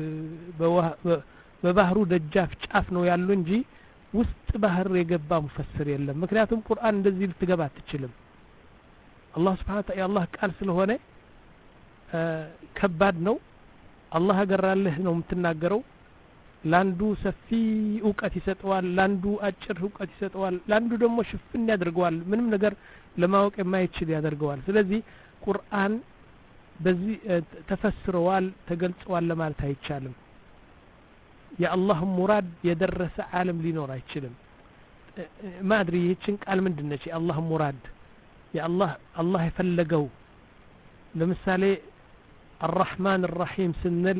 በባህሩ ደጃፍ ጫፍ ነው ያሉ እንጂ ውስጥ ባህር የገባ ሙፈስር የለም ምክንያቱም ቁርአን እንደዚህ ልትገባ አትችልም አላህ Subhanahu Ta'ala አላህ ቃል ስለሆነ ከባድ ነው አላህ አገራለህ ነው የምትናገረው ላንዱ ሰፊ ዕውቀት ይሰጠዋል ላንዱ አጭር ዕውቀት ይሰጠዋል ላንዱ ደግሞ ሽፍን ያደርገዋል ምንም ነገር ለማወቅ የማይችል ያደርገዋል ስለዚህ ቁርአን በዚህ ተፈስረዋል ተገልጸዋል ለማለት አይቻልም የአላህ ሙራድ የደረሰ ዓለም ሊኖር አይችልም ማድሪ ይህችን ቃል ምንድነች የአላህ ሙራድ የአላህ አላህ የፈለገው ለምሳሌ الرحمن الرحيم ስንል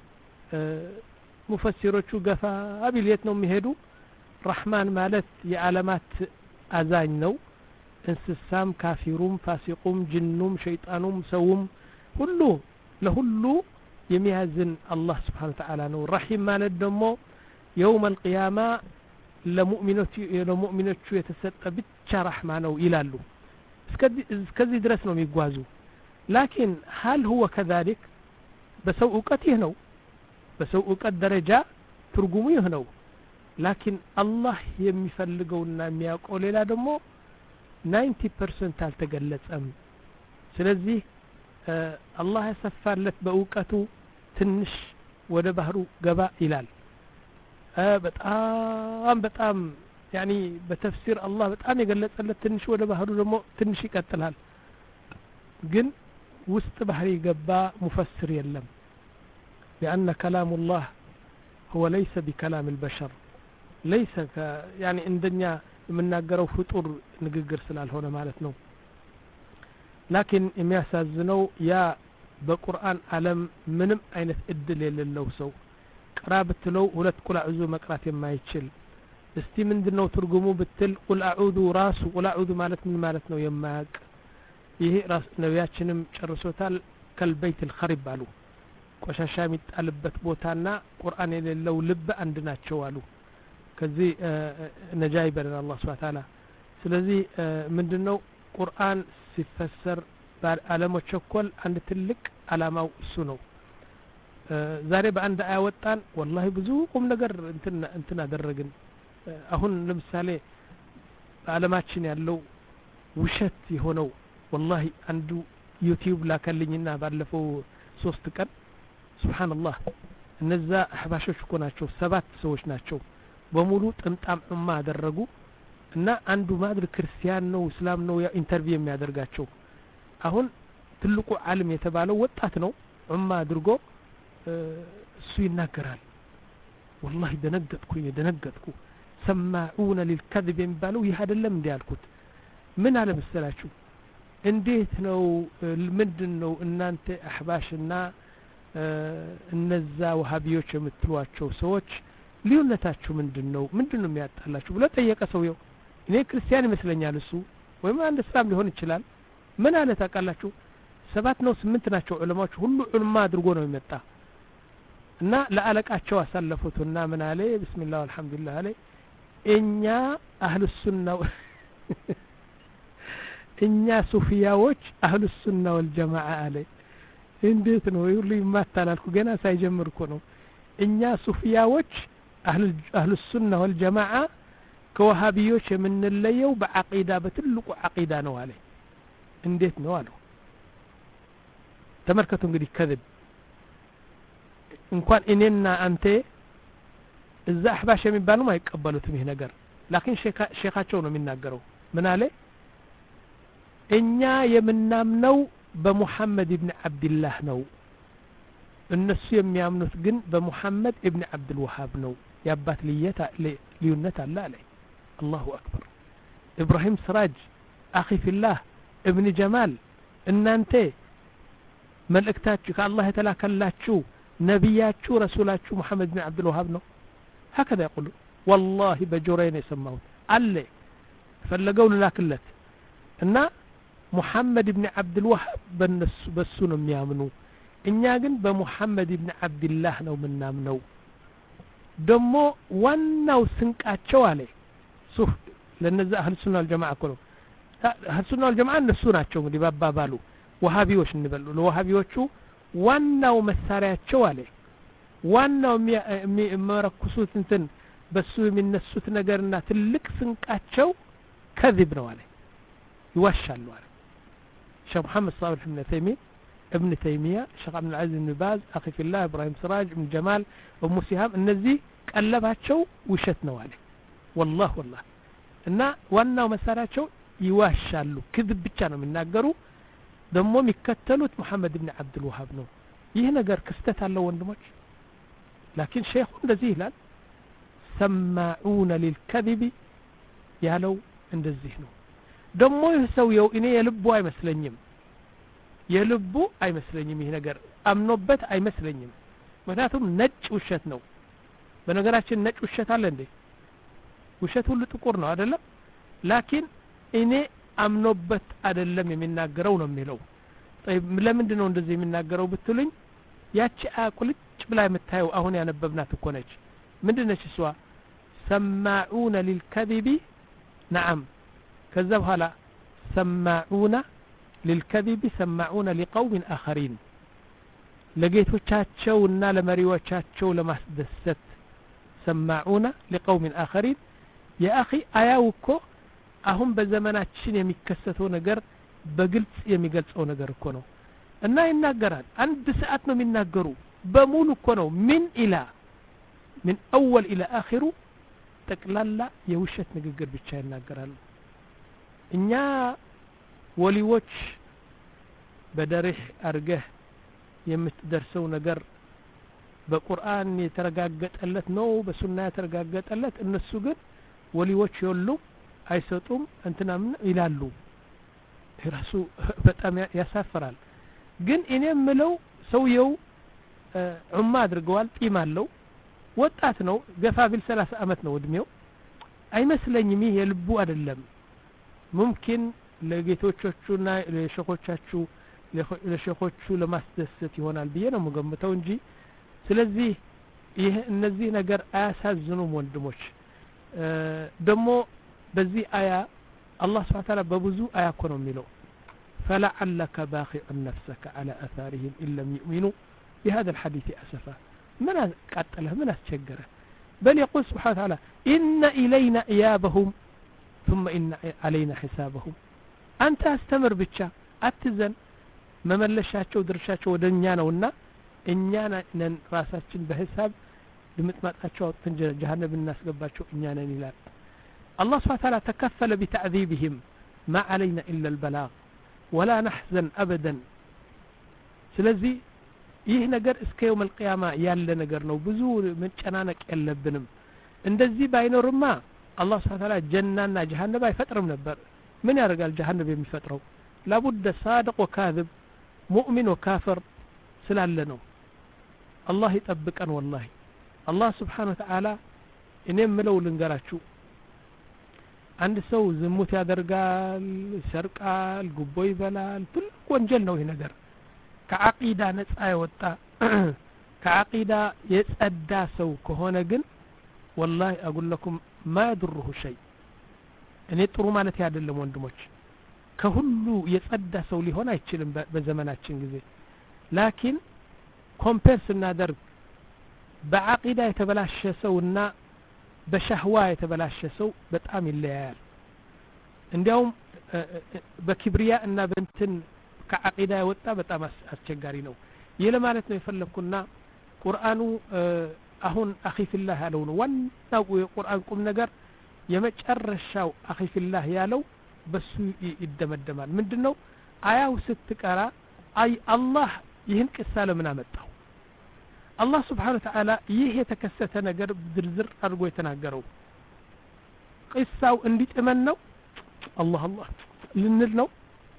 ሙፈሲሮቹ ገፋ አብልየት ነው የሚሄዱ ረህማን ማለት የዓለማት አዛኝ ነው እንስሳም ካፊሩም ፋሲቁም ጅኑም ሸይጣኑም ሰውም ሁሉ ለሁሉ የሚያዝን አላህ Subhanahu Wa Ta'ala ነው ረሂም ማለት ደግሞ يوم القيامة ለሙእሚኖች ለሙእሚኖቹ የተሰጠ ብቻ ረህማ ነው ይላሉ እስከዚህ ድረስ ነው የሚጓዙ لكن هل هو كذلك በሰው ዕውቀት ይህ ነው በሰው ዕውቀት ደረጃ ትርጉሙ ይህ ነው لكن አላህ የሚፈልገውና የሚያውቀው ሌላ ደግሞ ninety percent አልተገለጸም ስለዚህ አላህ ያሰፋለት በዕውቀቱ ትንሽ ወደ ባህሩ ገባ ይላል በጣም በጣም يعني በተፍሲር አላህ በጣም የገለጸለት ትንሽ ወደ ባህሩ ደግሞ ትንሽ ይቀጥላል ግን ውስጥ ባህር ገባ ሙፈስር የለም لأن كلام الله هو ليس بكلام البشر ليس ك يعني عندنا የምናገረው ፍጡር ንግግር ስላልሆነ ማለት ነው لكن የሚያሳዝነው ያ በቁርአን ዓለም ምንም አይነት እድል የሌለው ሰው ቅራ ብትለው ሁለት ቁል አዑዙ መቅራት የማይችል እስቲ ምንድነው ትርጉሙ ብትል ቁል አዑዙ ራሱ ቁል አዑዙ ማለት ምን ማለት ነው የማያውቅ ይሄ ራስ ነቢያችንም ጨርሶታል ከልበይት الخرب አሉ ቆሻሻ የሚጣልበት ቦታና ቁርአን የሌለው ልብ አንድ ናቸው አሉ ከዚህ ነጃ ይበለን አላህ Subhanahu Ta'ala ስለዚህ ምንድነው ቁርአን ሲፈሰር በዓለሞች እኩል አንድ ትልቅ አላማው እሱ ነው ዛሬ በአንድ አያ ወጣን والله ብዙ ቁም ነገር እንትን እንትን አደረግን አሁን ለምሳሌ በዓለማችን ያለው ውሸት የሆነው والله አንዱ ዩቲዩብ ላከልኝና ባለፈው ሶስት ቀን ሱብሃንአላህ እነዛ አህባሾች እኮ ናቸው ሰባት ሰዎች ናቸው በሙሉ ጥምጣም ዑማ አደረጉ እና አንዱ ማድር ክርስቲያን ነው እስላም ነው ኢንተርቪው የሚያደርጋቸው አሁን ትልቁ ዓለም የተባለው ወጣት ነው ዑማ አድርጎ እሱ ይናገራል والله ደነገጥኩኝ ደነገጥኩ ሰማዑነ للكذب የሚባለው ይህ አይደለም እንዴ ያልኩት ምን አለ መሰላችሁ እንዴት ነው ምንድነው እናንተ አህባሽና እነዛ ወሃቢዮች የምትሏቸው ሰዎች ልዩነታችሁ ምንድነው ምንድነው የሚያጣላችሁ ብሎ ጠየቀ ሰውየው እኔ ክርስቲያን ይመስለኛል እሱ ወይም አንድ እስላም ሊሆን ይችላል ምን አለ ታውቃላችሁ ሰባት ነው ስምንት ናቸው ዑለማዎች ሁሉ ዑልማ አድርጎ ነው የሚመጣ እና ለአለቃቸው አሳለፉትና ምን አለ ቢስሚላህ ወልሐምዱሊላህ አለ እኛ አህሉ ሱና እኛ ሱፊያዎች አህሉ ሱና ወልጀማዓ አለ እንዴት ነው ይሁሉ ይማታላልኩ ገና ሳይጀምር እኮ ነው እኛ ሱፊያዎች አህሉ አህሉ ሱና ወልጀማዓ ከወሃቢዮች የምንለየው በአቂዳ በትልቁ አቂዳ ነው አለ እንዴት ነው አለው ተመልከቱ እንግዲህ ከذب እንኳን እኔና አንተ እዛ አህባሽ የሚባሉም አይቀበሉትም ይሄ ነገር لكن ሼኻቸው ነው የሚናገረው ምን አለ እኛ የምናምነው በሙሐመድ ኢብኑ አብዱላህ ነው እነሱ የሚያምኑት ግን በሙሐመድ ኢብኑ አብዱል ወሃብ ነው ያባት ልየታ ልዩነት አለ አለ አላሁ አክበር ኢብራሂም ስራጅ አኺ ፊላህ ኢብኑ ጀማል እናንተ መልእክታችሁ ከአላህ የተላከላችሁ ነብያችሁ ረሱላችሁ ሙሐመድ ኢብኑ አብዱል ወሃብ ነው هكذا يقول والله بجورين يسمعون አለ ፈለገው ልላክለት እና ሙሐመድ ኢብኑ አብዱል ወሃብ በነሱ በሱ ነው የሚያምኑ እኛ ግን በሙሐመድ ኢብኑ አብዱላህ ነው ምናምነው ደሞ ዋናው ስንቃቸው አለ ሱፍ ለነዛ አህል ሱና ወልጀማዓ እኮ ነው አህል ሱና ወልጀማዓ እነሱ ናቸው እንግዲህ ባባባሉ ወሃቢዎች እንበሉ ለወሃቢዎቹ ዋናው መሳሪያቸው አለ ዋናው የሚመረኩሱት እንትን በሱ የሚነሱት ነገርና ትልቅ ስንቃቸው ከذب ነው አለ ይዋሻሉ አለ ሸህ መሐመድ ሷሊህ ኢብኑ ተይሚያ ابن تيمية الشيخ عبد العزيز بن باز أخي في الله إبراهيم سراج ابن جمال أم سهام النزي قلباتشو وشت ነው አለ والله والله እና ዋናው መሳሪያቸው ይዋሻሉ كذب ብቻ ነው የሚናገሩ ደሞ የሚከተሉት መሐመድ ኢብኑ አብዱል ወሃብ ነው ይህ ነገር ክስተት አለው ወንድሞች لكن ሼኹ እንደዚህ ይላል ሰማዑነ للكذب ያለው እንደዚህ ነው ደሞ ይህ ሰውየው እኔ የልቡ አይመስለኝም የልቡ አይመስለኝም ይሄ ነገር አምኖበት አይመስለኝም ምክንያቱም ነጭ ውሸት ነው በነገራችን ነጭ ውሸት አለ እንዴ ውሸት ሁሉ ጥቁር ነው አይደለም ላኪን እኔ አምኖበት አይደለም የሚናገረው ነው የሚለው طيب ለምንድን ነው እንደዚህ የሚናገረው ብትሉኝ ያቺ አቁልጭ ብላ የምታየው አሁን ያነበብናት እኮ ነች ምንድነች እሷ ሰማዑነ للكذب نعم ከዛ በኋላ ሰማዑነ للكذب سمعون لقوم آخرين ለጌቶቻቸውና ለመሪዎቻቸው ለማስደሰት ሰማዑና لقوم آخرين يا أخي አያው እኮ አሁን በዘመናችን የሚከሰተው ነገር በግልጽ የሚገልጸው ነገር እኮ ነው እና ይናገራል አንድ ሰዓት ነው የሚናገሩ በሙሉ እኮ ነው ምን ኢላ من أول إلى آخر ጠቅላላ የውሸት ንግግር ብቻ ይናገራሉ እኛ ወሊዎች በደረህ አርገህ የምትደርሰው ነገር በቁርአን የተረጋገጠለት ነው በሱና የተረጋገጠለት እነሱ ግን ወሊዎች ይሉ አይሰጡም እንትናም ይላሉ ራሱ በጣም ያሳፈራል ግን እኔ ምለው ሰውየው ዑማ አድርገዋል ጢም አለው ወጣት ነው ገፋ ቢል ሰላሳ አመት ነው እድሜው አይመስለኝም ይሄ ልቡ አይደለም ممكن ለጌቶቻቹና ለሸኾቻቹ ለሸኾቹ ለማስደሰት ይሆናል ብዬ ነው መገምተው እንጂ ስለዚህ ይሄ እነዚህ ነገር አያሳዝኑም ወንድሞች ደሞ በዚህ አያ አላህ Subhanahu Wa Ta'ala በብዙ አያ እኮ ነው የሚለው فلعلك باخع نفسك على آثارهم إن لم يؤمنوا بهذا الحديث أسفا من قتله من أسجره بل يقول سبحانه وتعالى إن إلينا إيابهم ثم إن علينا حسابهم أنت استمر بتشا أتزن مملشاتشو درشاتشو ودنيا ነውና እኛ ነን ራሳችን በሂሳብ ለምትመጣቸው ተንጀ جهنم እናስገባቸው እኛ ነን ይላል الله سبحانه وتعالى تكفل بتعذيبهم ما علينا إلا البلاغ ولا نحزن أبدا ስለዚህ ይህ ነገር እስከ يوم القيامة ያለ ነገር ነው ብዙ መጨናነቅ የለብንም እንደዚህ ባይኖርማ الله سبحانه وتعالى ጀናና جهنم አይፈጥርም ነበር ምን ያደርጋል جهنم የሚፈጥረው لابد صادق وكاذب مؤمن وكافر ስላለ ነው الله ይጠብቀን والله الله سبحانه وتعالى እኔም ምለው ልንገራችሁ አንድ ሰው ዝሙት ያደርጋል ይሰርቃል ጉቦ ይበላል ትልቅ ወንጀል ነው ይሄ ነገር ከአቂዳ ነፃ ይወጣ ከአቂዳ የጸዳ ሰው ከሆነ ግን والله اقول لكم ما يضره شيء እኔ ጥሩ ማለት አይደለም ወንድሞች ከሁሉ የጸዳ ሰው ሊሆን አይችልም በዘመናችን ጊዜ ላኪን ኮምፔር ስናደርግ በአቂዳ የተበላሸ ሰውና በሸህዋ የተበላሸ ሰው በጣም ይለያያል እንዲያውም በኪብሪያ እና በእንትን ከአቂዳ የወጣ በጣም አስቸጋሪ ነው ይሄ ለማለት ነው የፈለኩና ቁርአኑ አሁን አኺ ፊላህ ያለው ነው ዋናው የቁርአን ቁም ነገር የመጨረሻው አኺ ፊላህ ያለው በሱ ይደመደማል ምንድነው አያው ስትቀራ አይ አላህ ይህን ቅሳ ለምን አመጣው الله سبحانه وتعالى ይህ የተከሰተ ነገር ዝርዝር አድርጎ የተናገረው ቅሳው እንዲጥመን ነው الله الله ልንል ነው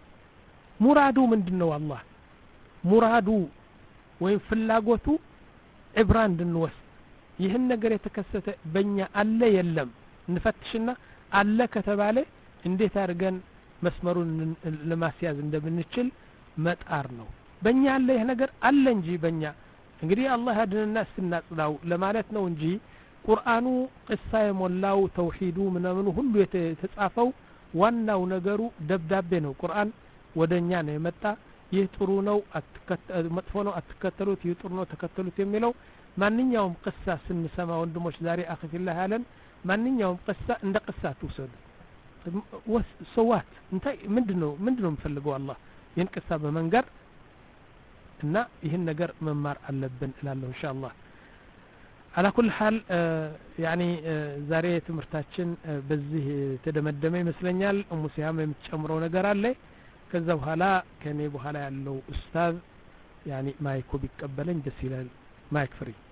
ሙራዱ ምንድነው አላህ ሙራዱ ወይ ፍላጎቱ ዕብራ እንድንወስድ ይህን ነገር የተከሰተ በእኛ አለ የለም እንፈትሽና አለ ከተባለ እንዴት አድርገን መስመሩን ለማስያዝ እንደምንችል መጣር ነው በእኛ ያለ ይህ ነገር አለ እንጂ በእኛ እንግዲህ አላህ ያድንና ስናጽዳው ለማለት ነው እንጂ ቁርአኑ ቅሳ የሞላው ተውሂዱ ምናምኑ ሁሉ የተጻፈው ዋናው ነገሩ ደብዳቤ ነው ቁርአን ወደኛ ነው የመጣ ይህ ጥሩ ነው አትከተሉ መጥፎ ነው አትከተሉት ይህ ጥሩ ነው ተከተሉት የሚለው ማንኛውም ቅሳ ስንሰማ ወንድሞች ዛሬ አኺፊላህ ያለን ማንኛውም ቅሳ እንደ ቅሳ ትውሰዱ ሰዋት እንታይ ምንድነው ምንድነው የምፈልገው አላህ ይህን ቅሳ በመንገር እና ይህን ነገር መማር አለብን እላለሁ ኢንሻአላህ على كل حال يعني ዛሬ ትምህርታችን በዚህ ተደመደመ ይመስለኛል ኡሙ ሲያም የምትጨምረው ነገር አለ ከዛ በኋላ ከኔ በኋላ ያለው ኡስታዝ يعني ማይኩ ቢቀበለኝ ደስ ይላል ማይክ ፍሪ